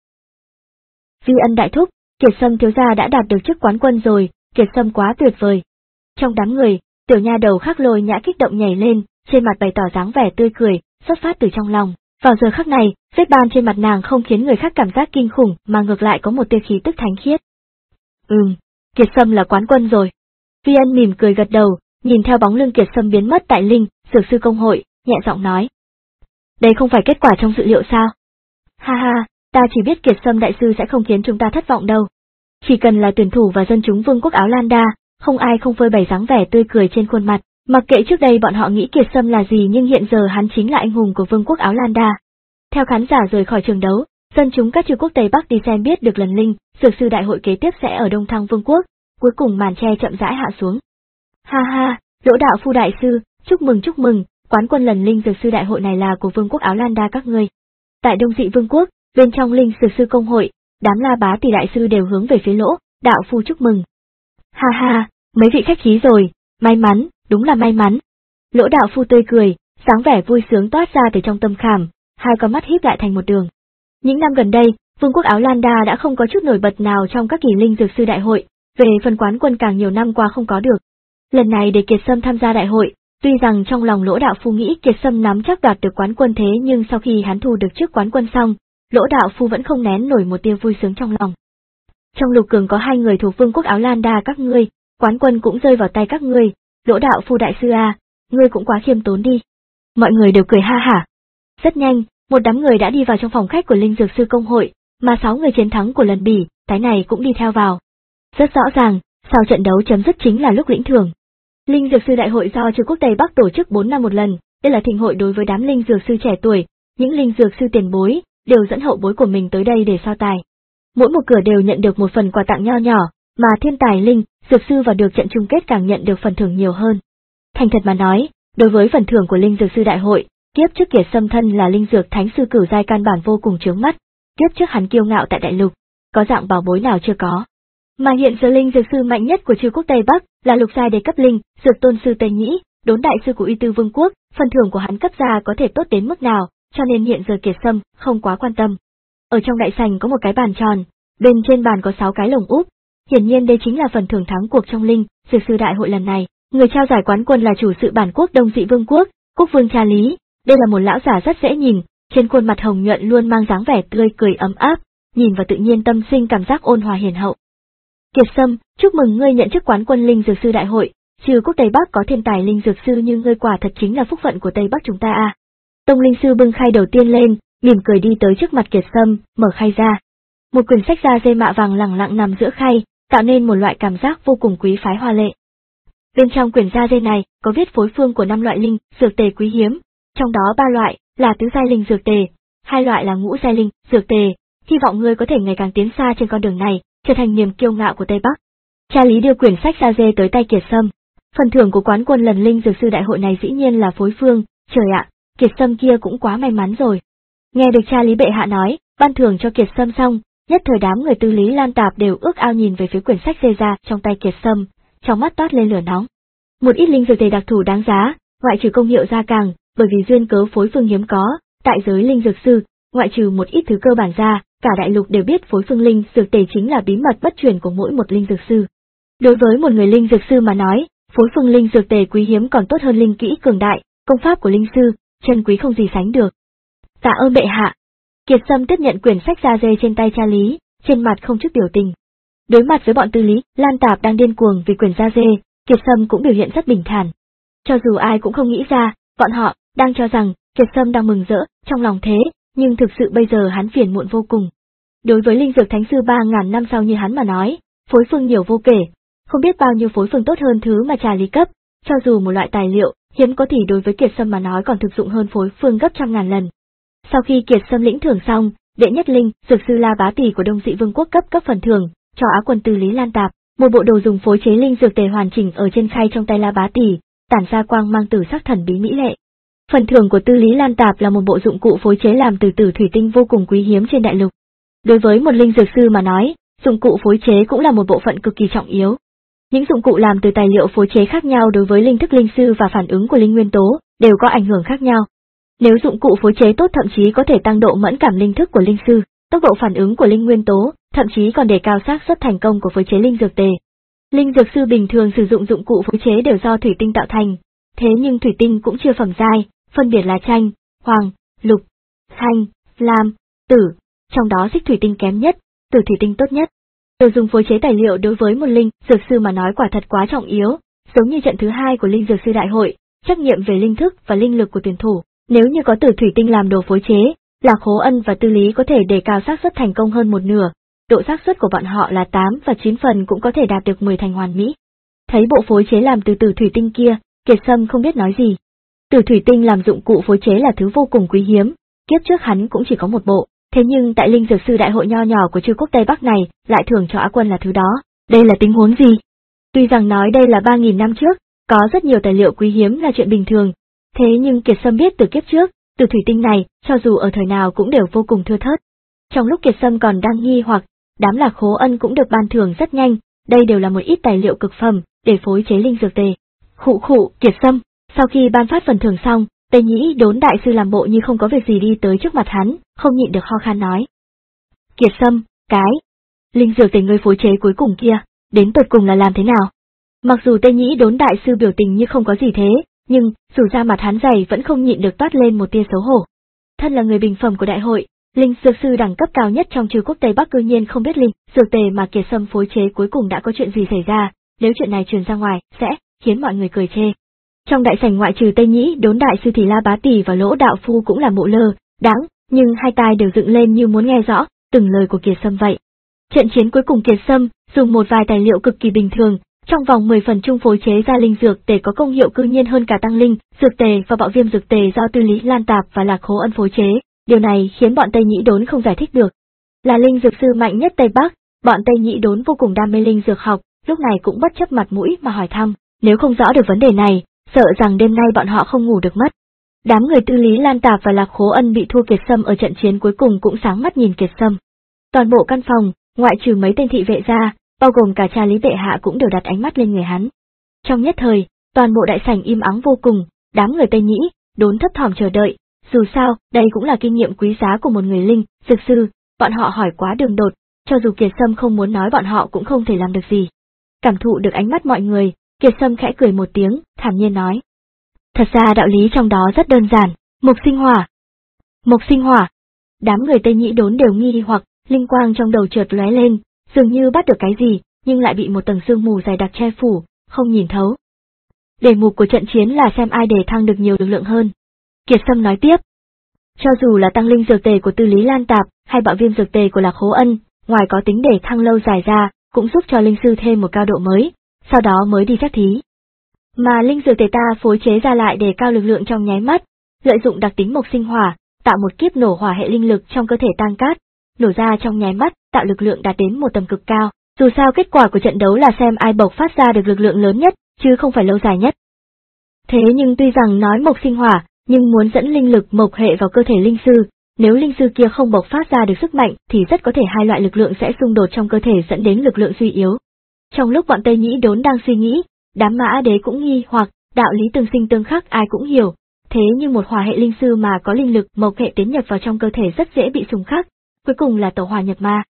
Vi ân đại thúc, Kiệt Sâm thiếu gia đã đạt được chức quán quân rồi, Kiệt Sâm quá tuyệt vời. Trong đám người, tiểu nha đầu Khắc Lôi Nhã kích động nhảy lên, trên mặt bày tỏ dáng vẻ tươi cười, xuất phát từ trong lòng. Vào giờ khắc này, vết ban trên mặt nàng không khiến người khác cảm giác kinh khủng mà ngược lại có một tia khí tức thánh khiết. Ừm, Kiệt Sâm là quán quân rồi. Vi ân mỉm cười gật đầu, nhìn theo bóng lưng Kiệt Sâm biến mất tại linh dược sư công hội, nhẹ giọng nói. Đây không phải kết quả trong dự liệu sao? Ha ha, ta chỉ biết Kiệt Sâm đại sư sẽ không khiến chúng ta thất vọng đâu. Chỉ cần là tuyển thủ và dân chúng vương quốc Áo Lan Đa, không ai không phơi bày dáng vẻ tươi cười trên khuôn mặt. Mặc kệ trước đây bọn họ nghĩ Kiệt Sâm là gì nhưng hiện giờ hắn chính là anh hùng của vương quốc Áo Lan Đa. Theo khán giả rời khỏi trường đấu, dân chúng các Trư quốc Tây Bắc đi xem biết được lần linh dược sư đại hội kế tiếp sẽ ở Đông Thăng Vương quốc, cuối cùng màn che chậm rãi hạ xuống. Ha ha, Lỗ đạo phu đại sư, chúc mừng chúc mừng, quán quân lần linh dược sư đại hội này là của vương quốc Áo Lan Đa các ngươi. Tại Đông Dị Vương quốc, bên trong linh dược sư công hội, đám La Bá tỷ đại sư đều hướng về phía Lỗ đạo phu chúc mừng. Ha ha, mấy vị khách khí rồi, may mắn, đúng là may mắn. Lỗ đạo phu tươi cười, sáng vẻ vui sướng toát ra từ trong tâm khảm, hai con mắt híp lại thành một đường. Những năm gần đây, vương quốc Áo Lan Đa đã không có chút nổi bật nào trong các kỳ linh dược sư đại hội, về phần quán quân càng nhiều năm qua không có được. Lần này để Kiệt Sâm tham gia đại hội, Tuy rằng trong lòng Lỗ Đạo Phu nghĩ Kiệt Sâm nắm chắc đoạt được quán quân, thế nhưng sau khi hắn thu được chức quán quân xong, Lỗ Đạo Phu vẫn không nén nổi một tia vui sướng trong lòng. Trong lục cường có hai người thuộc vương quốc Áo Lan Đa các ngươi, quán quân cũng rơi vào tay các ngươi, Lỗ Đạo Phu đại sư a, ngươi cũng quá khiêm tốn đi. Mọi người đều cười ha hả. Rất nhanh, một đám người đã đi vào trong phòng khách của Linh Dược Sư Công hội, mà sáu người chiến thắng của lần bỉ, tái này cũng đi theo vào. Rất rõ ràng, sau trận đấu chấm dứt chính là lúc lĩnh thưởng. Linh Dược Sư Đại hội do Trừ Quốc Tây Bắc tổ chức bốn năm một lần, đây là thịnh hội đối với đám linh dược sư trẻ tuổi, những linh dược sư tiền bối đều dẫn hậu bối của mình tới đây để so tài. Mỗi một cửa đều nhận được một phần quà tặng nho nhỏ, mà thiên tài linh dược sư vào được trận chung kết càng nhận được phần thưởng nhiều hơn. Thành thật mà nói, đối với phần thưởng của Linh Dược Sư Đại hội, kiếp trước Kiệt Sâm thân là linh dược thánh sư cửu giai căn bản vô cùng chướng mắt, kiếp trước hắn kiêu ngạo tại đại lục, có dạng bảo bối nào chưa có. Mà hiện giờ linh dược sư mạnh nhất của Trừ Quốc Tây Bắc là lục giai đề cấp linh, dược tôn sư Tây Nhĩ, đốn đại sư của Uy Tư Vương quốc, phần thưởng của hắn cấp ra có thể tốt đến mức nào, cho nên hiện giờ Kiệt Sâm không quá quan tâm. Ở trong đại sảnh có một cái bàn tròn, bên trên bàn có sáu cái lồng úp, hiển nhiên đây chính là phần thưởng thắng cuộc trong linh dược sư đại hội lần này. Người trao giải quán quân là chủ sự bản quốc Đông Dị Vương quốc, Quốc Vương Cha Lý. Đây là một lão giả rất dễ nhìn, trên khuôn mặt hồng nhuận luôn mang dáng vẻ tươi cười ấm áp, nhìn vào tự nhiên tâm sinh cảm giác ôn hòa hiền hậu. Kiệt Sâm, chúc mừng ngươi nhận chức quán quân linh dược sư đại hội, Trừ Quốc Tây Bắc có thiên tài linh dược sư như ngươi quả thật chính là phúc phận của Tây Bắc chúng ta a. À. Tông linh sư bưng khay đầu tiên lên, mỉm cười đi tới trước mặt Kiệt Sâm, mở khay ra. Một quyển sách da dê mạ vàng lẳng lặng nằm giữa khay, tạo nên một loại cảm giác vô cùng quý phái hoa lệ. Bên trong quyển da dê này có viết phối phương của năm loại linh dược tề quý hiếm, trong đó ba loại là tứ giai linh dược tề, hai loại là ngũ giai linh dược tề. Hy vọng ngươi có thể ngày càng tiến xa trên con đường này, trở thành niềm kiêu ngạo của Tây Bắc. Cha Lý đưa quyển sách da dê tới tay Kiệt Sâm. Phần thưởng của quán quân lần linh dược sư đại hội này dĩ nhiên là phối phương. Trời ạ, Kiệt Sâm kia cũng quá may mắn rồi. Nghe được cha Lý bệ hạ nói, ban thưởng cho Kiệt Sâm xong, nhất thời đám người Tư Lý Lan Tạp đều ước ao nhìn về phía quyển sách dê ra trong tay Kiệt Sâm, trong mắt toát lên lửa nóng. Một ít linh dược tề đặc thù đáng giá, ngoại trừ công hiệu gia càng, bởi vì duyên cớ phối phương hiếm có, tại giới linh dược sư, ngoại trừ một ít thứ cơ bản ra, cả đại lục đều biết phối phương linh dược tề chính là bí mật bất truyền của mỗi một linh dược sư. Đối với một người linh dược sư mà nói, phối phương linh dược tề quý hiếm còn tốt hơn linh kỹ cường đại, công pháp của linh sư, chân quý không gì sánh được. Tạ ơn bệ hạ. Kiệt Sâm tiếp nhận quyển sách da dê trên tay cha Lý, trên mặt không chút biểu tình. Đối mặt với bọn Tư Lý Lan Tạp đang điên cuồng vì quyển da dê, Kiệt Sâm cũng biểu hiện rất bình thản. Cho dù ai cũng không nghĩ ra, bọn họ đang cho rằng Kiệt Sâm đang mừng rỡ trong lòng thế, nhưng thực sự bây giờ hắn phiền muộn vô cùng. Đối với linh dược thánh sư ba ngàn năm sau như hắn mà nói, phối phương nhiều vô kể, không biết bao nhiêu phối phương tốt hơn thứ mà cha Lý cấp, cho dù một loại tài liệu hiếm có thì đối với Kiệt Sâm mà nói còn thực dụng hơn phối phương gấp trăm ngàn lần. Sau khi Kiệt Sâm lĩnh thưởng xong, đệ nhất linh dược sư La Bá Tỷ của Đông Dị Vương quốc cấp cấp phần thưởng cho Á quân Tư Lý Lan Tạp, một bộ đồ dùng phối chế linh dược tề hoàn chỉnh ở trên khay trong tay La Bá Tỷ, tản ra quang mang tử sắc thần bí mỹ lệ. Phần thưởng của Tư Lý Lan Tạp là một bộ dụng cụ phối chế làm từ tử thủy tinh vô cùng quý hiếm trên đại lục. Đối với một linh dược sư mà nói, dụng cụ phối chế cũng là một bộ phận cực kỳ trọng yếu. Những dụng cụ làm từ tài liệu phối chế khác nhau đối với linh thức linh sư và phản ứng của linh nguyên tố đều có ảnh hưởng khác nhau. Nếu dụng cụ phối chế tốt thậm chí có thể tăng độ mẫn cảm linh thức của linh sư, tốc độ phản ứng của linh nguyên tố, thậm chí còn đề cao xác suất thành công của phối chế linh dược tề. Linh dược sư bình thường sử dụng dụng cụ phối chế đều do thủy tinh tạo thành, thế nhưng thủy tinh cũng chia phẩm giai, phân biệt là chanh, hoàng, lục, thanh, lam, tử, trong đó xích thủy tinh kém nhất, tử thủy tinh tốt nhất. Đồ dùng phối chế tài liệu đối với một linh dược sư mà nói quả thật quá trọng yếu, giống như trận thứ hai của linh dược sư đại hội, trách nhiệm về linh thức và linh lực của tuyển thủ. Nếu như có tử thủy tinh làm đồ phối chế, Lạc Khố Ân và Tư Lý có thể đề cao xác suất thành công hơn một nửa, độ xác suất của bọn họ là tám và chín phần cũng có thể đạt được mười thành hoàn mỹ. Thấy bộ phối chế làm từ tử thủy tinh kia, Kiệt Sâm không biết nói gì. Tử thủy tinh làm dụng cụ phối chế là thứ vô cùng quý hiếm, kiếp trước hắn cũng chỉ có một bộ, thế nhưng tại linh dược sư đại hội nho nhỏ của Trừ Quốc Tây Bắc này, lại thưởng cho Á quân là thứ đó. Đây là tình huống gì? Tuy rằng nói đây là ba nghìn năm trước, có rất nhiều tài liệu quý hiếm là chuyện bình thường, thế nhưng Kiệt Sâm biết từ kiếp trước, từ thủy tinh này, cho dù ở thời nào cũng đều vô cùng thưa thớt. Trong lúc Kiệt Sâm còn đang nghi hoặc, đám Lạc Khố Ân cũng được ban thưởng rất nhanh, đây đều là một ít tài liệu cực phẩm để phối chế linh dược tề. Khụ khụ, Kiệt Sâm, sau khi ban phát phần thưởng xong, Tây Nhĩ Đốn đại sư làm bộ như không có việc gì đi tới trước mặt hắn, không nhịn được ho khan nói: "Kiệt Sâm, cái linh dược tề ngươi phối chế cuối cùng kia, đến tột cùng là làm thế nào?" Mặc dù Tây Nhĩ Đốn đại sư biểu tình như không có gì thế, nhưng, dù ra mặt hắn dày vẫn không nhịn được toát lên một tia xấu hổ. Thân là người bình phẩm của đại hội, linh dược sư đẳng cấp cao nhất trong trừ quốc Tây Bắc cư nhiên không biết linh dược tề mà Kiệt Sâm phối chế cuối cùng đã có chuyện gì xảy ra, nếu chuyện này truyền ra ngoài, sẽ khiến mọi người cười chê. Trong đại sảnh ngoại trừ Tây Nhĩ Đốn đại sư Thì La Bá Tỷ và Lỗ đạo phu cũng là mụ lơ, đáng, nhưng hai tai đều dựng lên như muốn nghe rõ từng lời của Kiệt Sâm vậy. Trận chiến cuối cùng Kiệt Sâm dùng một vài tài liệu cực kỳ bình thường, trong vòng mười phần chung phối chế ra linh dược tề có công hiệu cư nhiên hơn cả tăng linh dược tề và bạo viêm dược tề do Tư Lý Lan Tạp và Lạc Khố Ân phối chế. Điều này khiến bọn Tây Nhĩ Đốn không giải thích được. Là linh dược sư mạnh nhất Tây Bắc, bọn Tây Nhĩ Đốn vô cùng đam mê linh dược học, lúc này cũng bất chấp mặt mũi mà hỏi thăm, nếu không rõ được vấn đề này, sợ rằng đêm nay bọn họ không ngủ được mất. Đám người Tư Lý Lan Tạp và Lạc Khố Ân bị thua Kiệt Sâm ở trận chiến cuối cùng cũng sáng mắt nhìn Kiệt Sâm. Toàn bộ căn phòng, ngoại trừ mấy tên thị vệ ra, bao gồm cả cha Lý Bệ Hạ cũng đều đặt ánh mắt lên người hắn. Trong nhất thời, toàn bộ đại sảnh im ắng vô cùng, đám người Tây Nhĩ Đốn thấp thỏm chờ đợi. Dù sao, đây cũng là kinh nghiệm quý giá của một người linh dược sư, bọn họ hỏi quá đường đột, cho dù Kiệt Sâm không muốn nói bọn họ cũng không thể làm được gì. Cảm thụ được ánh mắt mọi người, Kiệt Sâm khẽ cười một tiếng, thản nhiên nói. Thật ra đạo lý trong đó rất đơn giản, mộc sinh hỏa. Mộc sinh hỏa. Đám người Tây Nhĩ Đốn đều nghi hoặc, linh quang trong đầu chợt lóe lên, dường như bắt được cái gì, nhưng lại bị một tầng sương mù dày đặc che phủ, không nhìn thấu. Đề mục của trận chiến là xem ai đề thăng được nhiều lực lượng hơn. Kiệt Sâm nói tiếp. Cho dù là tăng linh dược tề của Tư Lý Lan Tạp, hay bạo viêm dược tề của Lạc Khố Ân, ngoài có tính để thăng lâu dài ra, cũng giúp cho linh sư thêm một cao độ mới, sau đó mới đi chắc thí. Mà linh dược tề ta phối chế ra lại để cao lực lượng trong nháy mắt, lợi dụng đặc tính mộc sinh hỏa, tạo một kiếp nổ hỏa hệ linh lực trong cơ thể tăng cát, nổ ra trong nháy mắt, tạo lực lượng đạt đến một tầm cực cao. Dù sao kết quả của trận đấu là xem ai bộc phát ra được lực lượng lớn nhất, chứ không phải lâu dài nhất. Thế nhưng tuy rằng nói mộc sinh hỏa, nhưng muốn dẫn linh lực mộc hệ vào cơ thể linh sư, nếu linh sư kia không bộc phát ra được sức mạnh thì rất có thể hai loại lực lượng sẽ xung đột trong cơ thể dẫn đến lực lượng suy yếu. Trong lúc bọn Tây Nhĩ Đốn đang suy nghĩ, đám Mã Đế cũng nghi hoặc, đạo lý tương sinh tương khắc ai cũng hiểu, thế nhưng một hỏa hệ linh sư mà có linh lực mộc hệ tiến nhập vào trong cơ thể rất dễ bị xung khắc, cuối cùng là tẩu hỏa nhập ma.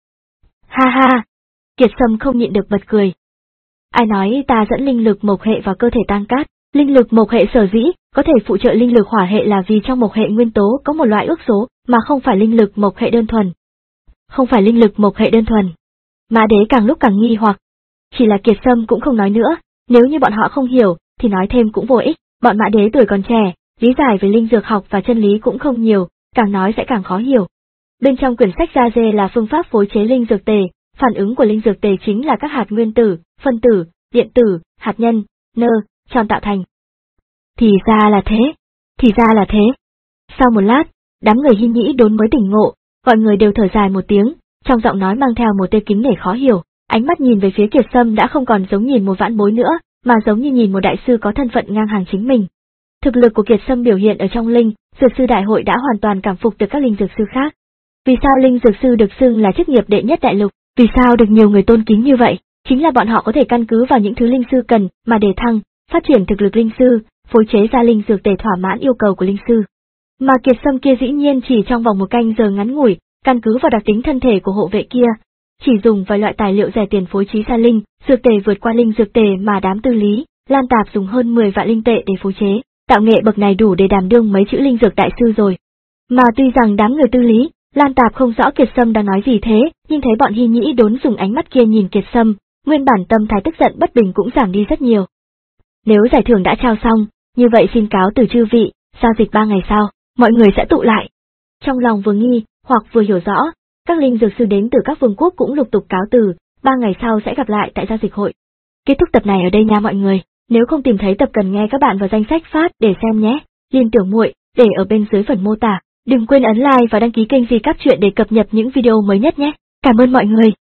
Ha ha! Kiệt Sâm không nhịn được bật cười. Ai nói ta dẫn linh lực mộc hệ vào cơ thể tăng cát? Linh lực mộc hệ sở dĩ có thể phụ trợ linh lực hỏa hệ là vì trong mộc hệ nguyên tố có một loại ước số mà không phải linh lực mộc hệ đơn thuần. Không phải linh lực mộc hệ đơn thuần. Mã Đế càng lúc càng nghi hoặc. Chỉ là Kiệt Sâm cũng không nói nữa, nếu như bọn họ không hiểu thì nói thêm cũng vô ích, bọn Mã Đế tuổi còn trẻ, lý giải về linh dược học và chân lý cũng không nhiều, càng nói sẽ càng khó hiểu. Bên trong quyển sách ra dê là phương pháp phối chế linh dược tề, phản ứng của linh dược tề chính là các hạt nguyên tử, phân tử, điện tử, hạt nhân, nơ, tròn tạo thành. Thì ra là thế, thì ra là thế. Sau một lát, đám người Hi Nhĩ Đốn mới tỉnh ngộ, mọi người đều thở dài một tiếng, trong giọng nói mang theo một tia kính nể khó hiểu, ánh mắt nhìn về phía Kiệt Sâm đã không còn giống nhìn một vãn bối nữa, mà giống như nhìn một đại sư có thân phận ngang hàng chính mình. Thực lực của Kiệt Sâm biểu hiện ở trong linh dược sư đại hội đã hoàn toàn cảm phục được các linh dược sư khác. Vì sao linh dược sư được xưng là chức nghiệp đệ nhất đại lục, vì sao được nhiều người tôn kính như vậy, chính là bọn họ có thể căn cứ vào những thứ linh sư cần mà đề thăng, phát triển thực lực linh sư, phối chế ra linh dược để thỏa mãn yêu cầu của linh sư. Mà Kiệt Sâm kia dĩ nhiên chỉ trong vòng một canh giờ ngắn ngủi, căn cứ vào đặc tính thân thể của hộ vệ kia, chỉ dùng vài loại tài liệu rẻ tiền phối trí ra linh dược tề vượt qua linh dược tề mà đám Tư Lý Lan Tạp dùng hơn mười vạn linh tệ để phối chế, tạo nghệ bậc này đủ để đảm đương mấy chữ linh dược đại sư rồi. Mà tuy rằng đám người Tư Lý Lan Tạp không rõ Kiệt Sâm đang nói gì thế, nhưng thấy bọn Hi Nhĩ Đốn dùng ánh mắt kia nhìn Kiệt Sâm, nguyên bản tâm thái tức giận bất bình cũng giảm đi rất nhiều. Nếu giải thưởng đã trao xong, như vậy xin cáo từ chư vị, giao dịch ba ngày sau, mọi người sẽ tụ lại. Trong lòng vừa nghi, hoặc vừa hiểu rõ, các linh dược sư đến từ các vương quốc cũng lục tục cáo từ, ba ngày sau sẽ gặp lại tại giao dịch hội. Kết thúc tập này ở đây nha mọi người, nếu không tìm thấy tập cần nghe các bạn vào danh sách phát để xem nhé, Liên Tưởng Muội để ở bên dưới phần mô tả. Đừng quên ấn like và đăng ký kênh Di Cáp Truyện để cập nhật những video mới nhất nhé. Cảm ơn mọi người.